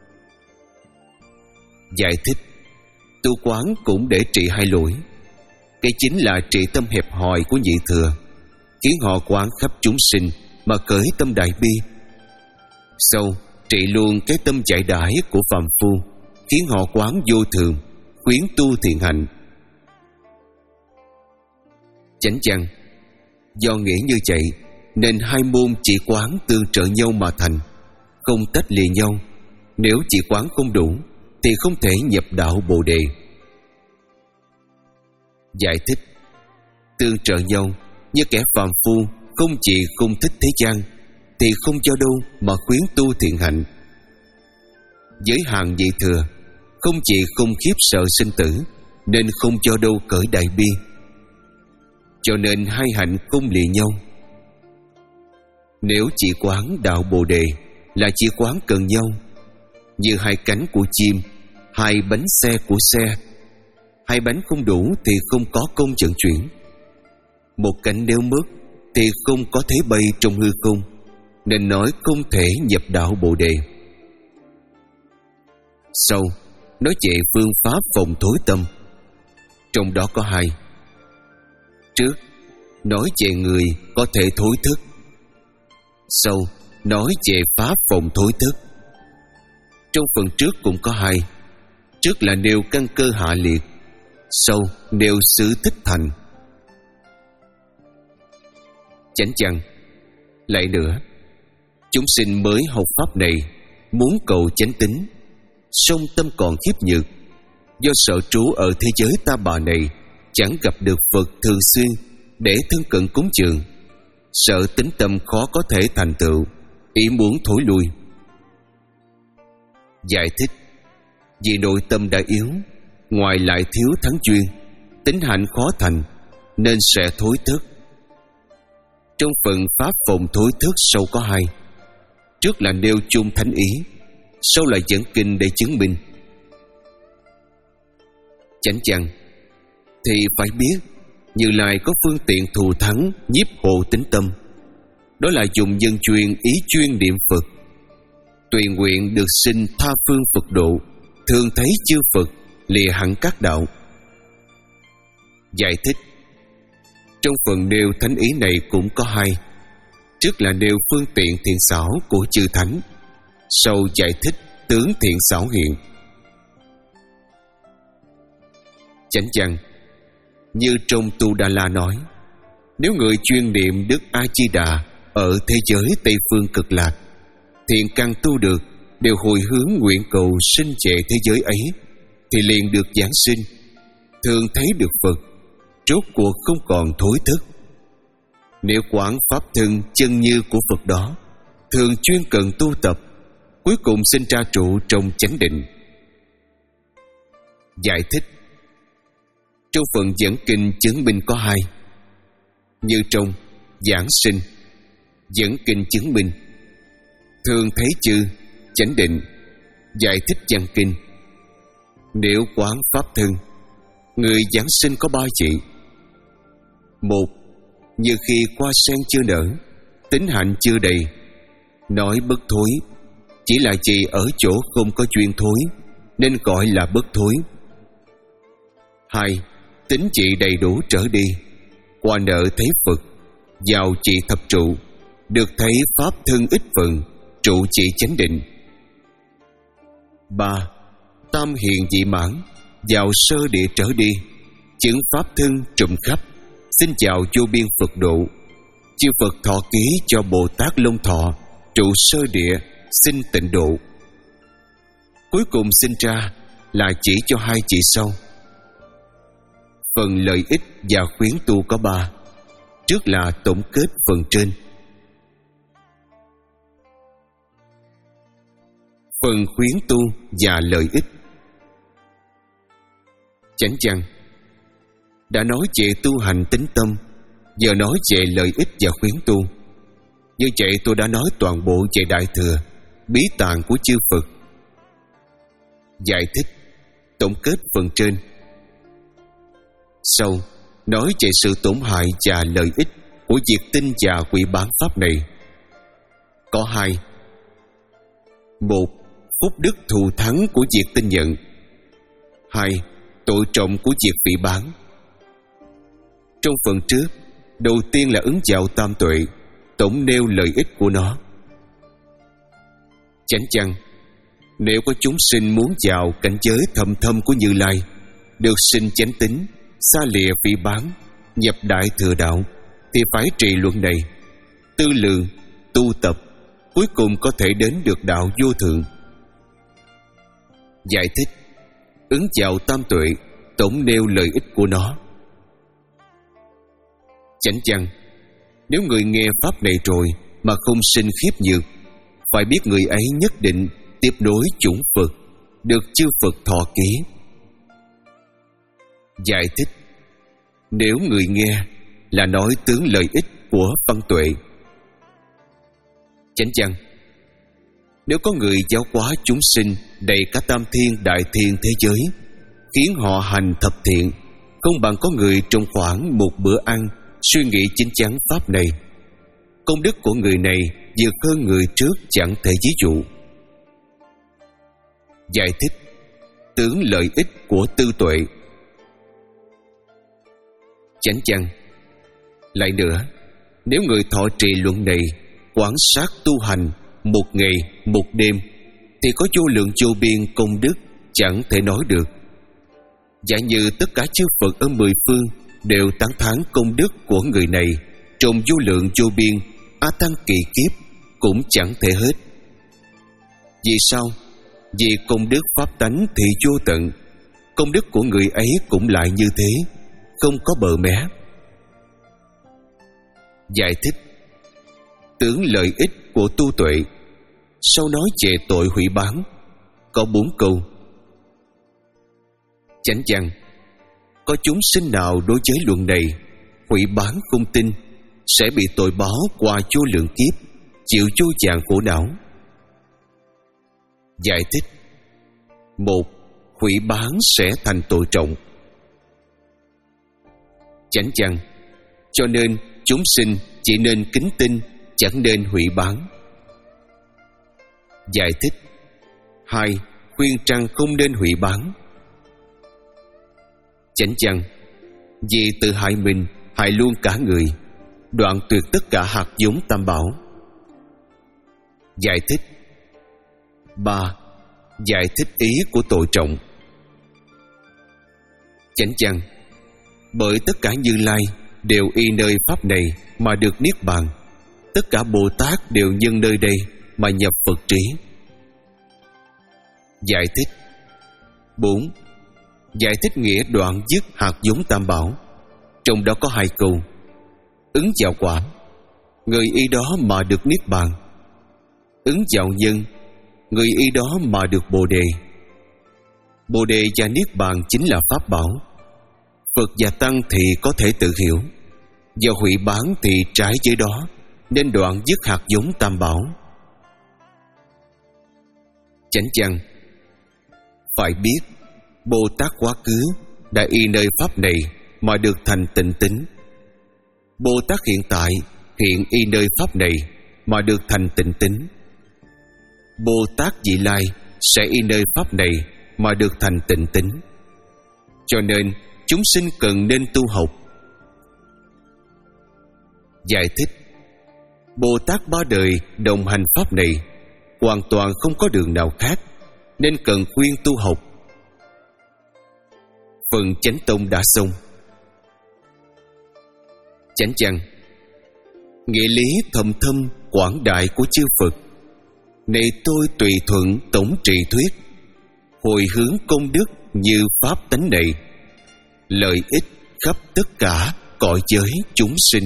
Giải thích: tu quán cũng để trị hai lỗi. Cái chính là trị tâm hẹp hòi của nhị thừa, khiến họ quán khắp chúng sinh mà khởi tâm đại bi. Sau trị luôn cái tâm chạy đãi của phàm phu, khiến họ quán vô thường, khuyến tu thiện hạnh. Chánh văn: do nghĩa như vậy nên hai môn chỉ quán tương trợ nhau mà thành, không tách lìa nhau. Nếu chỉ quán không đủ thì không thể nhập đạo Bồ Đề. Giải thích: tương trợ nhau như kẻ phàm phu không chỉ không thích thế gian thì không cho đâu mà khuyến tu thiện hạnh. Với hàng nhị thừa không chỉ không khiếp sợ sinh tử, nên không cho đâu cởi đại bi. Cho nên hai hạnh không lìa nhau. Nếu chỉ quán đạo Bồ Đề là chỉ quán cần nhau, như hai cánh của chim, hai bánh xe của xe. Hai bánh không đủ thì không có công vận chuyển. Một cánh nếu mất thì không có thế bay trong hư không, nên nói không thể nhập đạo Bồ Đề. Sau nói về phương pháp phòng thối tâm. Trong đó có hai. Trước nói về người có thể thối thức. Sau nói về pháp phòng thối thức. Trong phần trước cũng có hai. Trước là nêu căn cơ hạ liệt, sau nêu sự thích thành. Chánh văn: lại nữa, chúng sinh mới học pháp này muốn cầu chánh tín, song tâm còn khiếp nhược, do sợ trú ở thế giới ta bà này chẳng gặp được Phật thường xuyên để thân cận cúng dường, sợ tính tâm khó có thể thành tựu, ý muốn thối lui. Giải thích: vì nội tâm đã yếu, ngoài lại thiếu thắng duyên, tính hạnh khó thành, nên sẽ thối thức. Trong phần pháp phòng thối thức sau có hai. Trước là nêu chung thánh ý, sau là dẫn kinh để chứng minh. Chánh văn: thì phải biết Như Lai có phương tiện thù thắng nhiếp hộ tính tâm, đó là dùng nhân chuyên ý chuyên niệm Phật, tùy nguyện được sinh tha phương Phật độ, thường thấy chư Phật lìa hẳn các đạo. Giải thích: trong phần nêu thánh ý này cũng có hai. Trước là nêu phương tiện thiện xảo của chư thánh, sau giải thích tướng thiện xảo hiện. Chánh văn: như trong Tu Đà La nói, nếu người chuyên niệm Đức A Di Đà ở thế giới Tây Phương Cực Lạc, thiện căn tu được đều hồi hướng nguyện cầu sinh về thế giới ấy, thì liền được giáng sinh, thường thấy được Phật, rốt cuộc không còn thối thức, Nếu quán pháp thân chân như của Phật đó thường chuyên cần tu tập, cuối cùng sinh ra trụ trong chánh định. Giải thích. Trong phần dẫn kinh chứng minh có hai, như trong giảng sinh dẫn kinh chứng minh thường thấy chữ chánh định. Giải thích văn kinh. Nếu quán pháp thân, người giảng sinh có ba chỉ. Một, như khi hoa sen chưa nở, tính hạnh chưa đầy, nói bất thối, chỉ là chỉ ở chỗ không có duyên thối, nên gọi là bất thối. Hai, tính trị đầy đủ trở đi, qua nợ thấy Phật, vào trị thập trụ, được thấy pháp thân ít phần, trụ trị chánh định. Ba, tam hiền dị mãn, vào sơ địa trở đi, chứng pháp thân trùm khắp, xin chào vô biên Phật độ. Chư Phật thọ ký cho Bồ Tát Long Thọ, trụ sơ địa, xin tịnh độ. Cuối cùng sinh ra là chỉ cho hai chỉ sau. Phần lợi ích và khuyến tu có ba. Trước là tổng kết phần trên. Phần khuyến tu và lợi ích. Chánh văn đã nói về tu hành tính tâm, giờ nói về lợi ích và khuyến tu. Như vậy tôi đã nói toàn bộ về Đại Thừa, bí tạng của chư Phật. Giải thích, tổng kết phần trên. Sau, nói về sự tổn hại và lợi ích của việc tin và quỷ bán pháp này. Có hai. Một, phúc đức thù thắng của việc tin nhận. Hai, tội trọng của việc phỉ bán. Trong phần trước, đầu tiên là ứng vào tam tuệ, tổng nêu lợi ích của nó. Chánh văn, nếu có chúng sinh muốn vào cảnh giới thầm thâm của Như Lai, được sinh chánh tính, xa lìa phỉ bán, nhập đại thừa đạo, thì phải trì luận này, tư lượng, tu tập, cuối cùng có thể đến được đạo vô thượng. Giải thích, ứng vào tam tuệ, tổng nêu lợi ích của nó. Chánh văn, nếu người nghe pháp này rồi mà không sinh khiếp nhược, phải biết người ấy nhất định tiếp nối chủng Phật, được chư Phật thọ ký. Giải thích, nếu người nghe là nói tướng lợi ích của văn tuệ. Chánh văn, nếu có người giáo hóa chúng sinh đầy cả tam thiên đại thiên thế giới, khiến họ hành thập thiện, không bằng có người trong khoảng một bữa ăn suy nghĩ chính chắn pháp này. Công đức của người này vượt hơn người trước chẳng thể ví dụ. Giải thích, tướng lợi ích của tư tuệ. Chánh văn, lại nữa, nếu người thọ trì luận này, quán sát tu hành một ngày một đêm, thì có vô lượng vô biên công đức chẳng thể nói được. Giả như tất cả chư Phật ở mười phương đều tán thán công đức của người này, trong vô lượng vô biên a tăng kỳ kiếp cũng chẳng thể hết. Vì sao? Vì công đức pháp tánh thì vô tận, công đức của người ấy cũng lại như thế, không có bờ mé. Giải thích, tướng lợi ích của tu tuệ. Sau nói về tội hủy bán, có bốn câu. Chánh văn, có chúng sinh nào đối với luận này hủy bán không tin, sẽ bị tội báo qua vô lượng kiếp, chịu vô vàn khổ não. Giải thích, một, hủy bán sẽ thành tội trọng. Chánh văn, cho nên chúng sinh chỉ nên kính tin, chẳng nên hủy bán. Giải thích, hai, khuyên rằng không nên hủy bán. Chánh văn, vì tự hại mình, hại luôn cả người, đoạn tuyệt tất cả hạt giống tam bảo. Giải thích, ba, giải thích ý của tội trọng. Chánh văn, bởi tất cả Như Lai đều y nơi pháp này mà được niết bàn, tất cả Bồ Tát đều nhân nơi đây mà nhập Phật trí. Giải thích, bốn, giải thích nghĩa đoạn dứt hạt giống tam bảo. Trong đó có hai câu, ứng vào quả, người y đó mà được niết bàn. Ứng vào nhân, người y đó mà được bồ đề. Bồ đề và niết bàn chính là pháp bảo. Phật và tăng thì có thể tự hiểu, và hủy bán thì trái với đó, nên đoạn dứt hạt giống tam bảo. Chánh văn: phải biết Bồ Tát quá khứ đã y nơi pháp này mà được thành tịnh tính. Bồ Tát hiện tại hiện y nơi pháp này mà được thành tịnh tính. Bồ Tát vị lai sẽ y nơi pháp này mà được thành tịnh tính. Cho nên chúng sinh cần nên tu học. Giải thích: Bồ Tát ba đời đồng hành pháp này, hoàn toàn không có đường nào khác, nên cần khuyên tu học. Phần chánh tông đã xong. Chánh văn: nghĩa lý thầm thâm quảng đại của chư Phật này tôi tùy thuận tổng trì thuyết, hồi hướng công đức như pháp tánh này, lợi ích khắp tất cả cõi giới chúng sinh.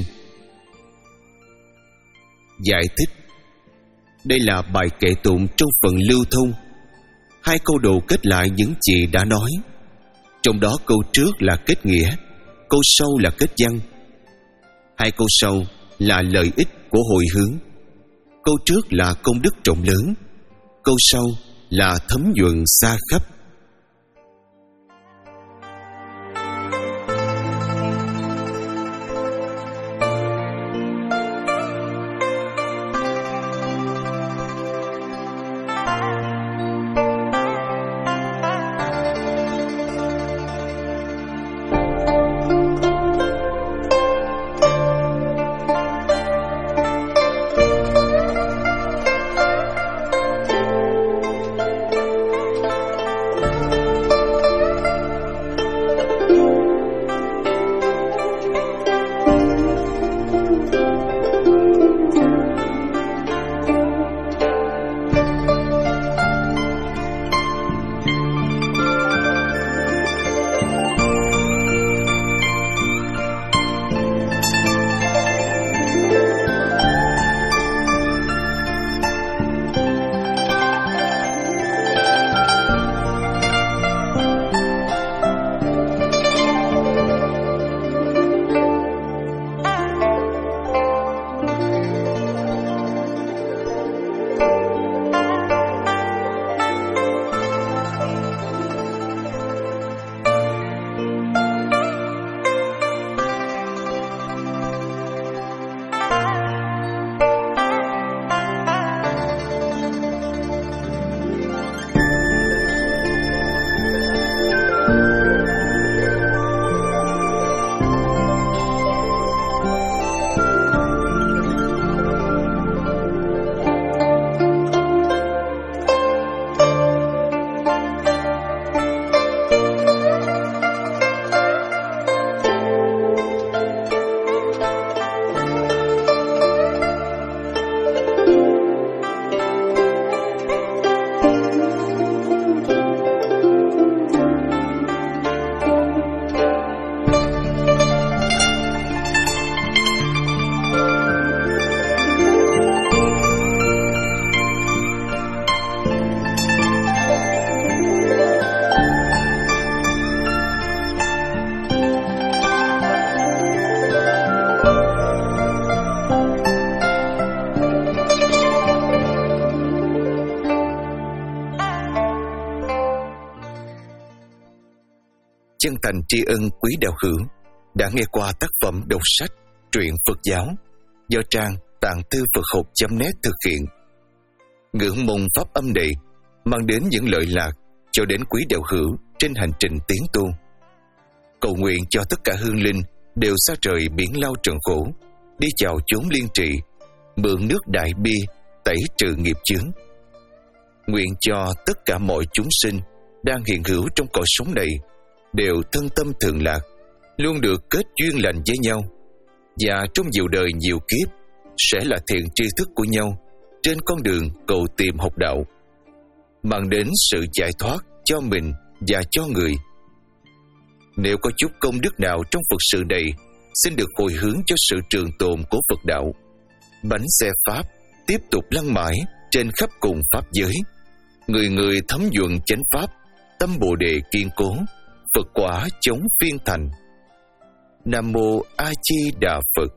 Giải thích: đây là bài kệ tụng trong phần lưu thông. Hai câu đầu kết lại những gì đã nói. Trong đó câu trước là kết nghĩa, câu sau là kết văn. Hai câu sau là lợi ích của hồi hướng. Câu trước là công đức rộng lớn, câu sau là thấm nhuận xa khắp. Chân thành tri ân quý đạo hữu đã nghe qua tác phẩm đọc sách truyện Phật giáo do trang tạng thư Phật học chấm net thực hiện. Ngưỡng mong pháp âm này mang đến những lợi lạc cho đến quý đạo hữu trên hành trình tiến tu. Cầu nguyện cho tất cả hương linh đều xa rời biển lao trần khổ, đi vào chốn liên trị, mượn nước đại bi tẩy trừ nghiệp chướng. Nguyện cho tất cả mọi chúng sinh đang hiện hữu trong cõi sống này đều thân tâm thường lạc, luôn được kết duyên lành với nhau, và trong nhiều đời nhiều kiếp sẽ là thiện tri thức của nhau trên con đường cầu tìm học đạo, mang đến sự giải thoát cho mình và cho người. Nếu có chút công đức nào trong Phật sự này, xin được hồi hướng cho sự trường tồn của Phật đạo. Bánh xe Pháp tiếp tục lăn mãi trên khắp cùng Pháp giới. Người người thấm nhuần chánh Pháp, tâm Bồ Đề kiên cố, Phật quả chống phiên thành. Nam Mô A Di Đà Phật.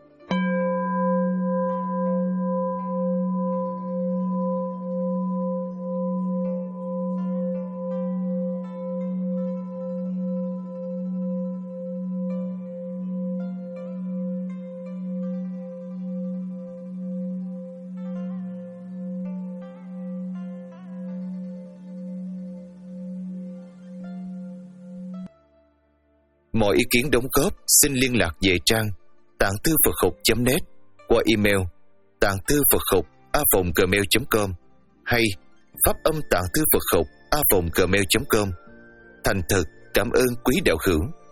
Mọi ý kiến đóng góp xin liên lạc về trang tạng thư Phật học chấm net qua email tạng thư Phật học a vòng gmail chấm com hay pháp âm tạng thư Phật học a vòng gmail chấm com. Thành thật cảm ơn quý đạo hữu.